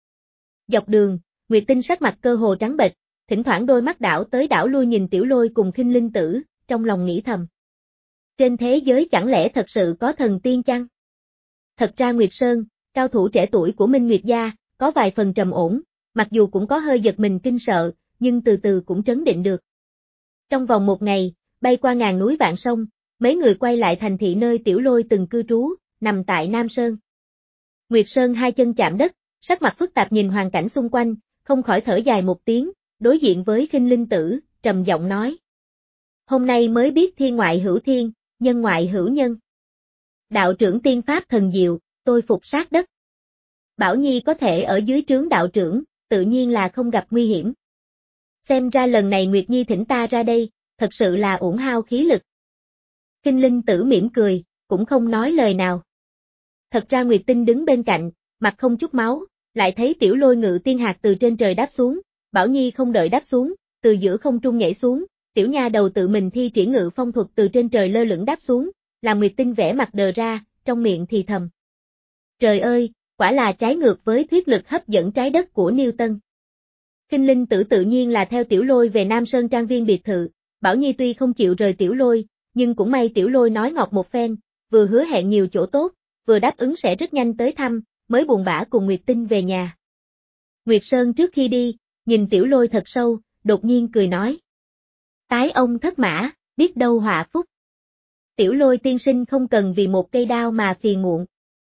Dọc đường, Nguyệt Tinh sắc mặt cơ hồ trắng bệch, thỉnh thoảng đôi mắt đảo tới đảo lui nhìn Tiểu Lôi cùng Khinh Linh Tử, trong lòng nghĩ thầm. Trên thế giới chẳng lẽ thật sự có thần tiên chăng? Thật ra Nguyệt Sơn, cao thủ trẻ tuổi của Minh Nguyệt gia, có vài phần trầm ổn, mặc dù cũng có hơi giật mình kinh sợ, nhưng từ từ cũng trấn định được. Trong vòng một ngày, bay qua ngàn núi vạn sông, mấy người quay lại thành thị nơi Tiểu Lôi từng cư trú, nằm tại Nam Sơn. Nguyệt Sơn hai chân chạm đất, sắc mặt phức tạp nhìn hoàn cảnh xung quanh, không khỏi thở dài một tiếng, đối diện với Khinh Linh Tử, trầm giọng nói. Hôm nay mới biết thiên ngoại hữu thiên, nhân ngoại hữu nhân. Đạo trưởng tiên pháp thần diệu, tôi phục sát đất. Bảo Nhi có thể ở dưới trướng đạo trưởng, tự nhiên là không gặp nguy hiểm. Xem ra lần này Nguyệt Nhi thỉnh ta ra đây, thật sự là uổng hao khí lực. Khinh Linh Tử mỉm cười, cũng không nói lời nào. Thật ra Nguyệt Tinh đứng bên cạnh, mặt không chút máu, lại thấy Tiểu Lôi ngự tiên hạt từ trên trời đáp xuống, Bảo Nhi không đợi đáp xuống, từ giữa không trung nhảy xuống, tiểu nha đầu tự mình thi triển ngự phong thuật từ trên trời lơ lửng đáp xuống, làm Nguyệt Tinh vẽ mặt đờ ra, trong miệng thì thầm. Trời ơi, quả là trái ngược với thuyết lực hấp dẫn trái đất của Newton. Khinh Linh Tử tự nhiên là theo Tiểu Lôi về Nam Sơn trang viên biệt thự, Bảo Nhi tuy không chịu rời Tiểu Lôi, nhưng cũng may Tiểu Lôi nói ngọt một phen, vừa hứa hẹn nhiều chỗ tốt, vừa đáp ứng sẽ rất nhanh tới thăm, mới buồn bã cùng Nguyệt Tinh về nhà. Nguyệt Sơn trước khi đi, nhìn Tiểu Lôi thật sâu, đột nhiên cười nói. Tái ông thất mã, biết đâu họa phúc. Tiểu Lôi tiên sinh không cần vì một cây đao mà phiền muộn.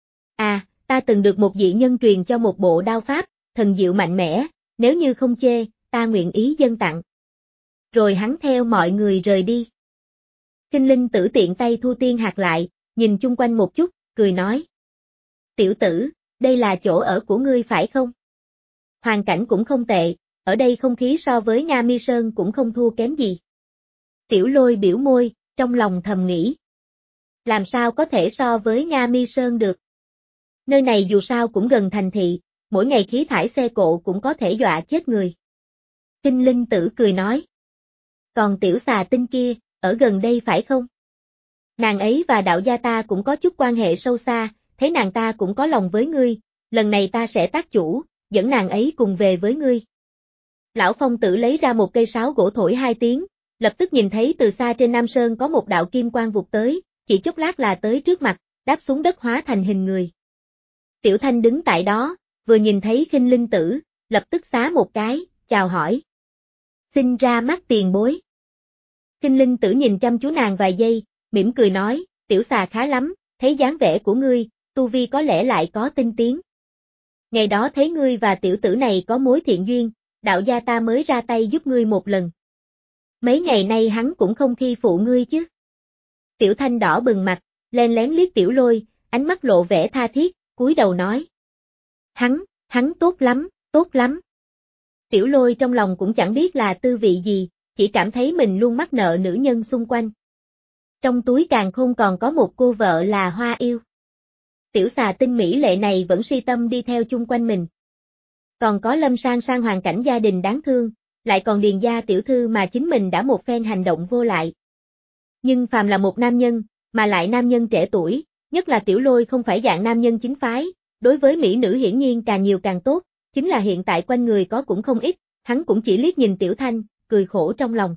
À, ta từng được một vị nhân truyền cho một bộ đao pháp, thần diệu mạnh mẽ, nếu như không chê, ta nguyện ý dâng tặng. Rồi hắn theo mọi người rời đi. Khinh Linh Tử tiện tay thu tiên hạt lại, nhìn chung quanh một chút, cười nói. Tiểu tử, đây là chỗ ở của ngươi phải không? Hoàn cảnh cũng không tệ, ở đây không khí so với Nga Mi Sơn cũng không thua kém gì. Tiểu Lôi biểu môi, trong lòng thầm nghĩ. Làm sao có thể so với Nga Mi Sơn được? Nơi này dù sao cũng gần thành thị, mỗi ngày khí thải xe cộ cũng có thể dọa chết người. Khinh Linh Tử cười nói. Còn tiểu xà tinh kia, ở gần đây phải không? Nàng ấy và đạo gia ta cũng có chút quan hệ sâu xa, thấy nàng ta cũng có lòng với ngươi, lần này ta sẽ tác chủ, dẫn nàng ấy cùng về với ngươi. Lão Phong Tử lấy ra một cây sáo gỗ thổi hai tiếng, lập tức nhìn thấy từ xa trên Nam Sơn có một đạo kim quang vụt tới, chỉ chốc lát là tới trước mặt, đáp xuống đất hóa thành hình người. Tiểu Thanh đứng tại đó, vừa nhìn thấy Khinh Linh Tử, lập tức xá một cái, chào hỏi. Xin ra mắt tiền bối. Khinh Linh Tử nhìn chăm chú nàng vài giây, mỉm cười nói, tiểu xà khá lắm, thấy dáng vẻ của ngươi, tu vi có lẽ lại có tinh tiến. Ngày đó thấy ngươi và tiểu tử này có mối thiện duyên, đạo gia ta mới ra tay giúp ngươi một lần. Mấy ngày nay hắn cũng không khi phụ ngươi chứ. Tiểu Thanh đỏ bừng mặt, len lén liếc Tiểu Lôi, ánh mắt lộ vẻ tha thiết, cúi đầu nói. Hắn, hắn tốt lắm, tốt lắm. Tiểu Lôi trong lòng cũng chẳng biết là tư vị gì, chỉ cảm thấy mình luôn mắc nợ nữ nhân xung quanh. Trong túi càn khôn còn có một cô vợ là Hoa Yêu. Tiểu xà tinh mỹ lệ này vẫn si tâm đi theo chung quanh mình. Còn có Lâm Sang Sang hoàn cảnh gia đình đáng thương, lại còn Điền gia tiểu thư mà chính mình đã một phen hành động vô lại. Nhưng phàm là một nam nhân, mà lại nam nhân trẻ tuổi, nhất là Tiểu Lôi không phải dạng nam nhân chính phái, đối với mỹ nữ hiển nhiên càng nhiều càng tốt, chính là hiện tại quanh người có cũng không ít, hắn cũng chỉ liếc nhìn Tiểu Thanh, cười khổ trong lòng.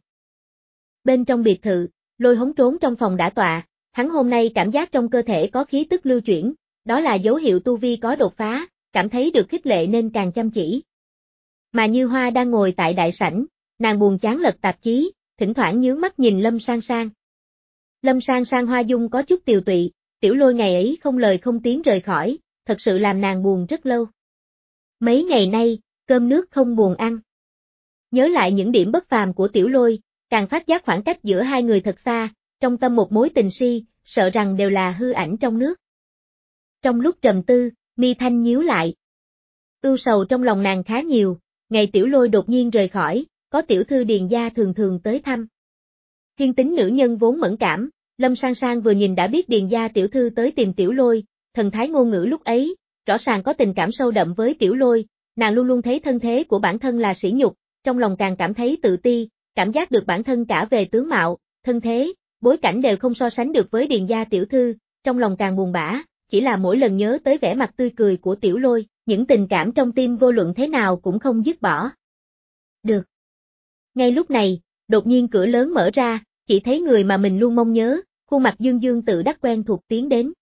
Bên trong biệt thự, Lôi Hống trốn trong phòng đã tọa, hắn hôm nay cảm giác trong cơ thể có khí tức lưu chuyển, đó là dấu hiệu tu vi có đột phá, cảm thấy được khích lệ nên càng chăm chỉ. Mà Như Hoa đang ngồi tại đại sảnh, nàng buồn chán lật tạp chí, thỉnh thoảng nhướng mắt nhìn Lâm Sang Sang. Lâm Sang Sang hoa dung có chút tiều tụy, Tiểu Lôi ngày ấy không lời không tiếng rời khỏi, thật sự làm nàng buồn rất lâu. Mấy ngày nay, cơm nước không buồn ăn. Nhớ lại những điểm bất phàm của Tiểu Lôi, càng phát giác khoảng cách giữa hai người thật xa, trong tâm một mối tình si, sợ rằng đều là hư ảnh trong nước. Trong lúc trầm tư, mi thanh nhíu lại. Ưu sầu trong lòng nàng khá nhiều, ngày Tiểu Lôi đột nhiên rời khỏi, có tiểu thư Điền gia thường thường tới thăm. Thiên tính nữ nhân vốn mẫn cảm, Lâm Sang Sang vừa nhìn đã biết Điền gia tiểu thư tới tìm Tiểu Lôi, thần thái ngôn ngữ lúc ấy, rõ ràng có tình cảm sâu đậm với Tiểu Lôi, nàng luôn luôn thấy thân thế của bản thân là sỉ nhục, trong lòng càng cảm thấy tự ti, cảm giác được bản thân cả về tướng mạo, thân thế, bối cảnh đều không so sánh được với Điền gia tiểu thư, trong lòng càng buồn bã, chỉ là mỗi lần nhớ tới vẻ mặt tươi cười của Tiểu Lôi, những tình cảm trong tim vô luận thế nào cũng không dứt bỏ. Được. Ngay lúc này, đột nhiên cửa lớn mở ra, chỉ thấy người mà mình luôn mong nhớ, khuôn mặt Dương Dương tự đắc quen thuộc tiến đến.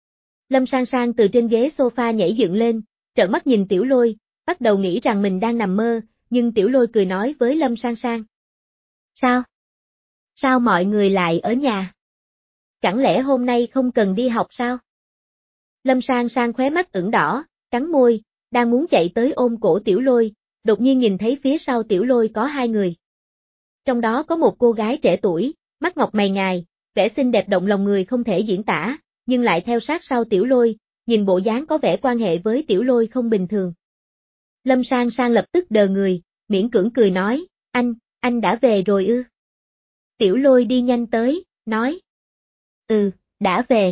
Lâm Sang Sang từ trên ghế sofa nhảy dựng lên, trợn mắt nhìn Tiểu Lôi, bắt đầu nghĩ rằng mình đang nằm mơ, nhưng Tiểu Lôi cười nói với Lâm Sang Sang. Sao? Sao mọi người lại ở nhà? Chẳng lẽ hôm nay không cần đi học sao? Lâm Sang Sang khóe mắt ửng đỏ, cắn môi, đang muốn chạy tới ôm cổ Tiểu Lôi, đột nhiên nhìn thấy phía sau Tiểu Lôi có hai người. Trong đó có một cô gái trẻ tuổi, mắt ngọc mày ngài, vẻ xinh đẹp động lòng người không thể diễn tả, nhưng lại theo sát sau Tiểu Lôi, nhìn bộ dáng có vẻ quan hệ với Tiểu Lôi không bình thường. Lâm Sang Sang lập tức đờ người, miễn cưỡng cười nói, anh, anh đã về rồi ư? Tiểu Lôi đi nhanh tới, nói. Ừ, đã về.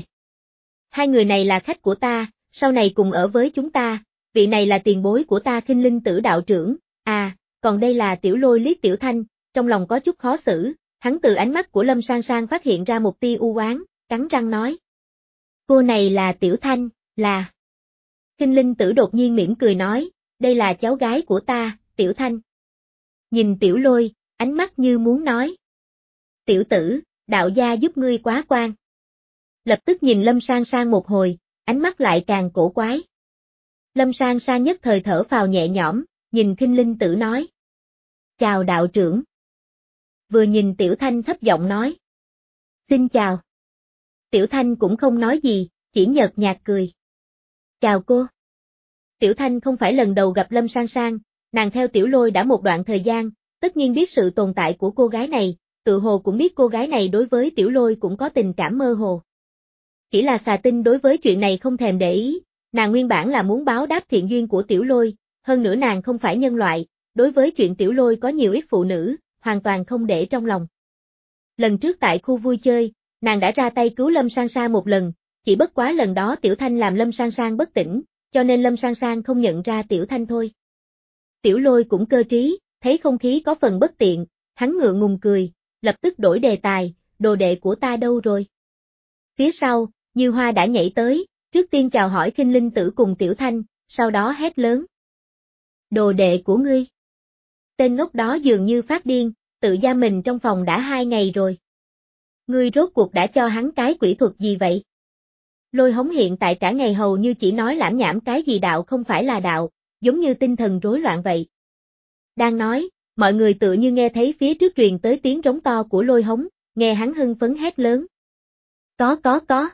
Hai người này là khách của ta, sau này cùng ở với chúng ta, vị này là tiền bối của ta Khinh Linh Tử đạo trưởng, à, còn đây là Tiểu Lôi liếc Tiểu Thanh, trong lòng có chút khó xử, hắn từ ánh mắt của Lâm Sang Sang phát hiện ra một tia u oán, cắn răng nói. Cô này là Tiểu Thanh, là... Khinh Linh Tử đột nhiên mỉm cười nói, đây là cháu gái của ta, Tiểu Thanh. Nhìn Tiểu Lôi, ánh mắt như muốn nói. Tiểu tử, đạo gia giúp ngươi quá quan. Lập tức nhìn Lâm Sang Sang một hồi, ánh mắt lại càng cổ quái. Lâm Sang Sang nhất thời thở phào nhẹ nhõm, nhìn Khinh Linh Tử nói. Chào đạo trưởng. Vừa nhìn Tiểu Thanh thấp giọng nói. Xin chào. Tiểu Thanh cũng không nói gì, chỉ nhợt nhạt cười. Chào cô. Tiểu Thanh không phải lần đầu gặp Lâm Sang Sang, nàng theo Tiểu Lôi đã một đoạn thời gian, tất nhiên biết sự tồn tại của cô gái này, tự hồ cũng biết cô gái này đối với Tiểu Lôi cũng có tình cảm mơ hồ. Chỉ là xà tinh đối với chuyện này không thèm để ý, nàng nguyên bản là muốn báo đáp thiện duyên của Tiểu Lôi, hơn nữa nàng không phải nhân loại, đối với chuyện Tiểu Lôi có nhiều ít phụ nữ, hoàn toàn không để trong lòng. Lần trước tại khu vui chơi, nàng đã ra tay cứu Lâm Sang Sang một lần, chỉ bất quá lần đó Tiểu Thanh làm Lâm Sang Sang bất tỉnh, cho nên Lâm Sang Sang không nhận ra Tiểu Thanh thôi. Tiểu Lôi cũng cơ trí, thấy không khí có phần bất tiện, hắn ngượng ngùng cười, lập tức đổi đề tài, đồ đệ của ta đâu rồi? Phía sau, Như Hoa đã nhảy tới, trước tiên chào hỏi Khinh Linh Tử cùng Tiểu Thanh, sau đó hét lớn. Đồ đệ của ngươi. Tên ngốc đó dường như phát điên, tự giam mình trong phòng đã hai ngày rồi. Ngươi rốt cuộc đã cho hắn cái quỷ thuật gì vậy? Lôi Hống hiện tại cả ngày hầu như chỉ nói lảm nhảm cái gì đạo không phải là đạo, giống như tinh thần rối loạn vậy. Đang nói, mọi người tự như nghe thấy phía trước truyền tới tiếng rống to của Lôi Hống, nghe hắn hưng phấn hét lớn. Có có có.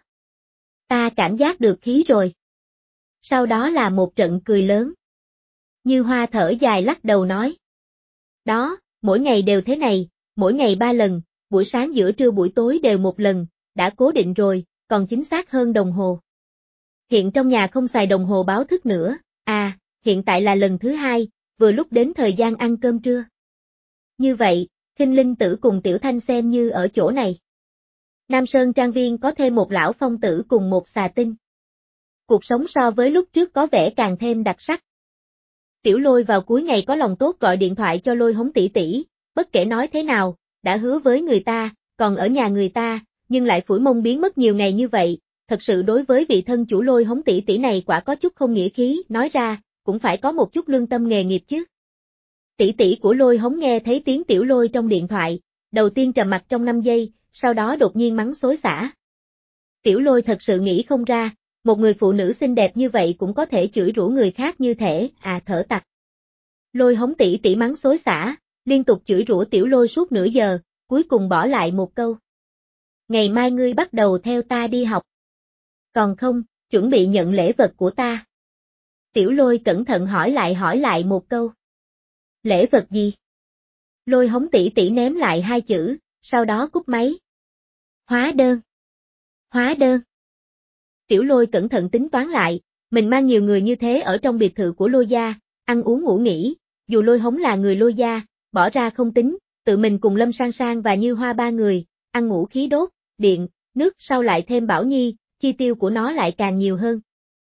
Ta cảm giác được khí rồi. Sau đó là một trận cười lớn. Như Hoa thở dài lắc đầu nói. Đó, mỗi ngày đều thế này, mỗi ngày ba lần, buổi sáng giữa trưa buổi tối đều một lần, đã cố định rồi, còn chính xác hơn đồng hồ. Hiện trong nhà không xài đồng hồ báo thức nữa, à, hiện tại là lần thứ hai, vừa lúc đến thời gian ăn cơm trưa. Như vậy, Khinh Linh Tử cùng Tiểu Thanh xem như ở chỗ này. Nam Sơn Trang Viên có thêm một lão phong tử cùng một xà tinh. Cuộc sống so với lúc trước có vẻ càng thêm đặc sắc. Tiểu Lôi vào cuối ngày có lòng tốt gọi điện thoại cho Lôi Hống tỷ tỷ, bất kể nói thế nào, đã hứa với người ta, còn ở nhà người ta, nhưng lại phủi mông biến mất nhiều ngày như vậy, thật sự đối với vị thân chủ Lôi Hống tỷ tỷ này quả có chút không nghĩa khí, nói ra, cũng phải có một chút lương tâm nghề nghiệp chứ. Tỷ tỷ của Lôi Hống nghe thấy tiếng Tiểu Lôi trong điện thoại, đầu tiên trầm mặt trong năm giây, sau đó đột nhiên mắng xối xả. Tiểu Lôi thật sự nghĩ không ra, một người phụ nữ xinh đẹp như vậy cũng có thể chửi rủa người khác như thể, à thở tặc. Lôi Hống tỷ tỷ mắng xối xả, liên tục chửi rủa Tiểu Lôi suốt nửa giờ, cuối cùng bỏ lại một câu. Ngày mai ngươi bắt đầu theo ta đi học. Còn không, chuẩn bị nhận lễ vật của ta. Tiểu Lôi cẩn thận hỏi lại hỏi lại một câu. Lễ vật gì? Lôi Hống tỷ tỷ ném lại hai chữ, sau đó cúp máy. Hóa đơn. Hóa đơn. Tiểu Lôi cẩn thận tính toán lại, mình mang nhiều người như thế ở trong biệt thự của Lôi gia, ăn uống ngủ nghỉ, dù Lôi Hống là người Lôi gia, bỏ ra không tính, tự mình cùng Lâm Sang Sang và Như Hoa ba người, ăn ngủ khí đốt, điện, nước sau lại thêm Bảo Nhi, chi tiêu của nó lại càng nhiều hơn.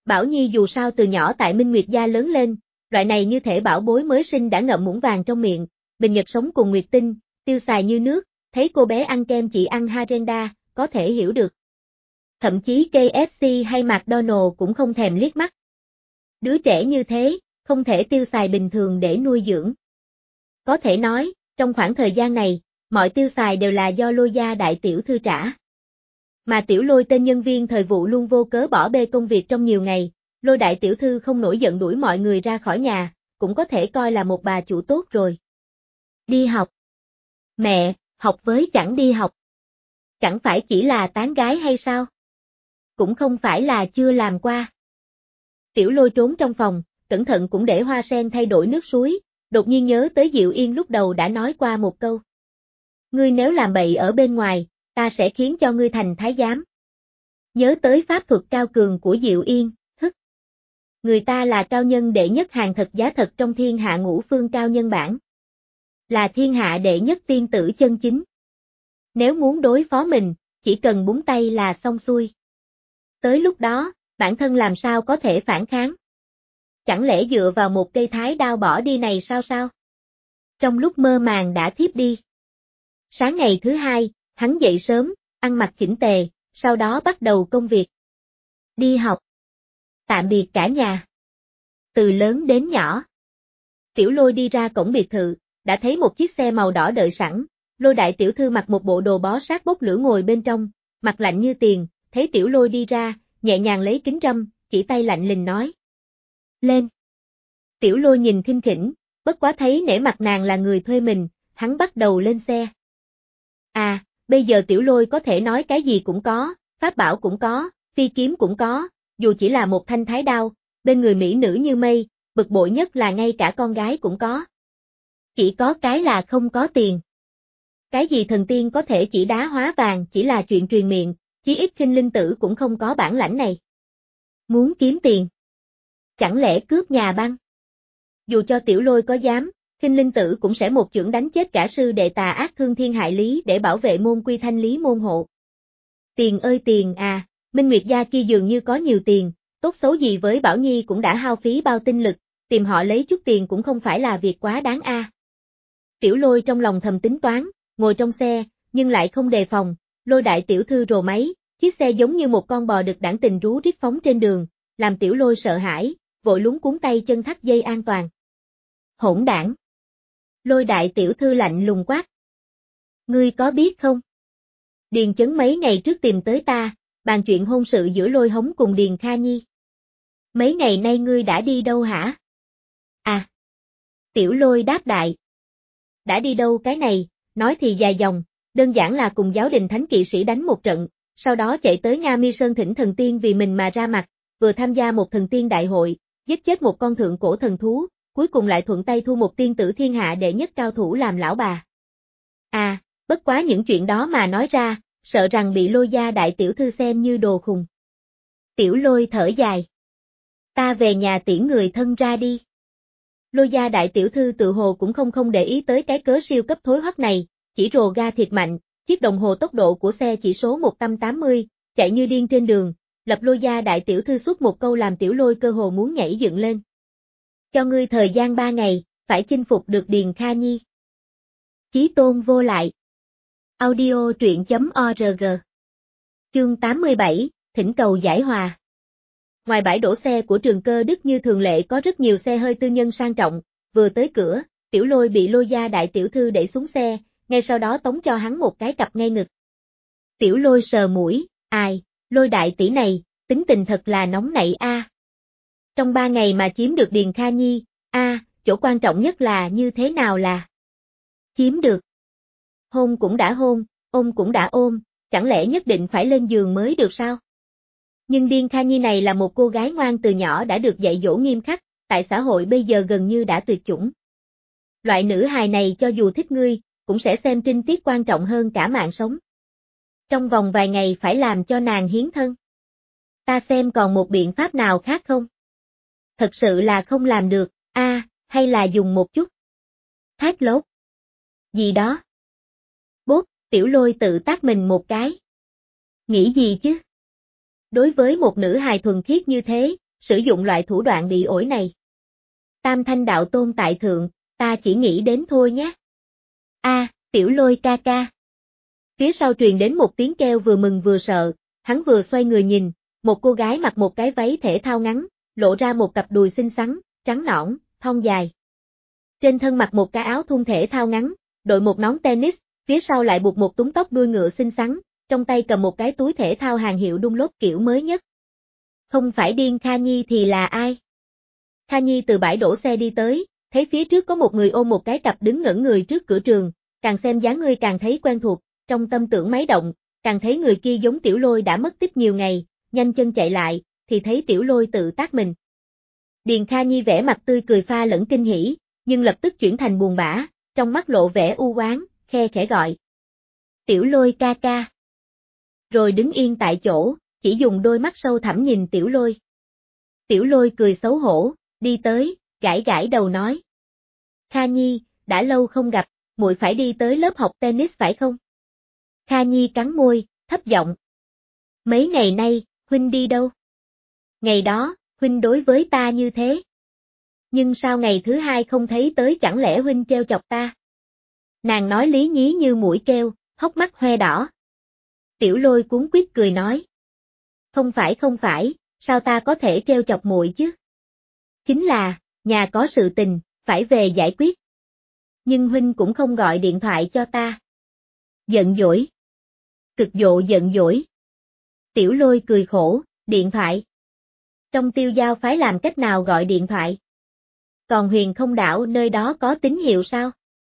Bảo Nhi dù sao từ nhỏ tại Minh Nguyệt gia lớn lên, loại này như thể bảo bối mới sinh đã ngậm muỗng vàng trong miệng, bình nhật sống cùng Nguyệt Tinh, tiêu xài như nước, thấy cô bé ăn kem chỉ ăn Harenda, có thể hiểu được. Thậm chí ca ép xê hay McDonald cũng không thèm liếc mắt. Đứa trẻ như thế, không thể tiêu xài bình thường để nuôi dưỡng. Có thể nói, trong khoảng thời gian này, mọi tiêu xài đều là do Lôi gia đại tiểu thư trả. Mà Tiểu Lôi tên nhân viên thời vụ luôn vô cớ bỏ bê công việc trong nhiều ngày, Lôi đại tiểu thư không nổi giận đuổi mọi người ra khỏi nhà, cũng có thể coi là một bà chủ tốt rồi. Đi học. Mẹ, học với chẳng đi học. Chẳng phải chỉ là tán gái hay sao? Cũng không phải là chưa làm qua. Tiểu Lôi trốn trong phòng, cẩn thận cũng để hoa sen thay đổi nước suối, đột nhiên nhớ tới Diệu Yên lúc đầu đã nói qua một câu. Ngươi nếu làm bậy ở bên ngoài, ta sẽ khiến cho ngươi thành thái giám. Nhớ tới pháp thuật cao cường của Diệu Yên, hức. Người ta là cao nhân đệ nhất hàng thật giá thật trong thiên hạ ngũ phương cao nhân bản. Là thiên hạ đệ nhất tiên tử chân chính. Nếu muốn đối phó mình, chỉ cần búng tay là xong xuôi. Tới lúc đó, bản thân làm sao có thể phản kháng? Chẳng lẽ dựa vào một cây thái đao bỏ đi này sao sao? Trong lúc mơ màng đã thiếp đi. Sáng ngày thứ hai, hắn dậy sớm, ăn mặc chỉnh tề, sau đó bắt đầu công việc. Đi học. Tạm biệt cả nhà. Từ lớn đến nhỏ. Tiểu Lôi đi ra cổng biệt thự, đã thấy một chiếc xe màu đỏ đợi sẵn, Lôi đại tiểu thư mặc một bộ đồ bó sát bốc lửa ngồi bên trong, mặt lạnh như tiền, thấy Tiểu Lôi đi ra, nhẹ nhàng lấy kính râm, chỉ tay lạnh lùng nói. Lên. Tiểu Lôi nhìn khinh khỉnh, bất quá thấy nể mặt nàng là người thuê mình, hắn bắt đầu lên xe. À, bây giờ Tiểu Lôi có thể nói cái gì cũng có, pháp bảo cũng có, phi kiếm cũng có, dù chỉ là một thanh thái đao, bên người mỹ nữ như mây, bực bội nhất là ngay cả con gái cũng có. Chỉ có cái là không có tiền. Cái gì thần tiên có thể chỉ đá hóa vàng chỉ là chuyện truyền miệng, chí ít Khinh Linh Tử cũng không có bản lãnh này. Muốn kiếm tiền. Chẳng lẽ cướp nhà băng? Dù cho Tiểu Lôi có dám, Khinh Linh Tử cũng sẽ một chưởng đánh chết cả sư đệ tà ác thương thiên hại lý để bảo vệ môn quy thanh lý môn hộ. Tiền ơi tiền à, Minh Nguyệt gia kia dường như có nhiều tiền, tốt xấu gì với Bảo Nhi cũng đã hao phí bao tinh lực, tìm họ lấy chút tiền cũng không phải là việc quá đáng a. À. Tiểu Lôi trong lòng thầm tính toán, ngồi trong xe, nhưng lại không đề phòng, Lôi đại tiểu thư rồ máy, chiếc xe giống như một con bò đực đảng tình rú rít phóng trên đường, làm Tiểu Lôi sợ hãi, vội luống cuống tay chân thắt dây an toàn. Hỗn đảng. Lôi đại tiểu thư lạnh lùng quát. Ngươi có biết không? Điền Chấn mấy ngày trước tìm tới ta, bàn chuyện hôn sự giữa Lôi Hống cùng Điền Kha Nhi. Mấy ngày nay ngươi đã đi đâu hả? À. Tiểu Lôi đáp đại. Đã đi đâu cái này, nói thì dài dòng, đơn giản là cùng giáo đình thánh kỵ sĩ đánh một trận, sau đó chạy tới Nga Mi Sơn thỉnh thần tiên vì mình mà ra mặt, vừa tham gia một thần tiên đại hội, giết chết một con thượng cổ thần thú, cuối cùng lại thuận tay thu một tiên tử thiên hạ đệ nhất cao thủ làm lão bà. À, bất quá những chuyện đó mà nói ra, sợ rằng bị Lôi gia đại tiểu thư xem như đồ khùng. Tiểu Lôi thở dài. Ta về nhà tiễn người thân ra đi. Lôi gia đại tiểu thư tự hồ cũng không không để ý tới cái cớ siêu cấp thối hoắc này, chỉ rồ ga thiệt mạnh, chiếc đồng hồ tốc độ của xe chỉ số một trăm tám mươi, chạy như điên trên đường, lập Lôi gia đại tiểu thư suốt một câu làm Tiểu Lôi cơ hồ muốn nhảy dựng lên. Cho ngươi thời gian ba ngày, phải chinh phục được Điền Kha Nhi. Chí tôn vô lại. Audio truyện chấm org. Chương tám mươi bảy, thỉnh cầu giải hòa. Ngoài bãi đổ xe của Trường Cơ Đức như thường lệ có rất nhiều xe hơi tư nhân sang trọng, vừa tới cửa, Tiểu Lôi bị Lôi gia đại tiểu thư đẩy xuống xe, ngay sau đó tống cho hắn một cái cặp ngay ngực. Tiểu Lôi sờ mũi, ai, Lôi đại tỷ này, tính tình thật là nóng nảy a. À. Trong ba ngày mà chiếm được Điền Kha Nhi, a, à, chỗ quan trọng nhất là như thế nào là chiếm được. Hôn cũng đã hôn, ôm cũng đã ôm, chẳng lẽ nhất định phải lên giường mới được sao? Nhưng Điền Kha Nhi này là một cô gái ngoan từ nhỏ đã được dạy dỗ nghiêm khắc, tại xã hội bây giờ gần như đã tuyệt chủng. Loại nữ hài này cho dù thích ngươi, cũng sẽ xem trinh tiết quan trọng hơn cả mạng sống. Trong vòng vài ngày phải làm cho nàng hiến thân. Ta xem còn một biện pháp nào khác không? Thật sự là không làm được, a, à, hay là dùng một chút. Thác lốt. Gì đó. Bốp, Tiểu Lôi tự tát mình một cái. Nghĩ gì chứ? Đối với một nữ hài thuần khiết như thế, sử dụng loại thủ đoạn bị ổi này. Tam Thanh đạo tôn tại thượng, ta chỉ nghĩ đến thôi nhé. A, Tiểu Lôi ca ca. Phía sau truyền đến một tiếng kêu vừa mừng vừa sợ, hắn vừa xoay người nhìn, một cô gái mặc một cái váy thể thao ngắn, lộ ra một cặp đùi xinh xắn, trắng nõn, thon dài. Trên thân mặc một cái áo thun thể thao ngắn, đội một nón tennis, phía sau lại buộc một túm tóc đuôi ngựa xinh xắn, trong tay cầm một cái túi thể thao hàng hiệu đung lốt kiểu mới nhất. Không phải Điên Kha Nhi thì là ai? Kha Nhi từ bãi đổ xe đi tới, thấy phía trước có một người ôm một cái cặp đứng ngẩn người trước cửa trường, càng xem dáng người càng thấy quen thuộc, trong tâm tưởng máy động, càng thấy người kia giống Tiểu Lôi đã mất tích nhiều ngày, nhanh chân chạy lại, thì thấy Tiểu Lôi tự tác mình. Điền Kha Nhi vẻ mặt tươi cười pha lẫn kinh hỉ, nhưng lập tức chuyển thành buồn bã, trong mắt lộ vẻ u oán, khe khẽ gọi. Tiểu Lôi ca ca. Rồi đứng yên tại chỗ, chỉ dùng đôi mắt sâu thẳm nhìn Tiểu Lôi. Tiểu Lôi cười xấu hổ, đi tới, gãi gãi đầu nói. Kha Nhi, đã lâu không gặp, muội phải đi tới lớp học tennis phải không? Kha Nhi cắn môi, thấp giọng. Mấy ngày nay, huynh đi đâu? Ngày đó, huynh đối với ta như thế. Nhưng sao ngày thứ hai không thấy tới, chẳng lẽ huynh trêu chọc ta? Nàng nói lý nhí như mũi keo, hốc mắt hoe đỏ. Tiểu Lôi cuống quýt cười nói. Không phải không phải, sao ta có thể trêu chọc muội chứ? Chính là, nhà có sự tình, phải về giải quyết. Nhưng huynh cũng không gọi điện thoại cho ta. Giận dỗi. Cực độ giận dỗi. Tiểu Lôi cười khổ, điện thoại. Trong Tiêu Giao phái làm cách nào gọi điện thoại? Còn Huyền Không Đảo nơi đó có tín hiệu sao?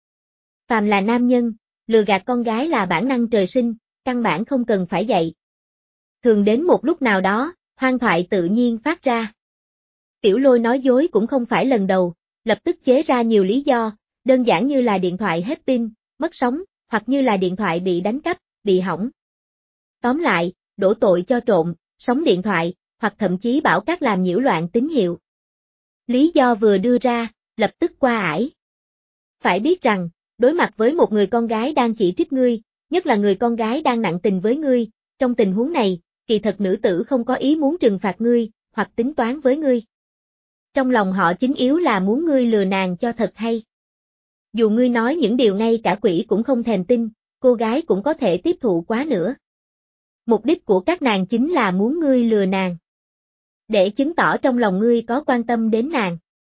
Phàm là nam nhân, lừa gạt con gái là bản năng trời sinh, căn bản không cần phải dạy. Thường đến một lúc nào đó, hoang thoại tự nhiên phát ra. Tiểu Lôi nói dối cũng không phải lần đầu, lập tức chế ra nhiều lý do, đơn giản như là điện thoại hết pin, mất sóng, hoặc như là điện thoại bị đánh cắp, bị hỏng. Tóm lại, đổ tội cho trộm, sóng điện thoại, hoặc thậm chí bảo các làm nhiễu loạn tín hiệu. Lý do vừa đưa ra, lập tức qua ải. Phải biết rằng, đối mặt với một người con gái đang chỉ trích ngươi, nhất là người con gái đang nặng tình với ngươi, trong tình huống này, kỳ thật nữ tử không có ý muốn trừng phạt ngươi, hoặc tính toán với ngươi. Trong lòng họ chính yếu là muốn ngươi lừa nàng cho thật hay. Dù ngươi nói những điều ngay cả quỷ cũng không thèm tin, cô gái cũng có thể tiếp thụ quá nữa. Mục đích của các nàng chính là muốn ngươi lừa nàng. Để chứng tỏ trong lòng ngươi có quan tâm đến nàng.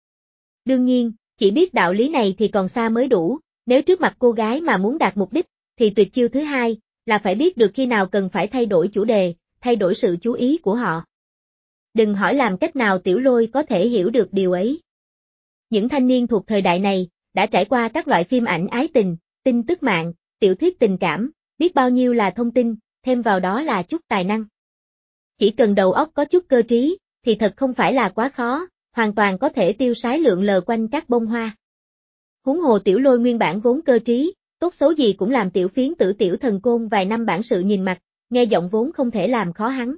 Đương nhiên, chỉ biết đạo lý này thì còn xa mới đủ, nếu trước mặt cô gái mà muốn đạt mục đích, thì tuyệt chiêu thứ hai, là phải biết được khi nào cần phải thay đổi chủ đề, thay đổi sự chú ý của họ. Đừng hỏi làm cách nào Tiểu Lôi có thể hiểu được điều ấy. Những thanh niên thuộc thời đại này, đã trải qua các loại phim ảnh ái tình, tin tức mạng, tiểu thuyết tình cảm, biết bao nhiêu là thông tin, thêm vào đó là chút tài năng. Chỉ cần đầu óc có chút cơ trí, thì thật không phải là quá khó, hoàn toàn có thể tiêu sái lượn lờ quanh các bông hoa. Huống hồ Tiểu Lôi nguyên bản vốn cơ trí, tốt xấu gì cũng làm tiểu phiến tử tiểu thần côn vài năm bản sự nhìn mặt, nghe giọng vốn không thể làm khó hắn.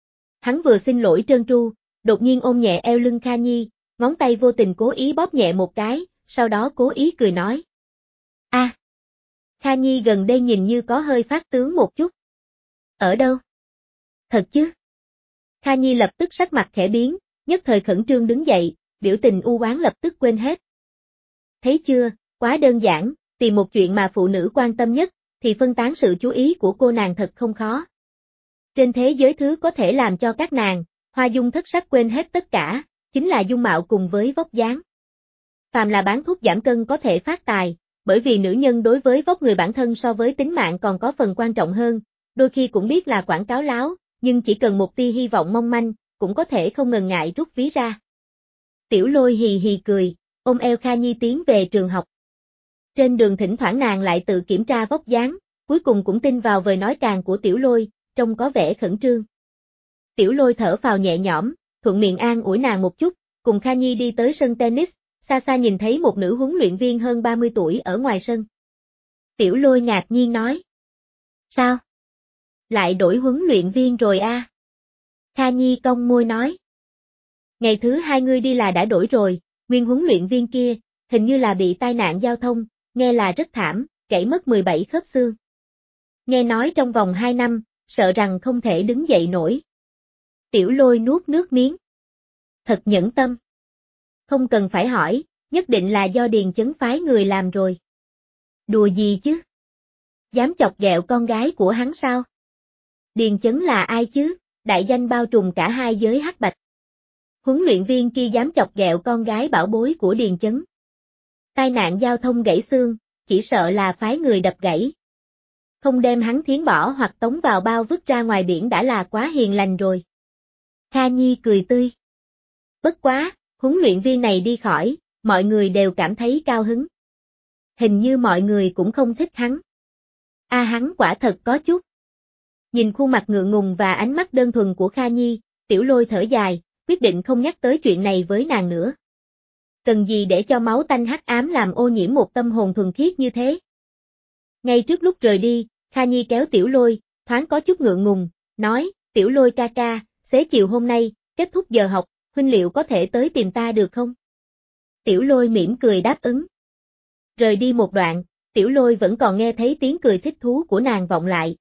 Hắn vừa xin lỗi trơn tru, đột nhiên ôm nhẹ eo lưng Kha Nhi, ngón tay vô tình cố ý bóp nhẹ một cái, sau đó cố ý cười nói. A, à, Kha Nhi gần đây nhìn như có hơi phát tướng một chút. Ở đâu? Thật chứ? Kha Nhi lập tức sắc mặt khẽ biến, nhất thời khẩn trương đứng dậy, biểu tình u oán lập tức quên hết. Thấy chưa, quá đơn giản, tìm một chuyện mà phụ nữ quan tâm nhất, thì phân tán sự chú ý của cô nàng thật không khó. Trên thế giới thứ có thể làm cho các nàng, hoa dung thất sắc quên hết tất cả, chính là dung mạo cùng với vóc dáng. Phàm là bán thuốc giảm cân có thể phát tài, bởi vì nữ nhân đối với vóc người bản thân so với tính mạng còn có phần quan trọng hơn, đôi khi cũng biết là quảng cáo láo, nhưng chỉ cần một tia hy vọng mong manh, cũng có thể không ngần ngại rút ví ra. Tiểu Lôi hì hì cười, ôm eo Kha Nhi tiến về trường học. Trên đường thỉnh thoảng nàng lại tự kiểm tra vóc dáng, cuối cùng cũng tin vào lời nói càng của Tiểu Lôi, trông có vẻ khẩn trương. Tiểu Lôi thở phào nhẹ nhõm, thuận miệng an ủi nàng một chút, cùng Kha Nhi đi tới sân tennis, xa xa nhìn thấy một nữ huấn luyện viên hơn ba mươi tuổi ở ngoài sân. Tiểu Lôi ngạc nhiên nói. Sao? Lại đổi huấn luyện viên rồi a? À? Kha Nhi cong môi nói. Ngày thứ hai ngươi đi là đã đổi rồi, nguyên huấn luyện viên kia, hình như là bị tai nạn giao thông, nghe là rất thảm, gãy mất mười bảy khớp xương. Nghe nói trong vòng hai năm, sợ rằng không thể đứng dậy nổi. Tiểu Lôi nuốt nước miếng. Thật nhẫn tâm. Không cần phải hỏi, nhất định là do Điền Chấn phái người làm rồi. Đùa gì chứ? Dám chọc ghẹo con gái của hắn sao? Điền Chấn là ai chứ? Đại danh bao trùm cả hai giới hắc bạch. Huấn luyện viên kia dám chọc ghẹo con gái bảo bối của Điền Chấn. Tai nạn giao thông gãy xương, chỉ sợ là phái người đập gãy. Không đem hắn thiến bỏ hoặc tống vào bao vứt ra ngoài biển đã là quá hiền lành rồi. Kha Nhi cười tươi. Bất quá, huấn luyện viên này đi khỏi, mọi người đều cảm thấy cao hứng. Hình như mọi người cũng không thích hắn. A à, hắn quả thật có chút. Nhìn khuôn mặt ngượng ngùng và ánh mắt đơn thuần của Kha Nhi, Tiểu Lôi thở dài, quyết định không nhắc tới chuyện này với nàng nữa. Cần gì để cho máu tanh hắc ám làm ô nhiễm một tâm hồn thuần khiết như thế? Ngay trước lúc rời đi, Kha Nhi kéo Tiểu Lôi, thoáng có chút ngượng ngùng, nói, Tiểu Lôi ca ca, xế chiều hôm nay, kết thúc giờ học, huynh liệu có thể tới tìm ta được không? Tiểu Lôi mỉm cười đáp ứng. Rời đi một đoạn, Tiểu Lôi vẫn còn nghe thấy tiếng cười thích thú của nàng vọng lại.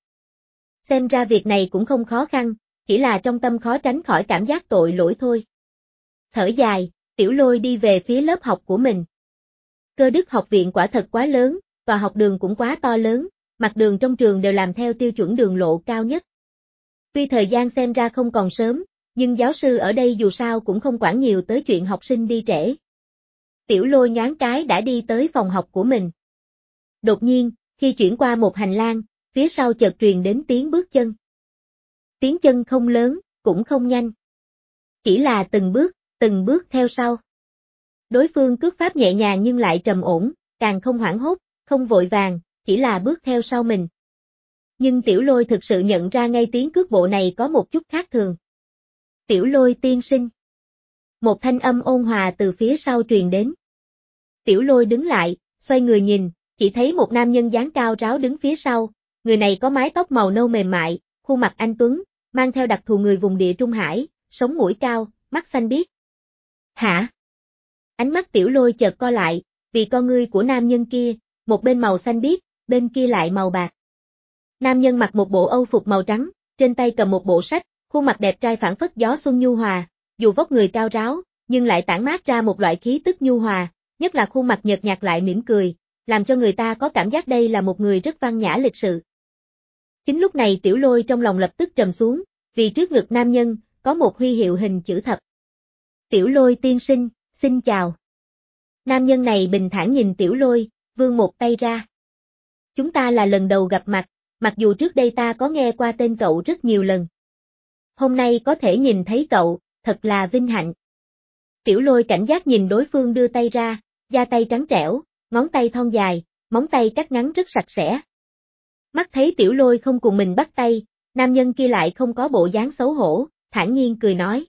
Xem ra việc này cũng không khó khăn, chỉ là trong tâm khó tránh khỏi cảm giác tội lỗi thôi. Thở dài, Tiểu Lôi đi về phía lớp học của mình. Cơ Đức học viện quả thật quá lớn, và học đường cũng quá to lớn, mặt đường trong trường đều làm theo tiêu chuẩn đường lộ cao nhất. Tuy thời gian xem ra không còn sớm, nhưng giáo sư ở đây dù sao cũng không quản nhiều tới chuyện học sinh đi trễ. Tiểu Lôi nhoáng cái đã đi tới phòng học của mình. Đột nhiên, khi chuyển qua một hành lang, phía sau chợt truyền đến tiếng bước chân. Tiếng chân không lớn, cũng không nhanh. Chỉ là từng bước, từng bước theo sau. Đối phương cước pháp nhẹ nhàng nhưng lại trầm ổn, càng không hoảng hốt, không vội vàng, chỉ là bước theo sau mình. Nhưng Tiểu Lôi thực sự nhận ra ngay tiếng cước bộ này có một chút khác thường. Tiểu Lôi tiên sinh. Một thanh âm ôn hòa từ phía sau truyền đến. Tiểu Lôi đứng lại, xoay người nhìn, chỉ thấy một nam nhân dáng cao ráo đứng phía sau, người này có mái tóc màu nâu mềm mại, khuôn mặt anh tuấn, mang theo đặc thù người vùng địa Trung Hải, sống mũi cao, mắt xanh biếc. Hả? Ánh mắt Tiểu Lôi chợt co lại, vì con ngươi của nam nhân kia, một bên màu xanh biếc, bên kia lại màu bạc. Nam nhân mặc một bộ âu phục màu trắng, trên tay cầm một bộ sách, khuôn mặt đẹp trai phảng phất gió xuân nhu hòa, dù vóc người cao ráo, nhưng lại tản mát ra một loại khí tức nhu hòa, nhất là khuôn mặt nhợt nhạt lại mỉm cười, làm cho người ta có cảm giác đây là một người rất văn nhã lịch sự. Chính lúc này Tiểu Lôi trong lòng lập tức trầm xuống, vì trước ngực nam nhân, có một huy hiệu hình chữ thập. Tiểu Lôi tiên sinh, xin chào. Nam nhân này bình thản nhìn Tiểu Lôi, vươn một tay ra. Chúng ta là lần đầu gặp mặt, mặc dù trước đây ta có nghe qua tên cậu rất nhiều lần. Hôm nay có thể nhìn thấy cậu, thật là vinh hạnh. Tiểu Lôi cảnh giác nhìn đối phương đưa tay ra, da tay trắng trẻo, ngón tay thon dài, móng tay cắt ngắn rất sạch sẽ. Mắt thấy Tiểu Lôi không cùng mình bắt tay, nam nhân kia lại không có bộ dáng xấu hổ, thản nhiên cười nói.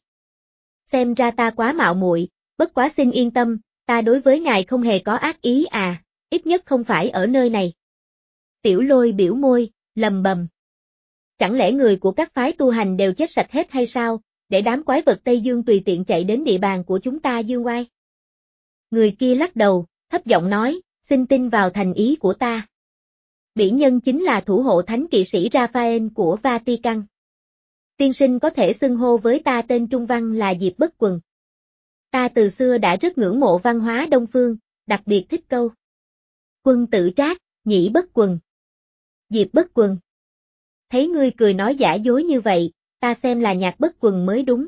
Xem ra ta quá mạo muội, bất quá xin yên tâm, ta đối với ngài không hề có ác ý à, ít nhất không phải ở nơi này. Tiểu Lôi biểu môi, lầm bầm. Chẳng lẽ người của các phái tu hành đều chết sạch hết hay sao, để đám quái vật Tây Dương tùy tiện chạy đến địa bàn của chúng ta dương oai? Người kia lắc đầu, thấp giọng nói, xin tin vào thành ý của ta. Bỉ nhân chính là thủ hộ thánh kỵ sĩ Raphael của Vatican. Tiên sinh có thể xưng hô với ta tên trung văn là Diệp Bất Quần. Ta từ xưa đã rất ngưỡng mộ văn hóa Đông Phương, đặc biệt thích câu. Quân tử trác, nhĩ bất quần. Diệp Bất Quần. Thấy ngươi cười nói giả dối như vậy, ta xem là Nhạc Bất Quần mới đúng.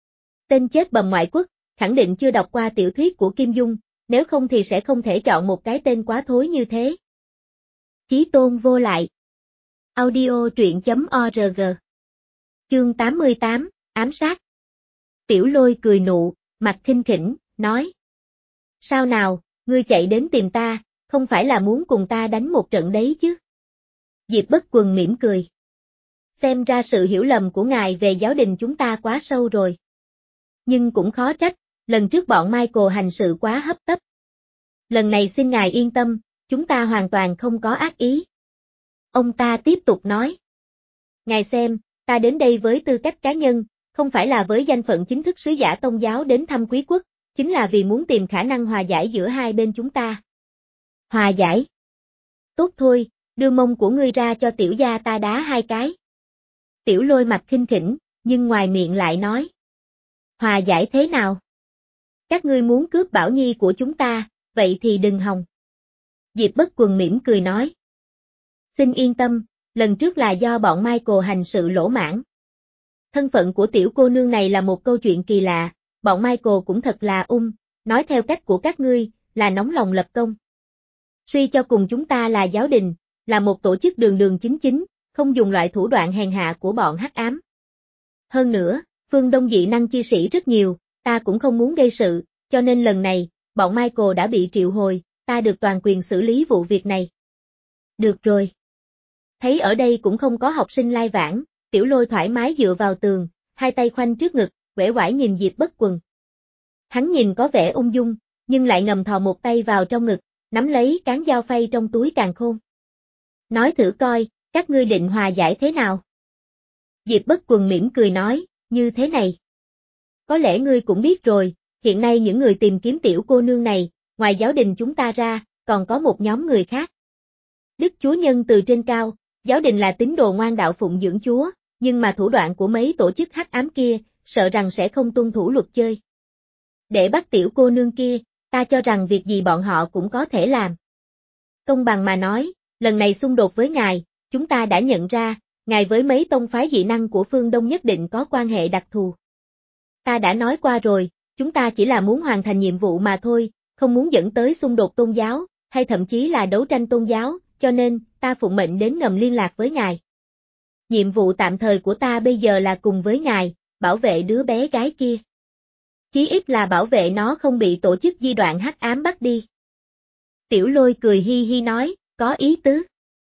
Tên chết bầm ngoại quốc, khẳng định chưa đọc qua tiểu thuyết của Kim Dung, nếu không thì sẽ không thể chọn một cái tên quá thối như thế. Chí tôn vô lại. Audio truyện chấm org. Chương tám mươi tám, ám sát. Tiểu Lôi cười nụ, mặt khinh khỉnh, nói. Sao nào, ngươi chạy đến tìm ta, không phải là muốn cùng ta đánh một trận đấy chứ? Diệp Bất Quần mỉm cười. Xem ra sự hiểu lầm của ngài về giáo đình chúng ta quá sâu rồi. Nhưng cũng khó trách, lần trước bọn Michael hành sự quá hấp tấp. Lần này xin ngài yên tâm, chúng ta hoàn toàn không có ác ý. Ông ta tiếp tục nói. Ngài xem, ta đến đây với tư cách cá nhân, không phải là với danh phận chính thức sứ giả tôn giáo đến thăm quý quốc, chính là vì muốn tìm khả năng hòa giải giữa hai bên chúng ta. Hòa giải? Tốt thôi, đưa mông của ngươi ra cho tiểu gia ta đá hai cái. Tiểu Lôi mặt khinh khỉnh, nhưng ngoài miệng lại nói. Hòa giải thế nào? Các ngươi muốn cướp Bảo Nhi của chúng ta, vậy thì đừng hòng. Diệp Bất Quần mỉm cười nói. Xin yên tâm, lần trước là do bọn Michael hành sự lỗ mãn. Thân phận của tiểu cô nương này là một câu chuyện kỳ lạ, bọn Michael cũng thật là ung, nói theo cách của các ngươi, là nóng lòng lập công. Suy cho cùng chúng ta là giáo đình, là một tổ chức đường đường chính chính, không dùng loại thủ đoạn hèn hạ của bọn hắc ám. Hơn nữa, phương Đông dị năng chi sĩ rất nhiều, ta cũng không muốn gây sự, cho nên lần này, bọn Michael đã bị triệu hồi, ta được toàn quyền xử lý vụ việc này. Được rồi. Thấy ở đây cũng không có học sinh lai vãng, Tiểu Lôi thoải mái dựa vào tường, hai tay khoanh trước ngực, uể oải nhìn Diệp Bất Quần. Hắn nhìn có vẻ ung dung, nhưng lại ngầm thò một tay vào trong ngực, nắm lấy cán dao phay trong túi càn khôn. Nói thử coi, các ngươi định hòa giải thế nào? Diệp Bất Quần mỉm cười nói, như thế này. Có lẽ ngươi cũng biết rồi, hiện nay những người tìm kiếm tiểu cô nương này, ngoài giáo đình chúng ta ra, còn có một nhóm người khác. Đức Chúa Nhân từ trên cao, giáo đình là tín đồ ngoan đạo phụng dưỡng Chúa, nhưng mà thủ đoạn của mấy tổ chức hắc ám kia, sợ rằng sẽ không tuân thủ luật chơi. Để bắt tiểu cô nương kia, ta cho rằng việc gì bọn họ cũng có thể làm. Công bằng mà nói, lần này xung đột với ngài, chúng ta đã nhận ra, ngài với mấy tông phái dị năng của phương Đông nhất định có quan hệ đặc thù. Ta đã nói qua rồi, chúng ta chỉ là muốn hoàn thành nhiệm vụ mà thôi, không muốn dẫn tới xung đột tôn giáo, hay thậm chí là đấu tranh tôn giáo, cho nên, ta phụng mệnh đến ngầm liên lạc với ngài. Nhiệm vụ tạm thời của ta bây giờ là cùng với ngài, bảo vệ đứa bé gái kia. Chí ít là bảo vệ nó không bị tổ chức di đoạn hắc ám bắt đi. Tiểu Lôi cười hi hi nói, có ý tứ.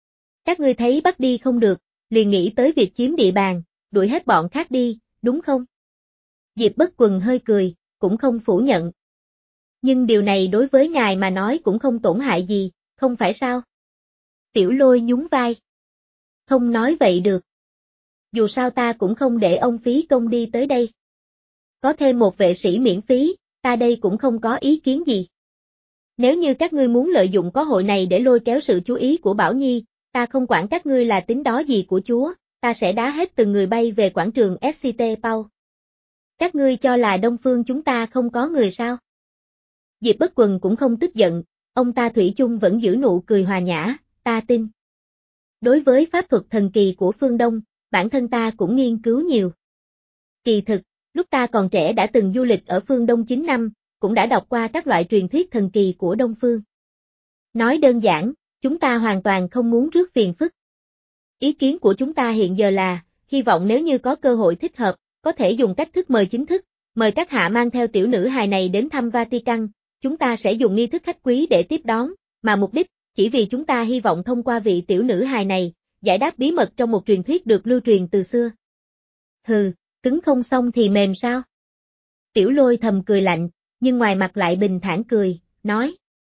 Các ngươi thấy bắt đi không được, liền nghĩ tới việc chiếm địa bàn, đuổi hết bọn khác đi, đúng không? Diệp Bất Quần hơi cười, cũng không phủ nhận. Nhưng điều này đối với ngài mà nói cũng không tổn hại gì, không phải sao? Tiểu Lôi nhún vai. Không nói vậy được. Dù sao ta cũng không để ông phí công đi tới đây. Có thêm một vệ sĩ miễn phí, ta đây cũng không có ý kiến gì. Nếu như các ngươi muốn lợi dụng có hội này để lôi kéo sự chú ý của Bảo Nhi, ta không quản các ngươi là tính đó gì của Chúa, ta sẽ đá hết từng người bay về quảng trường ét xê tê Paul. Các ngươi cho là Đông Phương chúng ta không có người sao? Diệp Bất Quần cũng không tức giận, ông ta thủy chung vẫn giữ nụ cười hòa nhã, ta tin. Đối với pháp thuật thần kỳ của phương Đông, bản thân ta cũng nghiên cứu nhiều. Kỳ thực, lúc ta còn trẻ đã từng du lịch ở phương Đông chín năm, cũng đã đọc qua các loại truyền thuyết thần kỳ của Đông Phương. Nói đơn giản, chúng ta hoàn toàn không muốn rước phiền phức. Ý kiến của chúng ta hiện giờ là, hy vọng nếu như có cơ hội thích hợp, có thể dùng cách thức mời chính thức, mời các hạ mang theo tiểu nữ hài này đến thăm Vatican, chúng ta sẽ dùng nghi thức khách quý để tiếp đón, mà mục đích, chỉ vì chúng ta hy vọng thông qua vị tiểu nữ hài này, giải đáp bí mật trong một truyền thuyết được lưu truyền từ xưa. Hừ, cứng không xong thì mềm sao? Tiểu Lôi thầm cười lạnh, nhưng ngoài mặt lại bình thản cười, nói.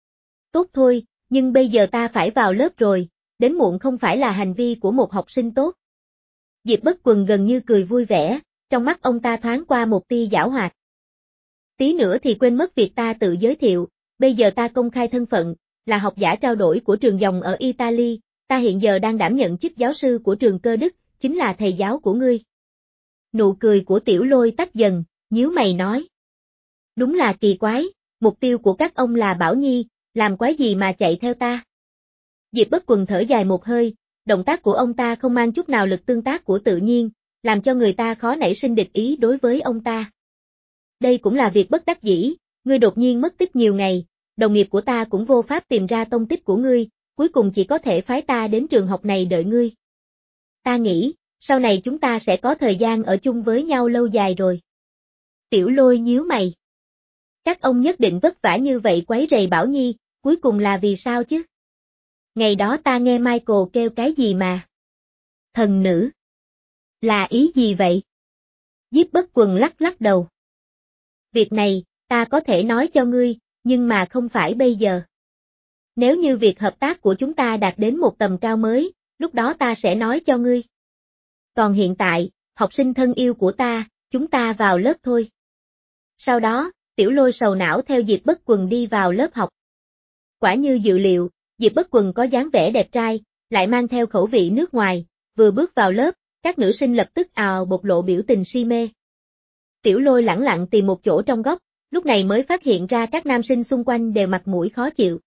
Tốt thôi, nhưng bây giờ ta phải vào lớp rồi, đến muộn không phải là hành vi của một học sinh tốt. Diệp Bất Quần gần như cười vui vẻ, trong mắt ông ta thoáng qua một tia giảo hoạt. Tí nữa thì quên mất việc ta tự giới thiệu, bây giờ ta công khai thân phận, là học giả trao đổi của trường dòng ở Italy, ta hiện giờ đang đảm nhận chức giáo sư của trường Cơ Đức, chính là thầy giáo của ngươi. Nụ cười của Tiểu Lôi tắt dần, nhíu mày nói. Đúng là kỳ quái, mục tiêu của các ông là Bảo Nhi, làm quái gì mà chạy theo ta? Diệp Bất Quần thở dài một hơi, động tác của ông ta không mang chút nào lực tương tác của tự nhiên, làm cho người ta khó nảy sinh địch ý đối với ông ta. Đây cũng là việc bất đắc dĩ, ngươi đột nhiên mất tích nhiều ngày, đồng nghiệp của ta cũng vô pháp tìm ra tông tích của ngươi, cuối cùng chỉ có thể phái ta đến trường học này đợi ngươi. Ta nghĩ, sau này chúng ta sẽ có thời gian ở chung với nhau lâu dài rồi. Tiểu Lôi nhíu mày. Các ông nhất định vất vả như vậy quấy rầy Bảo Nhi, cuối cùng là vì sao chứ? Ngày đó ta nghe Michael kêu cái gì mà? Thần nữ. Là ý gì vậy? Diệp Bất Quần lắc lắc đầu. Việc này, ta có thể nói cho ngươi, nhưng mà không phải bây giờ. Nếu như việc hợp tác của chúng ta đạt đến một tầm cao mới, lúc đó ta sẽ nói cho ngươi. Còn hiện tại, học sinh thân yêu của ta, chúng ta vào lớp thôi. Sau đó, Tiểu Lôi sầu não theo Diệp Bất Quần đi vào lớp học. Quả như dự liệu, Diệp Bất Quần có dáng vẻ đẹp trai, lại mang theo khẩu vị nước ngoài, vừa bước vào lớp, các nữ sinh lập tức ào bộc lộ biểu tình si mê. Tiểu Lôi lẳng lặng tìm một chỗ trong góc, lúc này mới phát hiện ra các nam sinh xung quanh đều mặt mũi khó chịu.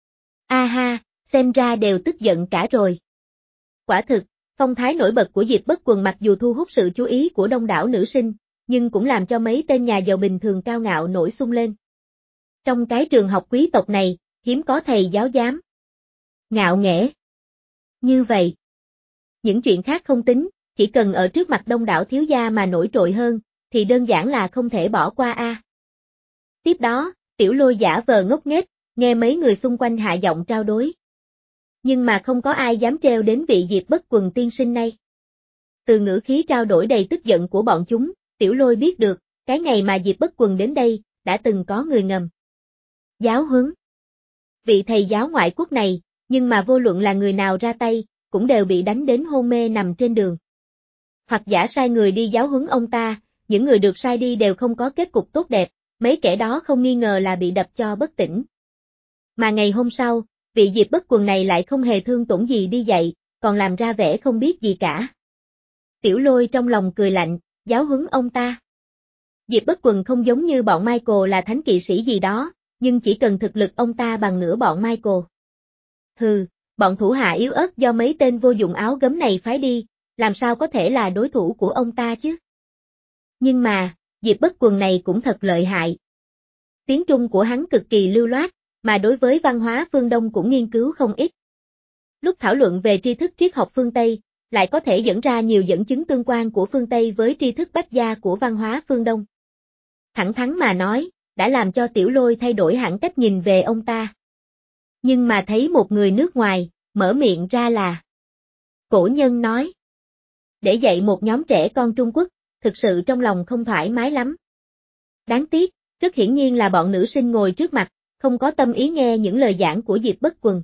A ha, xem ra đều tức giận cả rồi. Quả thực, phong thái nổi bật của Diệp Bất Quần mặc dù thu hút sự chú ý của đông đảo nữ sinh, nhưng cũng làm cho mấy tên nhà giàu bình thường cao ngạo nổi xung lên. Trong cái trường học quý tộc này, hiếm có thầy giáo dám ngạo nghễ như vậy. Những chuyện khác không tính, chỉ cần ở trước mặt đông đảo thiếu gia mà nổi trội hơn, thì đơn giản là không thể bỏ qua a. À. Tiếp đó, Tiểu Lôi giả vờ ngốc nghếch, nghe mấy người xung quanh hạ giọng trao đối. Nhưng mà không có ai dám treo đến vị Diệp Bất Quần tiên sinh này. Từ ngữ khí trao đổi đầy tức giận của bọn chúng, Tiểu Lôi biết được, cái ngày mà Diệp Bất Quần đến đây, đã từng có người ngầm giáo huấn vị thầy giáo ngoại quốc này, nhưng mà vô luận là người nào ra tay, cũng đều bị đánh đến hôn mê nằm trên đường. Hoặc giả sai người đi giáo huấn ông ta, những người được sai đi đều không có kết cục tốt đẹp, mấy kẻ đó không nghi ngờ là bị đập cho bất tỉnh. Mà ngày hôm sau, vị Diệp Bất Quần này lại không hề thương tổn gì đi dạy, còn làm ra vẻ không biết gì cả. Tiểu Lôi trong lòng cười lạnh, giáo huấn ông ta. Diệp Bất Quần không giống như bọn Michael là thánh kỵ sĩ gì đó, nhưng chỉ cần thực lực ông ta bằng nửa bọn Michael. Hừ, bọn thủ hạ yếu ớt do mấy tên vô dụng áo gấm này phái đi, làm sao có thể là đối thủ của ông ta chứ? Nhưng mà, Diệp Bất Quần này cũng thật lợi hại. Tiếng Trung của hắn cực kỳ lưu loát, mà đối với văn hóa phương Đông cũng nghiên cứu không ít. Lúc thảo luận về tri thức triết học phương Tây, lại có thể dẫn ra nhiều dẫn chứng tương quan của phương Tây với tri thức bách gia của văn hóa phương Đông. Thẳng thắn mà nói, đã làm cho Tiểu Lôi thay đổi hẳn cách nhìn về ông ta. Nhưng mà thấy một người nước ngoài, mở miệng ra là Cổ Nhân nói. Để dạy một nhóm trẻ con Trung Quốc, thực sự trong lòng không thoải mái lắm. Đáng tiếc, rất hiển nhiên là bọn nữ sinh ngồi trước mặt, không có tâm ý nghe những lời giảng của Diệp Bất Quần.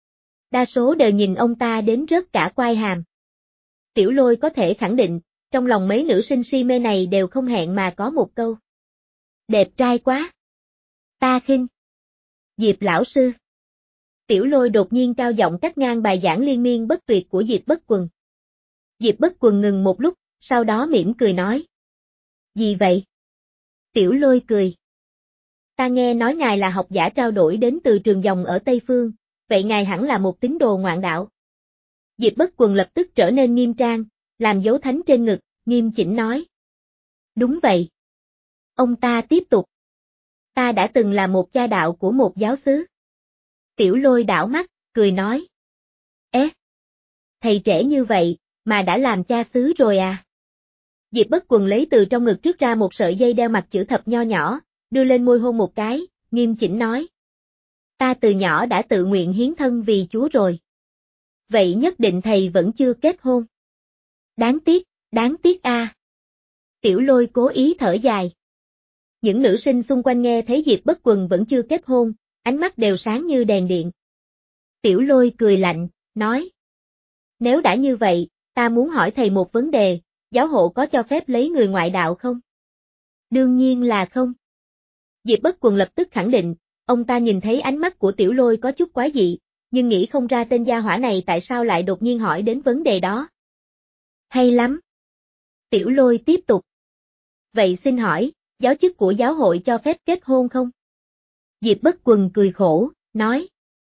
Đa số đều nhìn ông ta đến rớt cả quai hàm. Tiểu Lôi có thể khẳng định, trong lòng mấy nữ sinh si mê này đều không hẹn mà có một câu. Đẹp trai quá. Ta khinh. Diệp lão sư. Tiểu Lôi đột nhiên cao giọng cắt ngang bài giảng liên miên bất tuyệt của Diệp Bất Quần. Diệp Bất Quần ngừng một lúc, sau đó mỉm cười nói. Gì vậy? Tiểu Lôi cười. Ta nghe nói ngài là học giả trao đổi đến từ trường dòng ở Tây Phương, vậy ngài hẳn là một tín đồ ngoạn đạo. Diệp Bất Quần lập tức trở nên nghiêm trang, làm dấu thánh trên ngực, nghiêm chỉnh nói. Đúng vậy. Ông ta tiếp tục. Ta đã từng là một cha đạo của một giáo xứ. Tiểu Lôi đảo mắt, cười nói. Ế! Thầy trẻ như vậy, mà đã làm cha xứ rồi à? Diệp Bất Quần lấy từ trong ngực rút ra một sợi dây đeo mặt chữ thập nho nhỏ, đưa lên môi hôn một cái, nghiêm chỉnh nói. Ta từ nhỏ đã tự nguyện hiến thân vì Chúa rồi. Vậy nhất định thầy vẫn chưa kết hôn. Đáng tiếc, đáng tiếc a. À. Tiểu Lôi cố ý thở dài. Những nữ sinh xung quanh nghe thấy Diệp Bất Quần vẫn chưa kết hôn, ánh mắt đều sáng như đèn điện. Tiểu Lôi cười lạnh, nói. Nếu đã như vậy, ta muốn hỏi thầy một vấn đề, giáo hộ có cho phép lấy người ngoại đạo không? Đương nhiên là không. Diệp Bất Quần lập tức khẳng định, ông ta nhìn thấy ánh mắt của Tiểu Lôi có chút quái dị, nhưng nghĩ không ra tên gia hỏa này tại sao lại đột nhiên hỏi đến vấn đề đó. Hay lắm. Tiểu Lôi tiếp tục. Vậy xin hỏi, giáo chức của giáo hội cho phép kết hôn không? Diệp Bất Quần cười khổ, nói.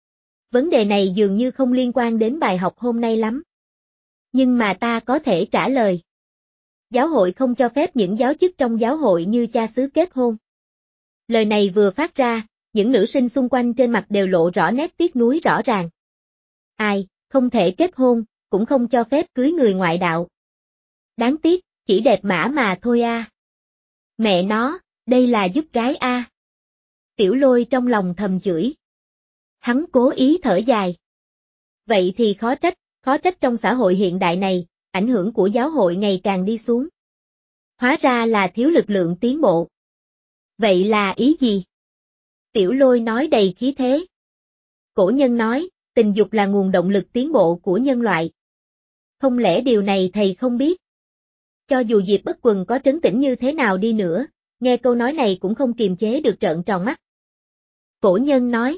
Vấn đề này dường như không liên quan đến bài học hôm nay lắm. Nhưng mà ta có thể trả lời. Giáo hội không cho phép những giáo chức trong giáo hội như cha xứ kết hôn. Lời này vừa phát ra, những nữ sinh xung quanh trên mặt đều lộ rõ nét tiếc nuối rõ ràng. Ai, không thể kết hôn, cũng không cho phép cưới người ngoại đạo. Đáng tiếc, chỉ đẹp mã mà thôi a. À. Mẹ nó, đây là giúp gái a. À. Tiểu Lôi trong lòng thầm chửi. Hắn cố ý thở dài. Vậy thì khó trách, khó trách trong xã hội hiện đại này, ảnh hưởng của giáo hội ngày càng đi xuống. Hóa ra là thiếu lực lượng tiến bộ. Vậy là ý gì? Tiểu Lôi nói đầy khí thế. Cổ nhân nói, tình dục là nguồn động lực tiến bộ của nhân loại. Không lẽ điều này thầy không biết? Cho dù Diệp Bất Quần có trấn tĩnh như thế nào đi nữa, nghe câu nói này cũng không kiềm chế được trợn tròn mắt. Cổ nhân nói.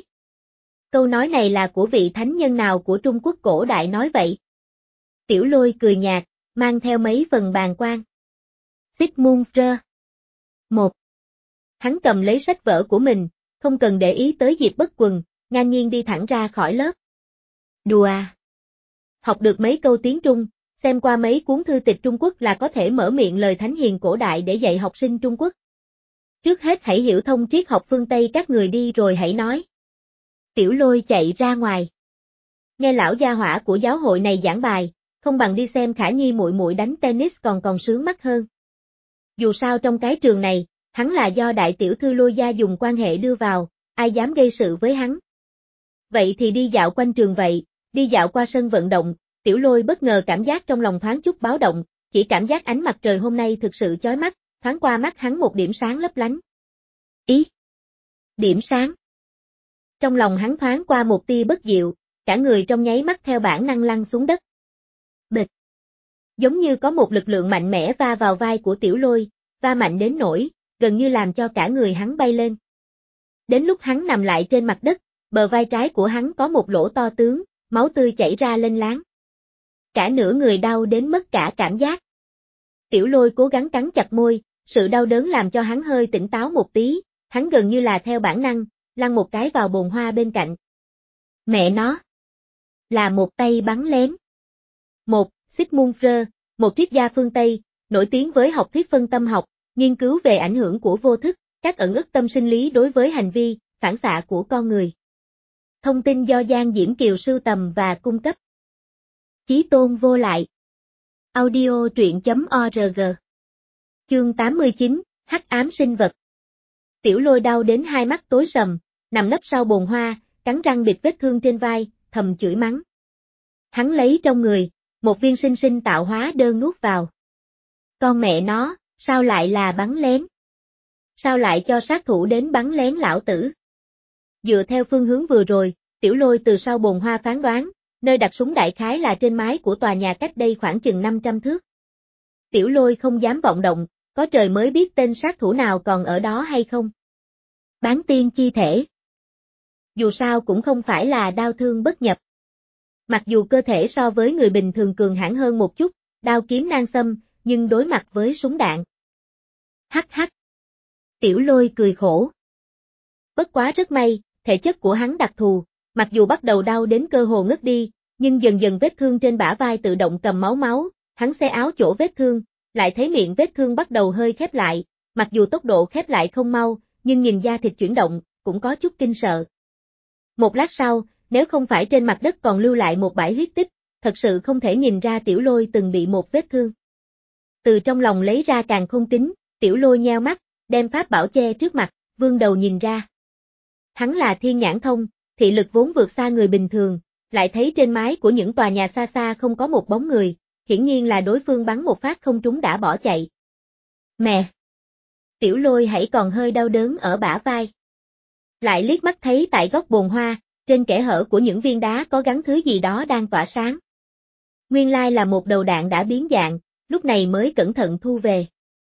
Câu nói này là của vị thánh nhân nào của Trung Quốc cổ đại nói vậy? Tiểu Lôi cười nhạt, mang theo mấy phần bàng quan. Sigmund Freud. Một. Hắn cầm lấy sách vở của mình, không cần để ý tới Diệp Bất Quần, ngang nhiên đi thẳng ra khỏi lớp. Đùa à? Học được mấy câu tiếng Trung, xem qua mấy cuốn thư tịch Trung Quốc là có thể mở miệng lời thánh hiền cổ đại để dạy học sinh Trung Quốc. Trước hết hãy hiểu thông triết học phương Tây các người đi rồi hãy nói. Tiểu Lôi chạy ra ngoài. Nghe lão gia hỏa của giáo hội này giảng bài, không bằng đi xem Khả Nhi muội muội đánh tennis còn còn sướng mắt hơn. Dù sao trong cái trường này, hắn là do đại tiểu thư Lôi gia dùng quan hệ đưa vào, ai dám gây sự với hắn. Vậy thì đi dạo quanh trường vậy, đi dạo qua sân vận động, Tiểu Lôi bất ngờ cảm giác trong lòng thoáng chút báo động, chỉ cảm giác ánh mặt trời hôm nay thực sự chói mắt, thoáng qua mắt hắn một điểm sáng lấp lánh. Ý! Điểm sáng! Trong lòng hắn thoáng qua một tia bất diệu, cả người trong nháy mắt theo bản năng lăn xuống đất. Bịch! Giống như có một lực lượng mạnh mẽ va vào vai của Tiểu Lôi, va mạnh đến nỗi, gần như làm cho cả người hắn bay lên. Đến lúc hắn nằm lại trên mặt đất, bờ vai trái của hắn có một lỗ to tướng, máu tươi chảy ra lênh láng. Cả nửa người đau đến mất cả cảm giác. Tiểu Lôi cố gắng cắn chặt môi, sự đau đớn làm cho hắn hơi tỉnh táo một tí, hắn gần như là theo bản năng, lăn một cái vào bồn hoa bên cạnh. Mẹ nó! Là một tay bắn lén. Một, Sigmund Freud, một triết gia phương Tây, nổi tiếng với học thuyết phân tâm học, nghiên cứu về ảnh hưởng của vô thức, các ẩn ức tâm sinh lý đối với hành vi, phản xạ của con người. Thông tin do Giang Diễm Kiều sưu tầm và cung cấp. Chí tôn vô lại. Audio truyện chấm org. Chương tám mươi chín, Hắc ám sinh vật. Tiểu Lôi đau đến hai mắt tối sầm, nằm nấp sau bồn hoa, cắn răng bịt vết thương trên vai, thầm chửi mắng. Hắn lấy trong người, một viên sinh sinh tạo hóa đơn nuốt vào. Con mẹ nó, sao lại là bắn lén? Sao lại cho sát thủ đến bắn lén lão tử? Dựa theo phương hướng vừa rồi, Tiểu Lôi từ sau bồn hoa phán đoán, nơi đặt súng đại khái là trên mái của tòa nhà cách đây khoảng chừng năm trăm thước. Tiểu Lôi không dám vọng động, có trời mới biết tên sát thủ nào còn ở đó hay không. Bán tiên chi thể. Dù sao cũng không phải là đao thương bất nhập. Mặc dù cơ thể so với người bình thường cường hãn hơn một chút, đao kiếm nan xâm, nhưng đối mặt với súng đạn. Hắc hắc. Tiểu Lôi cười khổ. Bất quá rất may, thể chất của hắn đặc thù, mặc dù bắt đầu đau đến cơ hồ ngất đi, nhưng dần dần vết thương trên bả vai tự động cầm máu máu, hắn xé áo chỗ vết thương, lại thấy miệng vết thương bắt đầu hơi khép lại, mặc dù tốc độ khép lại không mau, nhưng nhìn da thịt chuyển động, cũng có chút kinh sợ. Một lát sau, nếu không phải trên mặt đất còn lưu lại một bãi huyết tích, thật sự không thể nhìn ra Tiểu Lôi từng bị một vết thương. Từ trong lòng lấy ra càn khôn kính, Tiểu Lôi nheo mắt, đem pháp bảo che trước mặt, vươn đầu nhìn ra. Hắn là thiên nhãn thông, thị lực vốn vượt xa người bình thường, lại thấy trên mái của những tòa nhà xa xa không có một bóng người, hiển nhiên là đối phương bắn một phát không trúng đã bỏ chạy. Mẹ! Tiểu Lôi hãy còn hơi đau đớn ở bả vai. Lại liếc mắt thấy tại góc bồn hoa, trên kẽ hở của những viên đá có gắn thứ gì đó đang tỏa sáng. Nguyên lai là một đầu đạn đã biến dạng, lúc này mới cẩn thận thu về.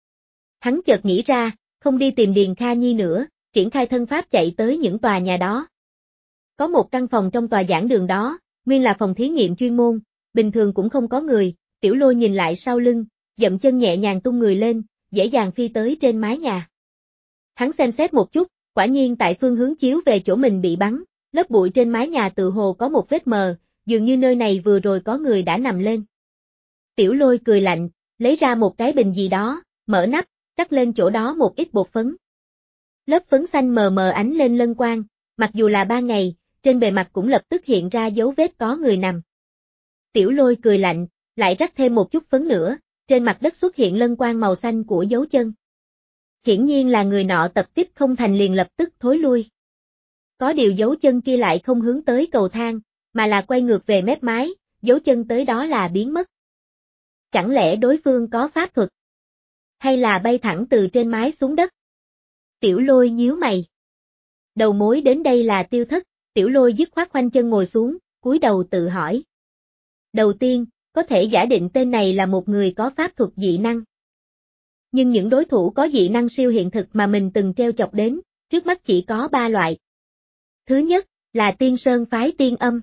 Hắn chợt nghĩ ra, không đi tìm Điền Kha Nhi nữa, triển khai thân pháp chạy tới những tòa nhà đó. Có một căn phòng trong tòa giảng đường đó, nguyên là phòng thí nghiệm chuyên môn, bình thường cũng không có người, Tiểu Lôi nhìn lại sau lưng, dậm chân nhẹ nhàng tung người lên, dễ dàng phi tới trên mái nhà. Hắn xem xét một chút, quả nhiên tại phương hướng chiếu về chỗ mình bị bắn, lớp bụi trên mái nhà tự hồ có một vết mờ, dường như nơi này vừa rồi có người đã nằm lên. Tiểu Lôi cười lạnh, lấy ra một cái bình gì đó, mở nắp, rắc lên chỗ đó một ít bột phấn. Lớp phấn xanh mờ mờ ánh lên lân quang, mặc dù là ban ngày, trên bề mặt cũng lập tức hiện ra dấu vết có người nằm. Tiểu Lôi cười lạnh, lại rắc thêm một chút phấn nữa, trên mặt đất xuất hiện lân quang màu xanh của dấu chân. Hiển nhiên là người nọ tập tiếp không thành liền lập tức thối lui. Có điều dấu chân kia lại không hướng tới cầu thang, mà là quay ngược về mép mái, dấu chân tới đó là biến mất. Chẳng lẽ đối phương có pháp thuật? Hay là bay thẳng từ trên mái xuống đất? Tiểu Lôi nhíu mày. Đầu mối đến đây là Tiêu Thất, Tiểu Lôi dứt khoát khoanh chân ngồi xuống, cúi đầu tự hỏi. Đầu tiên, có thể giả định tên này là một người có pháp thuật dị năng. Nhưng những đối thủ có dị năng siêu hiện thực mà mình từng treo chọc đến, trước mắt chỉ có ba loại. Thứ nhất, là Tiên Sơn phái Tiên Âm.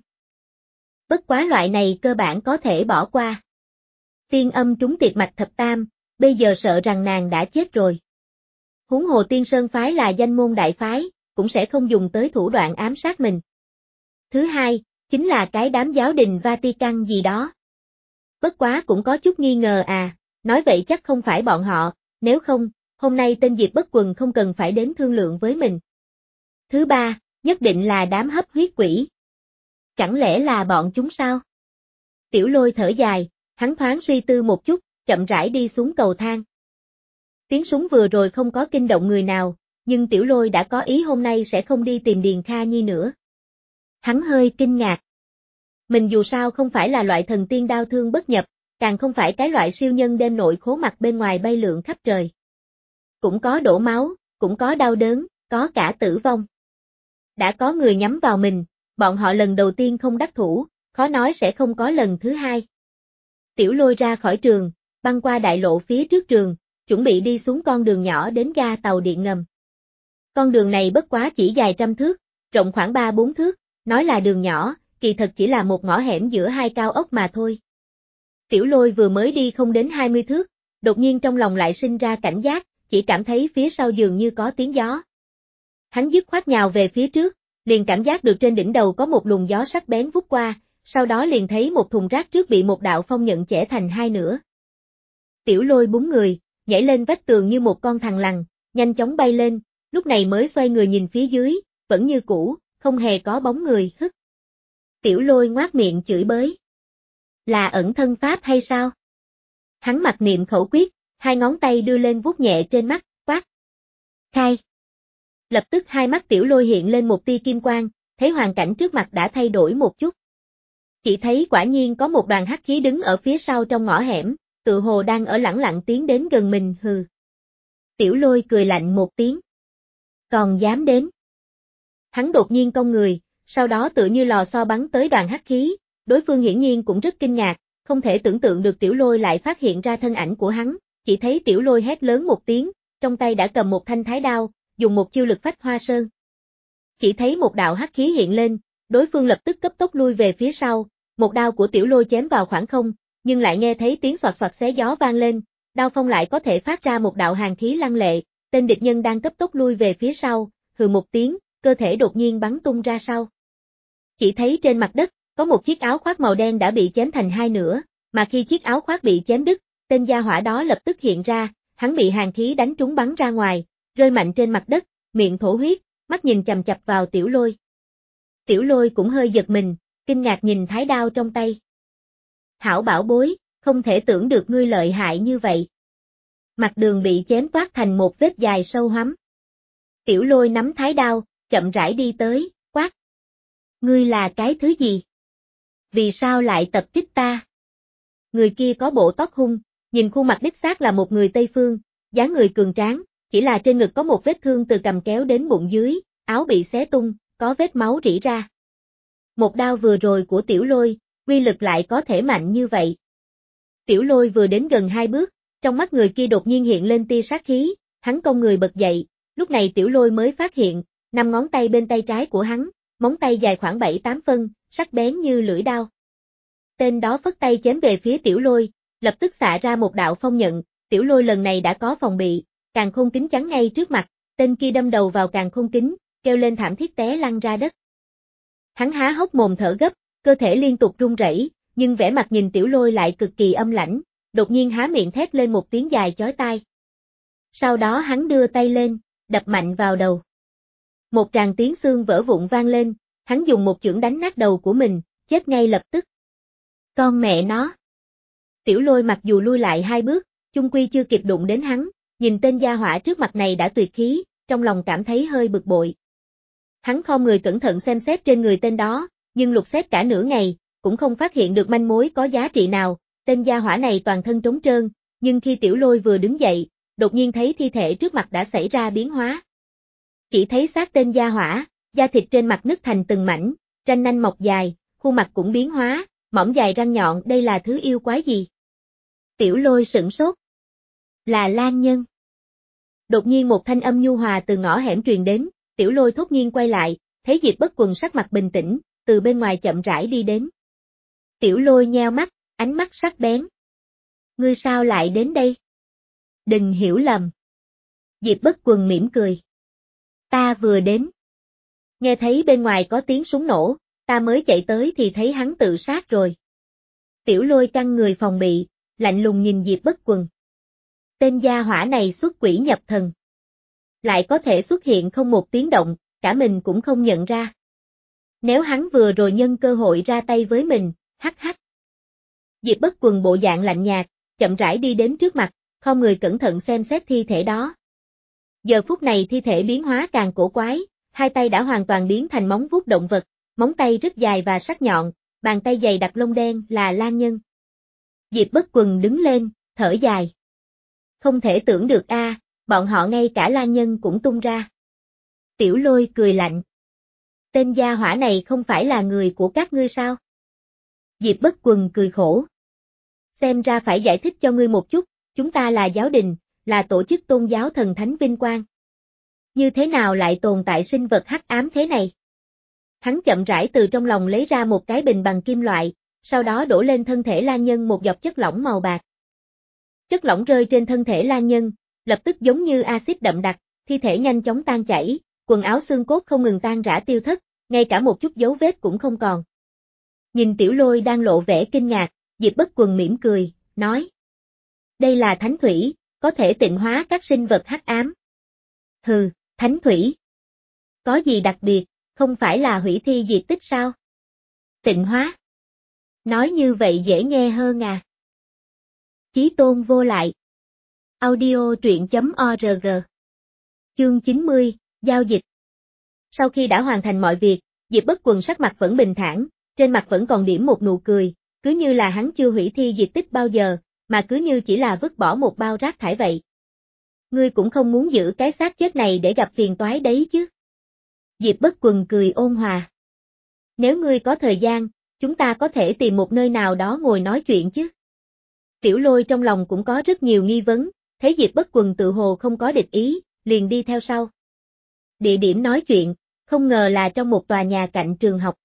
Bất quá loại này cơ bản có thể bỏ qua. Tiên Âm trúng tiệt mạch thập tam, bây giờ sợ rằng nàng đã chết rồi. Huống hồ Tiên Sơn phái là danh môn đại phái, cũng sẽ không dùng tới thủ đoạn ám sát mình. Thứ hai, chính là cái đám giáo đình Vatican gì đó. Bất quá cũng có chút nghi ngờ à, nói vậy chắc không phải bọn họ, nếu không, hôm nay tên Diệp Bất Quần không cần phải đến thương lượng với mình. Thứ ba, nhất định là đám hấp huyết quỷ. Chẳng lẽ là bọn chúng sao? Tiểu Lôi thở dài, hắn thoáng suy tư một chút, chậm rãi đi xuống cầu thang. Tiếng súng vừa rồi không có kinh động người nào, nhưng Tiểu Lôi đã có ý hôm nay sẽ không đi tìm Điền Kha Nhi nữa. Hắn hơi kinh ngạc. Mình dù sao không phải là loại thần tiên đao thương bất nhập, càng không phải cái loại siêu nhân đem nội khố mặt bên ngoài bay lượn khắp trời. Cũng có đổ máu, cũng có đau đớn, có cả tử vong. Đã có người nhắm vào mình, bọn họ lần đầu tiên không đắc thủ, khó nói sẽ không có lần thứ hai. Tiểu Lôi ra khỏi trường, băng qua đại lộ phía trước trường, chuẩn bị đi xuống con đường nhỏ đến ga tàu điện ngầm. Con đường này bất quá chỉ dài trăm thước, rộng khoảng ba bốn thước, nói là đường nhỏ, kỳ thật chỉ là một ngõ hẻm giữa hai cao ốc mà thôi. Tiểu Lôi vừa mới đi không đến hai mươi thước, đột nhiên trong lòng lại sinh ra cảnh giác, chỉ cảm thấy phía sau dường như có tiếng gió. Hắn dứt khoát nhào về phía trước, liền cảm giác được trên đỉnh đầu có một luồng gió sắc bén vút qua, sau đó liền thấy một thùng rác trước bị một đạo phong nhận chẻ thành hai nửa. Tiểu Lôi búng người, nhảy lên vách tường như một con thằn lằn, nhanh chóng bay lên, lúc này mới xoay người nhìn phía dưới, vẫn như cũ, không hề có bóng người, hức. Tiểu Lôi ngoác miệng chửi bới. Là ẩn thân pháp hay sao? Hắn mặc niệm khẩu quyết, hai ngón tay đưa lên vuốt nhẹ trên mắt, quát. Khai. Lập tức hai mắt Tiểu Lôi hiện lên một tia kim quang, thấy hoàn cảnh trước mặt đã thay đổi một chút. Chỉ thấy quả nhiên có một đoàn hắc khí đứng ở phía sau trong ngõ hẻm, tự hồ đang ở lẳng lặng tiến đến gần mình, hừ. Tiểu Lôi cười lạnh một tiếng. Còn dám đến. Hắn đột nhiên cong người, sau đó tự như lò xo bắn tới đoàn hắc khí, đối phương hiển nhiên cũng rất kinh ngạc, không thể tưởng tượng được Tiểu Lôi lại phát hiện ra thân ảnh của hắn, chỉ thấy Tiểu Lôi hét lớn một tiếng, trong tay đã cầm một thanh thái đao, dùng một chiêu lực phách hoa sơn. Chỉ thấy một đạo hắc khí hiện lên, đối phương lập tức cấp tốc lui về phía sau, một đao của Tiểu Lôi chém vào khoảng không, nhưng lại nghe thấy tiếng xoạt xoạt xé gió vang lên, đao phong lại có thể phát ra một đạo hàn khí lăng lệ, tên địch nhân đang cấp tốc lui về phía sau, hừ một tiếng, cơ thể đột nhiên bắn tung ra sau. Chỉ thấy trên mặt đất, có một chiếc áo khoác màu đen đã bị chém thành hai nửa, mà khi chiếc áo khoác bị chém đứt, tên gia hỏa đó lập tức hiện ra, hắn bị hàn khí đánh trúng bắn ra ngoài, rơi mạnh trên mặt đất, miệng thổ huyết, mắt nhìn chằm chằm vào Tiểu Lôi. Tiểu Lôi cũng hơi giật mình, kinh ngạc nhìn thái đao trong tay. Hảo bảo bối, không thể tưởng được ngươi lợi hại như vậy. Mặt đường bị chém toát thành một vết dài sâu hoắm. Tiểu Lôi nắm thái đao, chậm rãi đi tới, quát. Ngươi là cái thứ gì? Vì sao lại tập kích ta? Người kia có bộ tóc hung, nhìn khuôn mặt đích xác là một người Tây Phương, dáng người cường tráng, chỉ là trên ngực có một vết thương từ cằm kéo đến bụng dưới, áo bị xé tung, có vết máu rỉ ra. Một đao vừa rồi của Tiểu Lôi, uy lực lại có thể mạnh như vậy. Tiểu Lôi vừa đến gần hai bước, trong mắt người kia đột nhiên hiện lên tia sát khí, hắn cong người bật dậy, lúc này Tiểu Lôi mới phát hiện, năm ngón tay bên tay trái của hắn, móng tay dài khoảng bảy tám phân, sắc bén như lưỡi đao. Tên đó phất tay chém về phía Tiểu Lôi, lập tức xạ ra một đạo phong nhận, Tiểu Lôi lần này đã có phòng bị, càn khôn kính chắn ngay trước mặt, tên kia đâm đầu vào càn khôn kính, kêu lên thảm thiết té lăn ra đất. Hắn há hốc mồm thở gấp, cơ thể liên tục run rẩy, nhưng vẻ mặt nhìn Tiểu Lôi lại cực kỳ âm lãnh, đột nhiên há miệng thét lên một tiếng dài chói tai. Sau đó hắn đưa tay lên, đập mạnh vào đầu. Một tràng tiếng xương vỡ vụn vang lên, hắn dùng một chưởng đánh nát đầu của mình, chết ngay lập tức. Con mẹ nó. Tiểu Lôi mặc dù lui lại hai bước, chung quy chưa kịp đụng đến hắn, nhìn tên gia hỏa trước mặt này đã tuyệt khí, trong lòng cảm thấy hơi bực bội. Hắn khom người cẩn thận xem xét trên người tên đó, nhưng lục xét cả nửa ngày, cũng không phát hiện được manh mối có giá trị nào, tên gia hỏa này toàn thân trống trơn, nhưng khi Tiểu Lôi vừa đứng dậy, đột nhiên thấy thi thể trước mặt đã xảy ra biến hóa. Chỉ thấy xác tên gia hỏa, da thịt trên mặt nứt thành từng mảnh, răng nanh mọc dài, khuôn mặt cũng biến hóa, mỏng dài răng nhọn, đây là thứ yêu quái gì? Tiểu Lôi sửng sốt. Là lang nhân. Đột nhiên một thanh âm nhu hòa từ ngõ hẻm truyền đến, Tiểu Lôi thốt nhiên quay lại, thấy Diệp Bất Quần sắc mặt bình tĩnh, từ bên ngoài chậm rãi đi đến. Tiểu Lôi nheo mắt, ánh mắt sắc bén. Ngươi sao lại đến đây? Đừng hiểu lầm. Diệp Bất Quần mỉm cười. Ta vừa đến. Nghe thấy bên ngoài có tiếng súng nổ, ta mới chạy tới thì thấy hắn tự sát rồi. Tiểu Lôi căng người phòng bị, lạnh lùng nhìn Diệp Bất Quần. Tên gia hỏa này xuất quỷ nhập thần. Lại có thể xuất hiện không một tiếng động, cả mình cũng không nhận ra. Nếu hắn vừa rồi nhân cơ hội ra tay với mình, hắc hắc. Diệp Bất Quần bộ dạng lạnh nhạt, chậm rãi đi đến trước mặt, khom người cẩn thận xem xét thi thể đó. Giờ phút này thi thể biến hóa càng cổ quái, hai tay đã hoàn toàn biến thành móng vuốt động vật, móng tay rất dài và sắc nhọn, bàn tay dày đặc lông đen là lang nhân. Diệp Bất Quần đứng lên, thở dài. Không thể tưởng được a, bọn họ ngay cả lang nhân cũng tung ra. Tiểu Lôi cười lạnh. Tên gia hỏa này không phải là người của các ngươi sao? Diệp Bất Quần cười khổ. Xem ra phải giải thích cho ngươi một chút, chúng ta là giáo đình, là tổ chức tôn giáo thần thánh vinh quang. Như thế nào lại tồn tại sinh vật hắc ám thế này? Hắn chậm rãi từ trong lòng lấy ra một cái bình bằng kim loại, sau đó đổ lên thân thể lang nhân một giọt chất lỏng màu bạc. Chất lỏng rơi trên thân thể lang nhân, lập tức giống như axit đậm đặc, thi thể nhanh chóng tan chảy, quần áo xương cốt không ngừng tan rã tiêu thất, ngay cả một chút dấu vết cũng không còn. Nhìn Tiểu Lôi đang lộ vẻ kinh ngạc, Diệp Bất Quần mỉm cười, nói. Đây là thánh thủy, có thể tịnh hóa các sinh vật hắc ám. Hừ, thánh thủy. Có gì đặc biệt, không phải là hủy thi diệt tích sao? Tịnh hóa. Nói như vậy dễ nghe hơn à. Chí tôn vô lại. Audio truyện chấm org. Chương chín mươi, Giao dịch. Sau khi đã hoàn thành mọi việc, Diệp Bất Quần sắc mặt vẫn bình thản, trên mặt vẫn còn điểm một nụ cười, cứ như là hắn chưa hủy thi diệt tích bao giờ, mà cứ như chỉ là vứt bỏ một bao rác thải vậy. Ngươi cũng không muốn giữ cái xác chết này để gặp phiền toái đấy chứ. Diệp Bất Quần cười ôn hòa. Nếu ngươi có thời gian, chúng ta có thể tìm một nơi nào đó ngồi nói chuyện chứ. Tiểu Lôi trong lòng cũng có rất nhiều nghi vấn, thấy Diệp Bất Quần tự hồ không có địch ý, liền đi theo sau. Địa điểm nói chuyện, không ngờ là trong một tòa nhà cạnh trường học.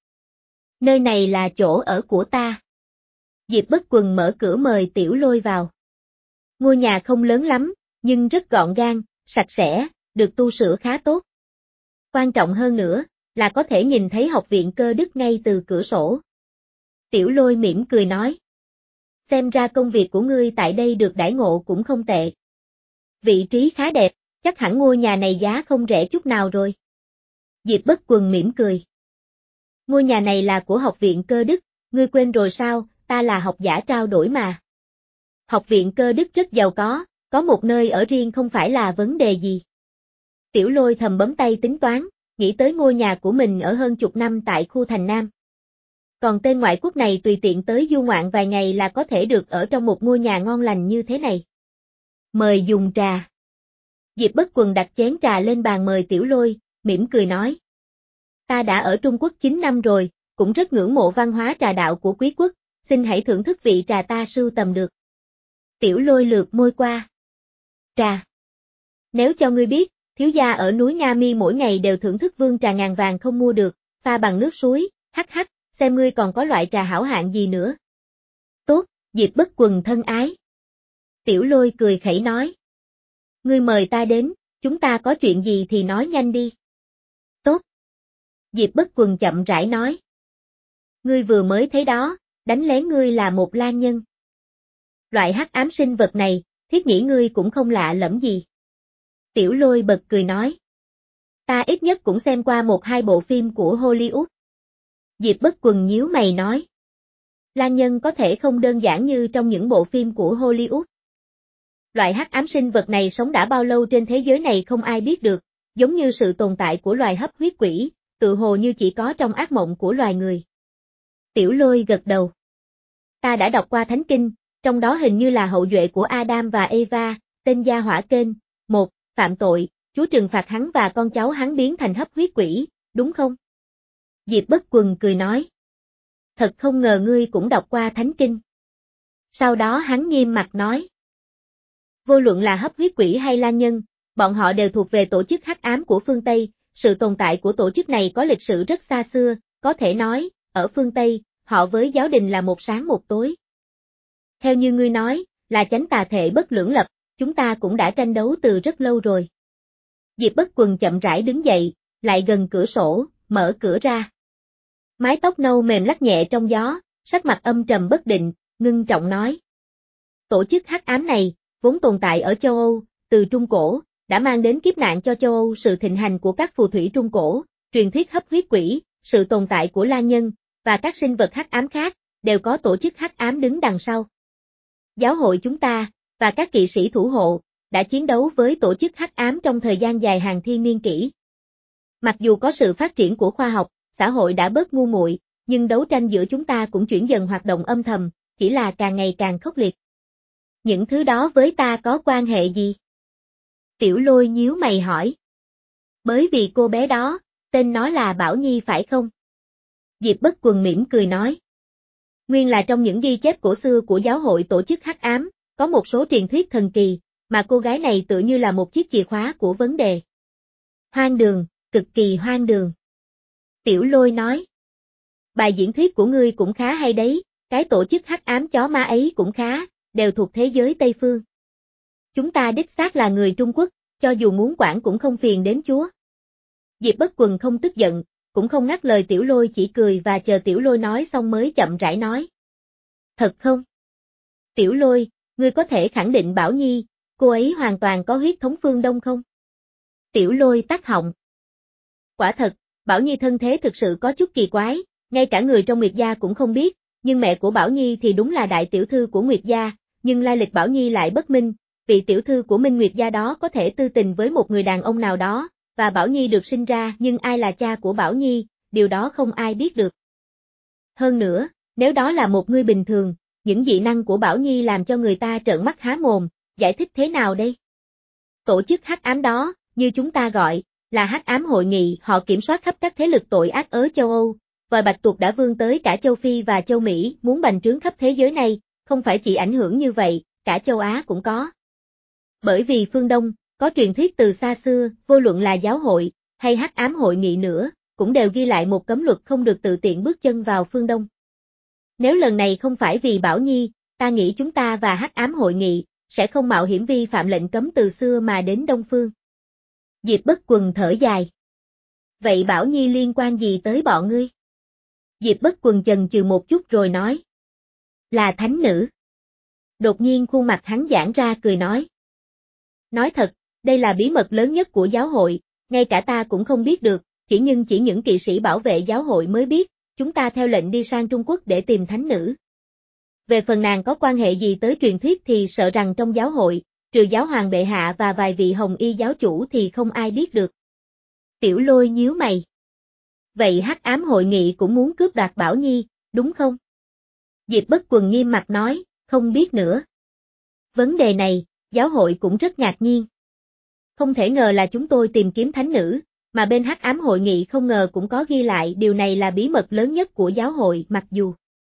Nơi này là chỗ ở của ta. Diệp Bất Quần mở cửa mời Tiểu Lôi vào. Ngôi nhà không lớn lắm, nhưng rất gọn gàng, sạch sẽ, được tu sửa khá tốt. Quan trọng hơn nữa, là có thể nhìn thấy học viện cơ đức ngay từ cửa sổ. Tiểu Lôi mỉm cười nói. Xem ra công việc của ngươi tại đây được đãi ngộ cũng không tệ. Vị trí khá đẹp, chắc hẳn ngôi nhà này giá không rẻ chút nào rồi. Diệp Bất Quần mỉm cười. Ngôi nhà này là của học viện cơ đức, ngươi quên rồi sao, ta là học giả trao đổi mà. Học viện cơ đức rất giàu có, có một nơi ở riêng không phải là vấn đề gì. Tiểu Lôi thầm bấm tay tính toán, nghĩ tới ngôi nhà của mình ở hơn chục năm tại khu thành Nam. Còn tên ngoại quốc này tùy tiện tới du ngoạn vài ngày là có thể được ở trong một ngôi nhà ngon lành như thế này. Mời dùng trà. Diệp Bất Quần đặt chén trà lên bàn mời Tiểu Lôi, mỉm cười nói. Ta đã ở Trung Quốc chín năm rồi, cũng rất ngưỡng mộ văn hóa trà đạo của quý quốc, xin hãy thưởng thức vị trà ta sưu tầm được. Tiểu Lôi lượt môi qua. Trà. Nếu cho ngươi biết, thiếu gia ở núi Nga Mi mỗi ngày đều thưởng thức vương trà ngàn vàng không mua được, pha bằng nước suối, hắc hắc, xem ngươi còn có loại trà hảo hạng gì nữa. Tốt, Diệp Bất Quần thân ái. Tiểu Lôi cười khẩy nói. Ngươi mời ta đến, chúng ta có chuyện gì thì nói nhanh đi. Tốt. Diệp Bất Quần chậm rãi nói. Ngươi vừa mới thấy đó, đánh lén ngươi là một lang nhân. Loại hắc ám sinh vật này, thiết nghĩ ngươi cũng không lạ lẫm gì. Tiểu Lôi bật cười nói. Ta ít nhất cũng xem qua một hai bộ phim của Hollywood. Diệp Bất Quần nhíu mày nói. Lang nhân có thể không đơn giản như trong những bộ phim của Hollywood. Loại hắc ám sinh vật này sống đã bao lâu trên thế giới này không ai biết được, giống như sự tồn tại của loài hấp huyết quỷ, tự hồ như chỉ có trong ác mộng của loài người. Tiểu Lôi gật đầu. Ta đã đọc qua Thánh Kinh, trong đó hình như là hậu duệ của Adam và Eva, tên gia hỏa kênh, một, phạm tội, Chúa trừng phạt hắn và con cháu hắn biến thành hấp huyết quỷ, đúng không? Diệp Bất Quần cười nói. Thật không ngờ ngươi cũng đọc qua Thánh Kinh. Sau đó hắn nghiêm mặt nói. Vô luận là hấp huyết quỷ hay lang nhân, bọn họ đều thuộc về tổ chức hắc ám của phương Tây, sự tồn tại của tổ chức này có lịch sử rất xa xưa, có thể nói, ở phương Tây, họ với giáo đình là một sáng một tối. Theo như ngươi nói, là chánh tà thể bất lưỡng lập, chúng ta cũng đã tranh đấu từ rất lâu rồi. Diệp Bất Quần chậm rãi đứng dậy, lại gần cửa sổ, mở cửa ra. Mái tóc nâu mềm lắc nhẹ trong gió, sắc mặt âm trầm bất định, ngưng trọng nói. Tổ chức hắc ám này, vốn tồn tại ở châu Âu, từ Trung Cổ, đã mang đến kiếp nạn cho châu Âu sự thịnh hành của các phù thủy Trung Cổ, truyền thuyết hấp huyết quỷ, sự tồn tại của la nhân, và các sinh vật hắc ám khác, đều có tổ chức hắc ám đứng đằng sau. Giáo hội chúng ta, và các kỵ sĩ thủ hộ, đã chiến đấu với tổ chức hắc ám trong thời gian dài hàng thiên niên kỷ. Mặc dù có sự phát triển của khoa học, xã hội đã bớt ngu muội, nhưng đấu tranh giữa chúng ta cũng chuyển dần hoạt động âm thầm, chỉ là càng ngày càng khốc liệt. Những thứ đó với ta có quan hệ gì? Tiểu Lôi nhíu mày hỏi. Bởi vì cô bé đó, tên nó là Bảo Nhi phải không? Diệp Bất Quần mỉm cười nói. Nguyên là trong những ghi chép cổ xưa của giáo hội tổ chức hắc ám, có một số truyền thuyết thần kỳ, mà cô gái này tự như là một chiếc chìa khóa của vấn đề. Hoang đường, cực kỳ hoang đường. Tiểu Lôi nói. Bài diễn thuyết của ngươi cũng khá hay đấy, cái tổ chức hắc ám chó ma ấy cũng khá, đều thuộc thế giới Tây Phương. Chúng ta đích xác là người Trung Quốc, cho dù muốn quản cũng không phiền đến Chúa. Diệp Bất Quần không tức giận, cũng không ngắt lời Tiểu Lôi, chỉ cười và chờ Tiểu Lôi nói xong mới chậm rãi nói. Thật không? Tiểu Lôi, ngươi có thể khẳng định Bảo Nhi, cô ấy hoàn toàn có huyết thống phương Đông không? Tiểu Lôi tắc họng. Quả thật, Bảo Nhi thân thế thực sự có chút kỳ quái, ngay cả người trong Nguyệt gia cũng không biết, nhưng mẹ của Bảo Nhi thì đúng là đại tiểu thư của Nguyệt gia, nhưng lai lịch Bảo Nhi lại bất minh, vị tiểu thư của Minh Nguyệt gia đó có thể tư tình với một người đàn ông nào đó, và Bảo Nhi được sinh ra nhưng ai là cha của Bảo Nhi, điều đó không ai biết được. Hơn nữa, nếu đó là một người bình thường, những dị năng của Bảo Nhi làm cho người ta trợn mắt há mồm, giải thích thế nào đây? Tổ chức hắc ám đó, như chúng ta gọi, là hắc ám hội nghị, họ kiểm soát khắp các thế lực tội ác ở châu Âu, vòi bạch tuộc đã vươn tới cả châu Phi và châu Mỹ, muốn bành trướng khắp thế giới này, không phải chỉ ảnh hưởng như vậy, cả châu Á cũng có. Bởi vì phương Đông, có truyền thuyết từ xa xưa, vô luận là giáo hội, hay hắc ám hội nghị nữa, cũng đều ghi lại một cấm luật không được tự tiện bước chân vào phương Đông. Nếu lần này không phải vì Bảo Nhi, ta nghĩ chúng ta và hắc ám hội nghị, sẽ không mạo hiểm vi phạm lệnh cấm từ xưa mà đến Đông Phương. Diệp Bất Quần thở dài. Vậy Bảo Nhi liên quan gì tới bọn ngươi? Diệp Bất Quần chần chừ một chút rồi nói. Là thánh nữ. Đột nhiên khuôn mặt hắn giãn ra cười nói. Nói thật, đây là bí mật lớn nhất của giáo hội, ngay cả ta cũng không biết được, chỉ nhưng chỉ những kỵ sĩ bảo vệ giáo hội mới biết, chúng ta theo lệnh đi sang Trung Quốc để tìm thánh nữ. Về phần nàng có quan hệ gì tới truyền thuyết thì sợ rằng trong giáo hội, trừ giáo hoàng bệ hạ và vài vị hồng y giáo chủ thì không ai biết được. Tiểu Lôi nhíu mày. Vậy hắc ám hội nghị cũng muốn cướp đoạt Bảo Nhi, đúng không? Diệp Bất Quần nghiêm mặt nói, không biết nữa. Vấn đề này, giáo hội cũng rất ngạc nhiên. Không thể ngờ là chúng tôi tìm kiếm thánh nữ, mà bên hắc ám hội nghị không ngờ cũng có ghi lại điều này là bí mật lớn nhất của giáo hội, mặc dù.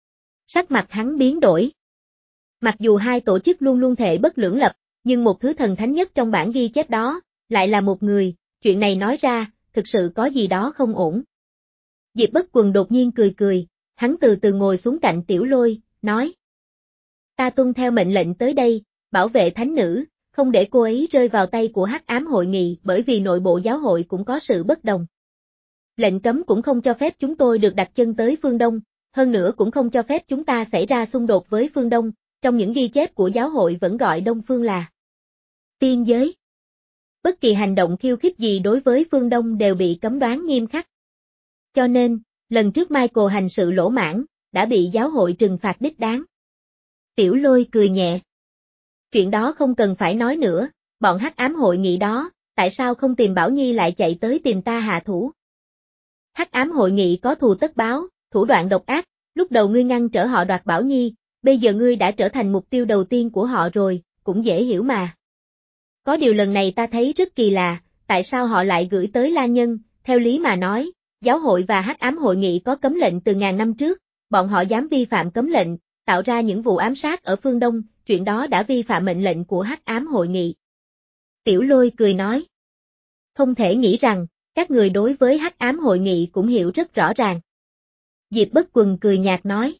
Sắc mặt hắn biến đổi. Mặc dù hai tổ chức luôn luôn thệ bất lưỡng lập, nhưng một thứ thần thánh nhất trong bản ghi chép đó, lại là một người, chuyện này nói ra, thực sự có gì đó không ổn. Diệp Bất Quần đột nhiên cười cười, hắn từ từ ngồi xuống cạnh Tiểu Lôi, nói. Ta tuân theo mệnh lệnh tới đây, bảo vệ thánh nữ, không để cô ấy rơi vào tay của hắc ám hội nghị bởi vì nội bộ giáo hội cũng có sự bất đồng. Lệnh cấm cũng không cho phép chúng tôi được đặt chân tới phương Đông, hơn nữa cũng không cho phép chúng ta xảy ra xung đột với phương Đông, trong những ghi chép của giáo hội vẫn gọi Đông Phương là tiên giới. Bất kỳ hành động khiêu khích gì đối với phương Đông đều bị cấm đoán nghiêm khắc. Cho nên, lần trước Michael hành sự lỗ mãng, đã bị giáo hội trừng phạt đích đáng. Tiểu Lôi cười nhẹ. Chuyện đó không cần phải nói nữa, bọn hắc ám hội nghị đó, tại sao không tìm Bảo Nhi lại chạy tới tìm ta hạ thủ? Hắc ám hội nghị có thù tất báo, thủ đoạn độc ác, lúc đầu ngươi ngăn trở họ đoạt Bảo Nhi, bây giờ ngươi đã trở thành mục tiêu đầu tiên của họ rồi, cũng dễ hiểu mà. Có điều lần này ta thấy rất kỳ lạ, tại sao họ lại gửi tới La Nhân, theo lý mà nói, giáo hội và hắc ám hội nghị có cấm lệnh từ ngàn năm trước, bọn họ dám vi phạm cấm lệnh, tạo ra những vụ ám sát ở phương Đông, chuyện đó đã vi phạm mệnh lệnh của hắc ám hội nghị. Tiểu Lôi cười nói. Không thể nghĩ rằng, các người đối với hắc ám hội nghị cũng hiểu rất rõ ràng. Diệp Bất Quần cười nhạt nói.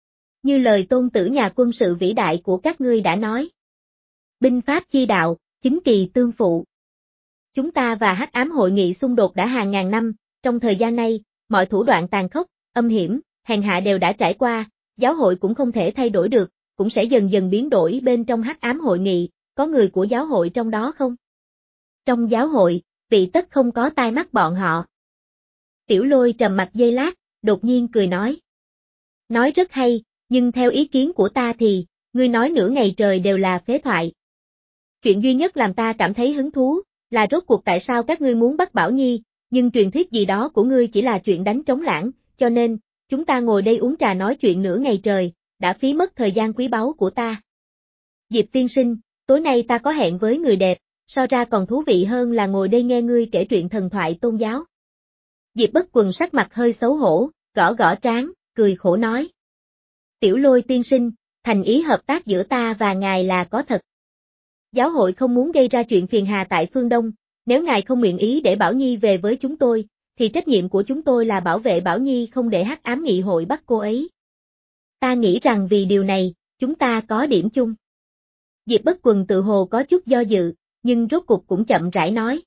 Như lời tôn tử nhà quân sự vĩ đại của các ngươi đã nói. Binh pháp chi đạo, chính kỳ tương phụ. chúng ta và Hắc Ám Hội Nghị xung đột đã hàng ngàn năm, trong thời gian này, mọi thủ đoạn tàn khốc, âm hiểm, hèn hạ đều đã trải qua, giáo hội cũng không thể thay đổi được, cũng sẽ dần dần biến đổi bên trong Hắc Ám Hội Nghị, có người của giáo hội trong đó không? Trong giáo hội, vị tất không có tai mắt bọn họ. Tiểu Lôi trầm mặt giây lát, đột nhiên cười nói. Nói rất hay, nhưng theo ý kiến của ta thì, ngươi nói nửa ngày trời đều là phế thoại. Chuyện duy nhất làm ta cảm thấy hứng thú, là rốt cuộc tại sao các ngươi muốn bắt Bảo Nhi, nhưng truyền thuyết gì đó của ngươi chỉ là chuyện đánh trống lãng, cho nên, chúng ta ngồi đây uống trà nói chuyện nửa ngày trời, đã phí mất thời gian quý báu của ta. Diệp tiên sinh, tối nay ta có hẹn với người đẹp, so ra còn thú vị hơn là ngồi đây nghe ngươi kể chuyện thần thoại tôn giáo. Diệp Bất Quần sắc mặt hơi xấu hổ, gõ gõ trán, cười khổ nói. Tiểu Lôi tiên sinh, thành ý hợp tác giữa ta và ngài là có thật. Giáo hội không muốn gây ra chuyện phiền hà tại phương Đông, nếu ngài không nguyện ý để Bảo Nhi về với chúng tôi, thì trách nhiệm của chúng tôi là bảo vệ Bảo Nhi không để Hắc Ám Nghị hội bắt cô ấy. Ta nghĩ rằng vì điều này, chúng ta có điểm chung. Diệp Bất Quần tự hồ có chút do dự, nhưng rốt cục cũng chậm rãi nói.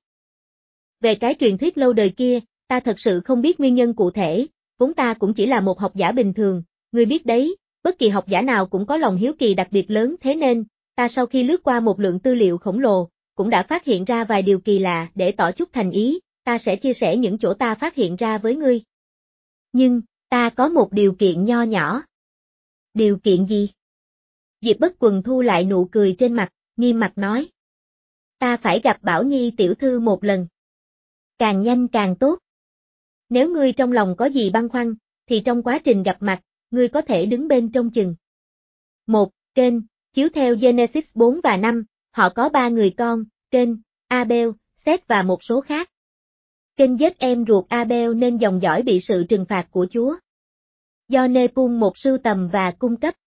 Về cái truyền thuyết lâu đời kia, ta thật sự không biết nguyên nhân cụ thể, vốn ta cũng chỉ là một học giả bình thường, ngươi biết đấy, bất kỳ học giả nào cũng có lòng hiếu kỳ đặc biệt lớn thế nên, ta sau khi lướt qua một lượng tư liệu khổng lồ, cũng đã phát hiện ra vài điều kỳ lạ để tỏ chút thành ý, ta sẽ chia sẻ những chỗ ta phát hiện ra với ngươi. Nhưng, ta có một điều kiện nho nhỏ. Điều kiện gì? Diệp Bất Quần thu lại nụ cười trên mặt, nghiêm mặt nói. Ta phải gặp Bảo Nhi tiểu thư một lần. Càng nhanh càng tốt. Nếu ngươi trong lòng có gì băn khoăn, thì trong quá trình gặp mặt, ngươi có thể đứng bên trông chừng. Một, kênh, chiếu theo Genesis bốn và năm, họ có ba người con, kênh, Abel, Seth và một số khác. Kênh giết em ruột Abel nên dòng dõi bị sự trừng phạt của Chúa. Do Nepun một sưu tầm và cung cấp.